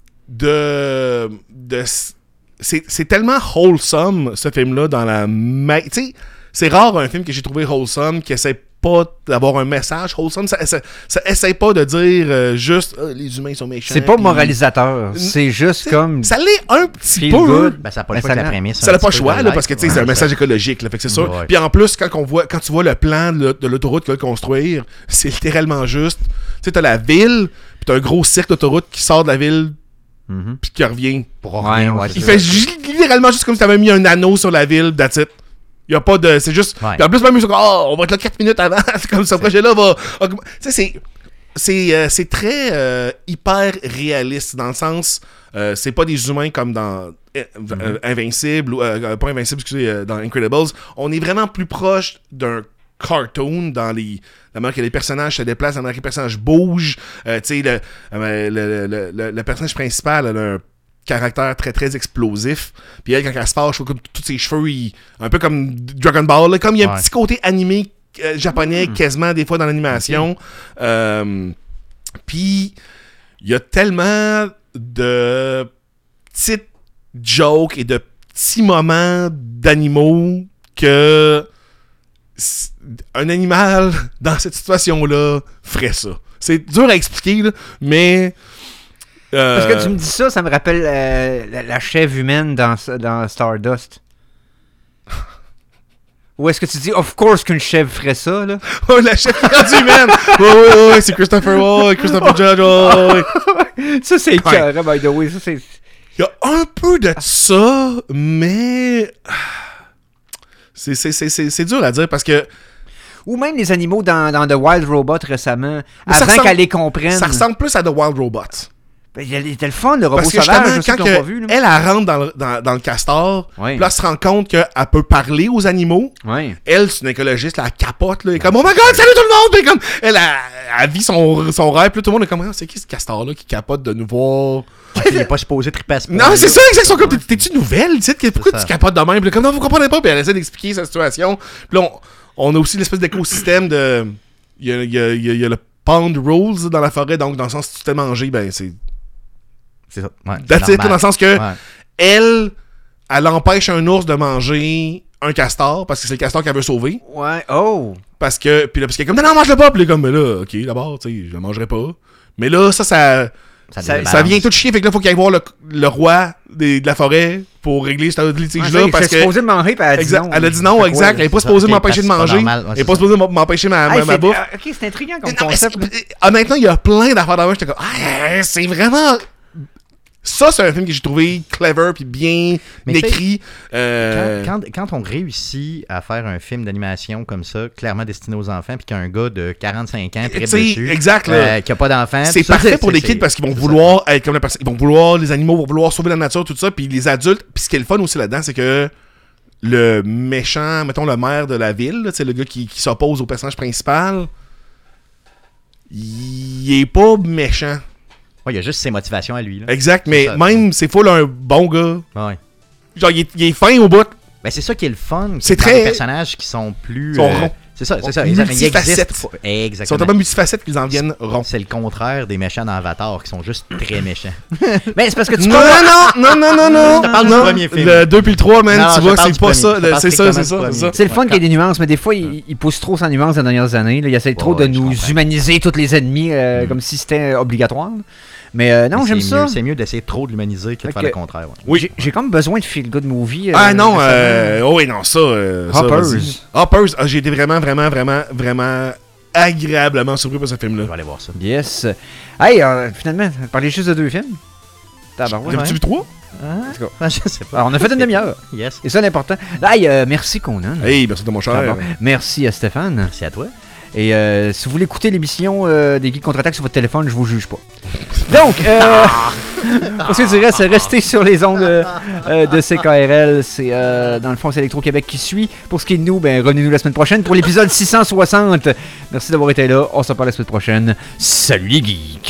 c'est tellement wholesome ce film-là dans la... Tu sais, c'est rare un film que j'ai trouvé wholesome qui essaie pas d'avoir un message wholesome. Ça essaie pas de dire juste les humains sont méchants. C'est pas moralisateur. C'est juste comme... Ça l'est un petit peu. Ben, ça n'a pas le choix de la prémisse. Ça n'a pas le choix, là, parce que c'est un message écologique. Là, fait que c'est sûr. Puis en plus, quand tu vois le plan de l'autoroute qu'il va construire, c'est littéralement juste... Tu sais, t'as la ville, puis t'as un gros cirque d'autoroute qui sort de la ville puis qui revient. Il fait littéralement juste comme si t'avais mis un anneau sur la ville, that's it. Il y a pas de... C'est juste... Puis en plus, même, on va être là 4 minutes avant. C'est comme ce projet-là va... Tu sais, c'est très hyper réaliste dans le sens... c'est pas des humains comme dans Invincible, ou pas Invincible, excusez, dans Incredibles. On est vraiment plus proche d'un cartoon dans la manière que les personnages se déplacent, la manière que les personnages bougent. Tu sais, le personnage principal a un caractère très très explosif. Puis elle, quand elle se fâche, comme tous ses cheveux, un peu comme Dragon Ball, là, comme il y a un petit côté animé japonais quasiment des fois dans l'animation. Puis il y a tellement de petites jokes et de petits moments d'animaux que un animal dans cette situation-là ferait ça. C'est dur à expliquer, là, mais... Parce que tu me dis ça, ça me rappelle la chèvre humaine dans Stardust. Ou est-ce que tu dis, of course qu'une chèvre ferait ça, là? Oh, la chèvre humaine! Ouais, c'est Christopher Judge, Ça, c'est carré, by the way. Ça, c'est... Il y a un peu de ça, mais... C'est dur à dire parce que... Ou même les animaux dans The Wild Robot récemment, mais avant qu'elle les comprenne. Ça ressemble plus à The Wild Robot. Il était le fun, le robot sauvage, je sais qu'ils l'ont pas vu. Là. Elle rentre dans le castor, puis là, elle se rend compte qu'elle peut parler aux animaux. Ouais. Elle, c'est une écologiste, là, elle capote, là, elle est comme « Oh my God, salut tout le monde! » Puis comme, elle vit son rêve, puis tout le monde est comme « C'est qui ce castor-là qui capote de nous voir? » Il n'est pas supposé triper à ce point. Non, c'est ça, exactement. T'es-tu nouvelle? Pourquoi tu capotes de même? Puis comme « Non, vous comprenez pas. » Puis elle essaie d'expliquer sa situation. Puis là, on a aussi l'espèce d'écosystème de... Il y a le Pound Rules dans la forêt, donc dans le sens que tu t'es mangé, ben c'est... C'est ça. Ouais, that's it, dans le sens que elle empêche un ours de manger un castor parce que c'est le castor qu'elle veut sauver. Ouais, oh! Parce qu'elle est comme non, mange-le pas! Puis elle est comme, mais là, ok, d'abord, tu sais, je le mangerai pas. Mais là, ça vient tout chier, fait que là, faut qu'il aille voir le roi de la forêt pour régler ce litige-là. Parce qu'elle est supposée de manger, puis elle a dit non. Elle a dit non, exact. Elle n'est pas supposée m'empêcher de manger. Elle n'est pas supposée m'empêcher ma bouffe. Ok, c'est intriguant comme concept. Honnêtement, il y a plein d'affaires d'avant. J'étais comme, c'est vraiment Ça, c'est un film que j'ai trouvé clever puis bien écrit. Quand on réussit à faire un film d'animation comme ça, clairement destiné aux enfants, puis qu'il y a un gars de 45 ans très dessus, exact, qui a pas d'enfants. C'est parfait pour les kids parce qu'ils vont vouloir être comme la personne. Ils vont vouloir, les animaux vont vouloir sauver la nature, tout ça. Puis les adultes, puis ce qui est le fun aussi là-dedans, c'est que le méchant, mettons le maire de la ville, là, le gars qui s'oppose au personnage principal, il est pas méchant. Ouais, il y a juste ses motivations à lui. Là. Exact, mais ça, même, c'est full un bon gars. Ouais. Genre, il est fin au bout. Ben, c'est ça qui est le fun. C'est très... des personnages qui sont plus... Ils sont ronds. C'est ça. Multifacettes. Exactement. Ils sont tellement multifacettes qu'ils en viennent ronds. C'est le contraire des méchants dans Avatar, qui sont juste très méchants. Mais c'est parce que tu Non. Je te parle du premier film. Le 2 puis le 3, man, tu vois, c'est pas ça. C'est ça. C'est le fun qu'il y ait des nuances, mais des fois, il pousse trop sans nuances dans les dernières années. Il essaie trop de nous humaniser tous les ennemis comme si c'était obligatoire. Mais non, j'aime ça. C'est mieux d'essayer trop de l'humaniser que de faire le contraire. Ouais. Oui. J'ai comme besoin de feel good movie. Non, oui, non, ça. Hoppers. J'ai été vraiment agréablement surpris par ce film-là. Je vais aller voir ça. Yes. Hey, finalement, parler juste de 2 films. T'as-tu vu 3? Je sais pas. Alors, on a fait une demi-heure. Yes. Et ça, l'important. Hey, merci Conan. Hey, merci de mon cher. Merci à Stéphane. Merci à toi. Et si vous voulez écouter l'émission des Geeks Contre-Attaque sur votre téléphone, je vous juge pas. Donc, pour ce qui reste, restez sur les ondes de CKRL. C'est dans le fond, c'est Électro-Québec qui suit. Pour ce qui est de nous, revenez-nous la semaine prochaine pour l'épisode 660. Merci d'avoir été là. On se reparle la semaine prochaine. Salut les geeks!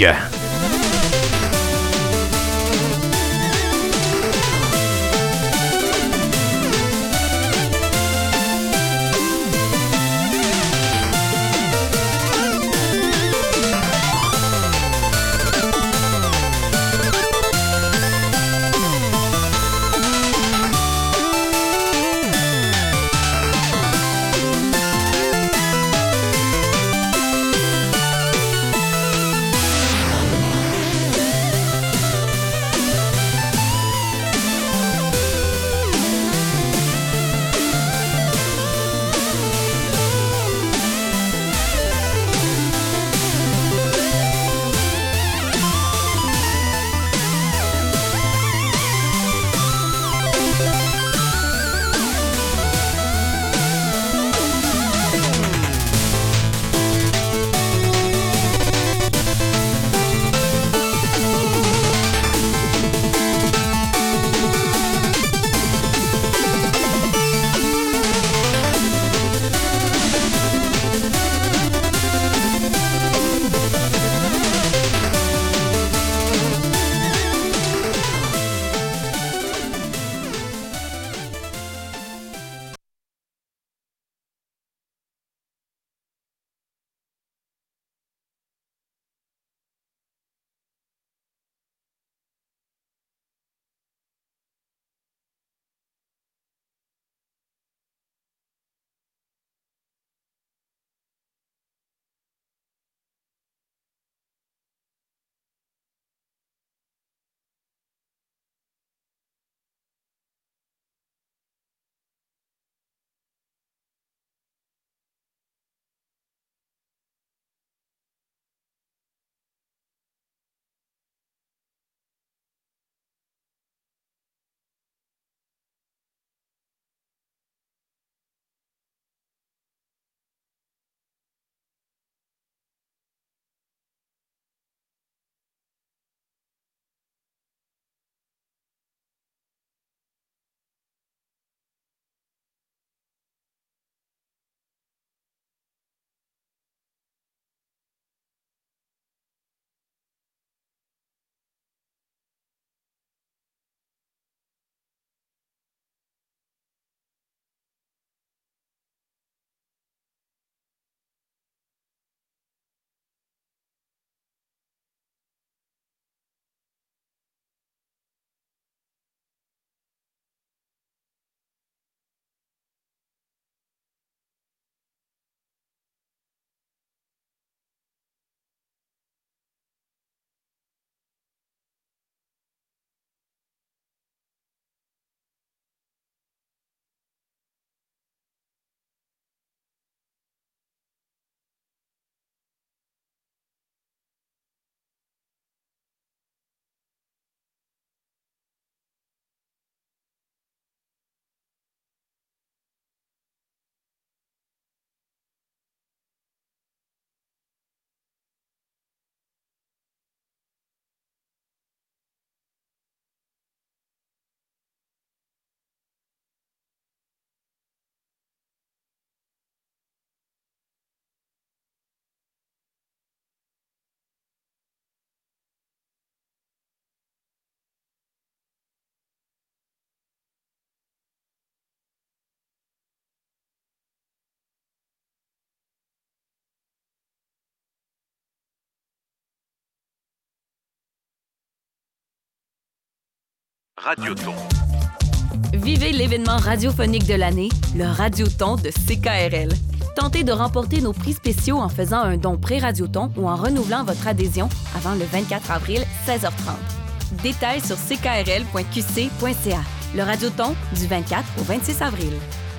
Radioton. Vivez l'événement radiophonique de l'année, le Radioton de CKRL. Tentez de remporter nos prix spéciaux en faisant un don pré-Radioton ou en renouvelant votre adhésion avant le 24 avril, 16h30. Détails sur ckrl.qc.ca. Le Radioton du 24 au 26 avril.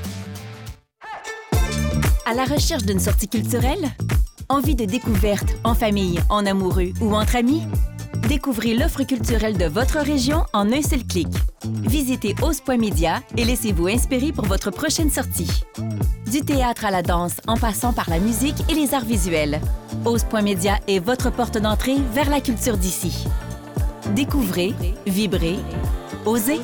À la recherche d'une sortie culturelle? Envie de découverte en famille, en amoureux ou entre amis? Découvrez l'offre culturelle de votre région en un seul clic. Visitez ose.media et laissez-vous inspirer pour votre prochaine sortie. Du théâtre à la danse, en passant par la musique et les arts visuels. Ose.media est votre porte d'entrée vers la culture d'ici. Découvrez, vibrez, osez.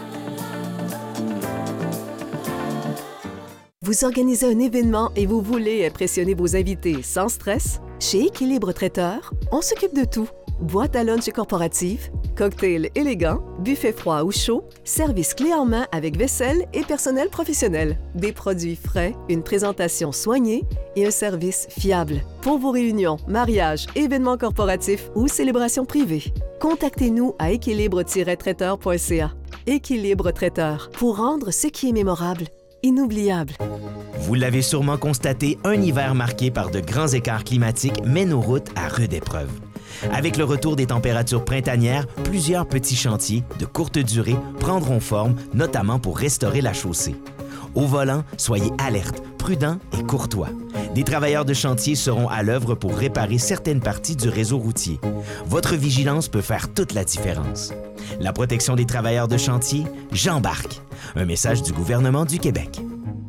Vous organisez un événement et vous voulez impressionner vos invités sans stress? Chez Équilibre Traiteur, on s'occupe de tout. Boîte à lunch corporative, cocktail élégant, buffet froid ou chaud, service clé en main avec vaisselle et personnel professionnel. Des produits frais, une présentation soignée et un service fiable. Pour vos réunions, mariages, événements corporatifs ou célébrations privées, contactez-nous à équilibre-traiteur.ca. Équilibre Traiteur, pour rendre ce qui est mémorable inoubliable. Vous l'avez sûrement constaté, un hiver marqué par de grands écarts climatiques met nos routes à rude épreuve. Avec le retour des températures printanières, plusieurs petits chantiers de courte durée prendront forme, notamment pour restaurer la chaussée. Au volant, soyez alertes, prudents et courtois. Des travailleurs de chantier seront à l'œuvre pour réparer certaines parties du réseau routier. Votre vigilance peut faire toute la différence. La protection des travailleurs de chantier, j'embarque. Un message du gouvernement du Québec.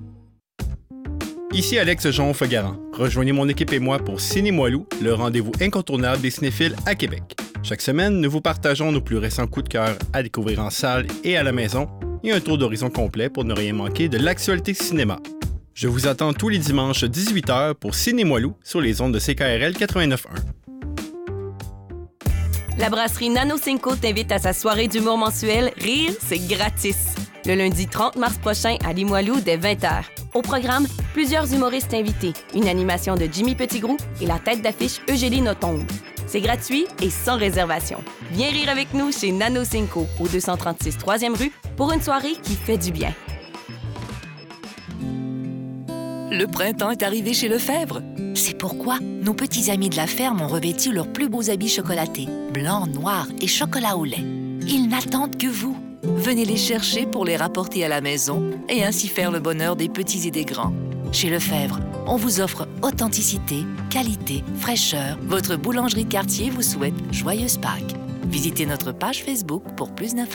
Ici Alex Jean-Fogarant. Rejoignez mon équipe et moi pour Ciné-Moilou, le rendez-vous incontournable des cinéphiles à Québec. Chaque semaine, nous vous partageons nos plus récents coups de cœur à découvrir en salle et à la maison et un tour d'horizon complet pour ne rien manquer de l'actualité cinéma. Je vous attends tous les dimanches 18h pour Ciné-Moilou sur les ondes de CKRL 89.1. La brasserie Nano Cinco t'invite à sa soirée d'humour mensuelle Rire, c'est gratis. Le lundi 30 mars prochain à Limoilou dès 20h. Au programme, plusieurs humoristes invités, une animation de Jimmy Petitgrou et la tête d'affiche Eugénie Notombe. C'est gratuit et sans réservation. Viens rire avec nous chez Nano Cinco, au 236 3e rue, pour une soirée qui fait du bien. Le printemps est arrivé chez Lefebvre. C'est pourquoi nos petits amis de la ferme ont revêtu leurs plus beaux habits chocolatés, blanc, noir et chocolat au lait. Ils n'attendent que vous. Venez les chercher pour les rapporter à la maison et ainsi faire le bonheur des petits et des grands. Chez Lefebvre, on vous offre authenticité, qualité, fraîcheur. Votre boulangerie quartier vous souhaite joyeuse Pâques. Visitez notre page Facebook pour plus d'informations.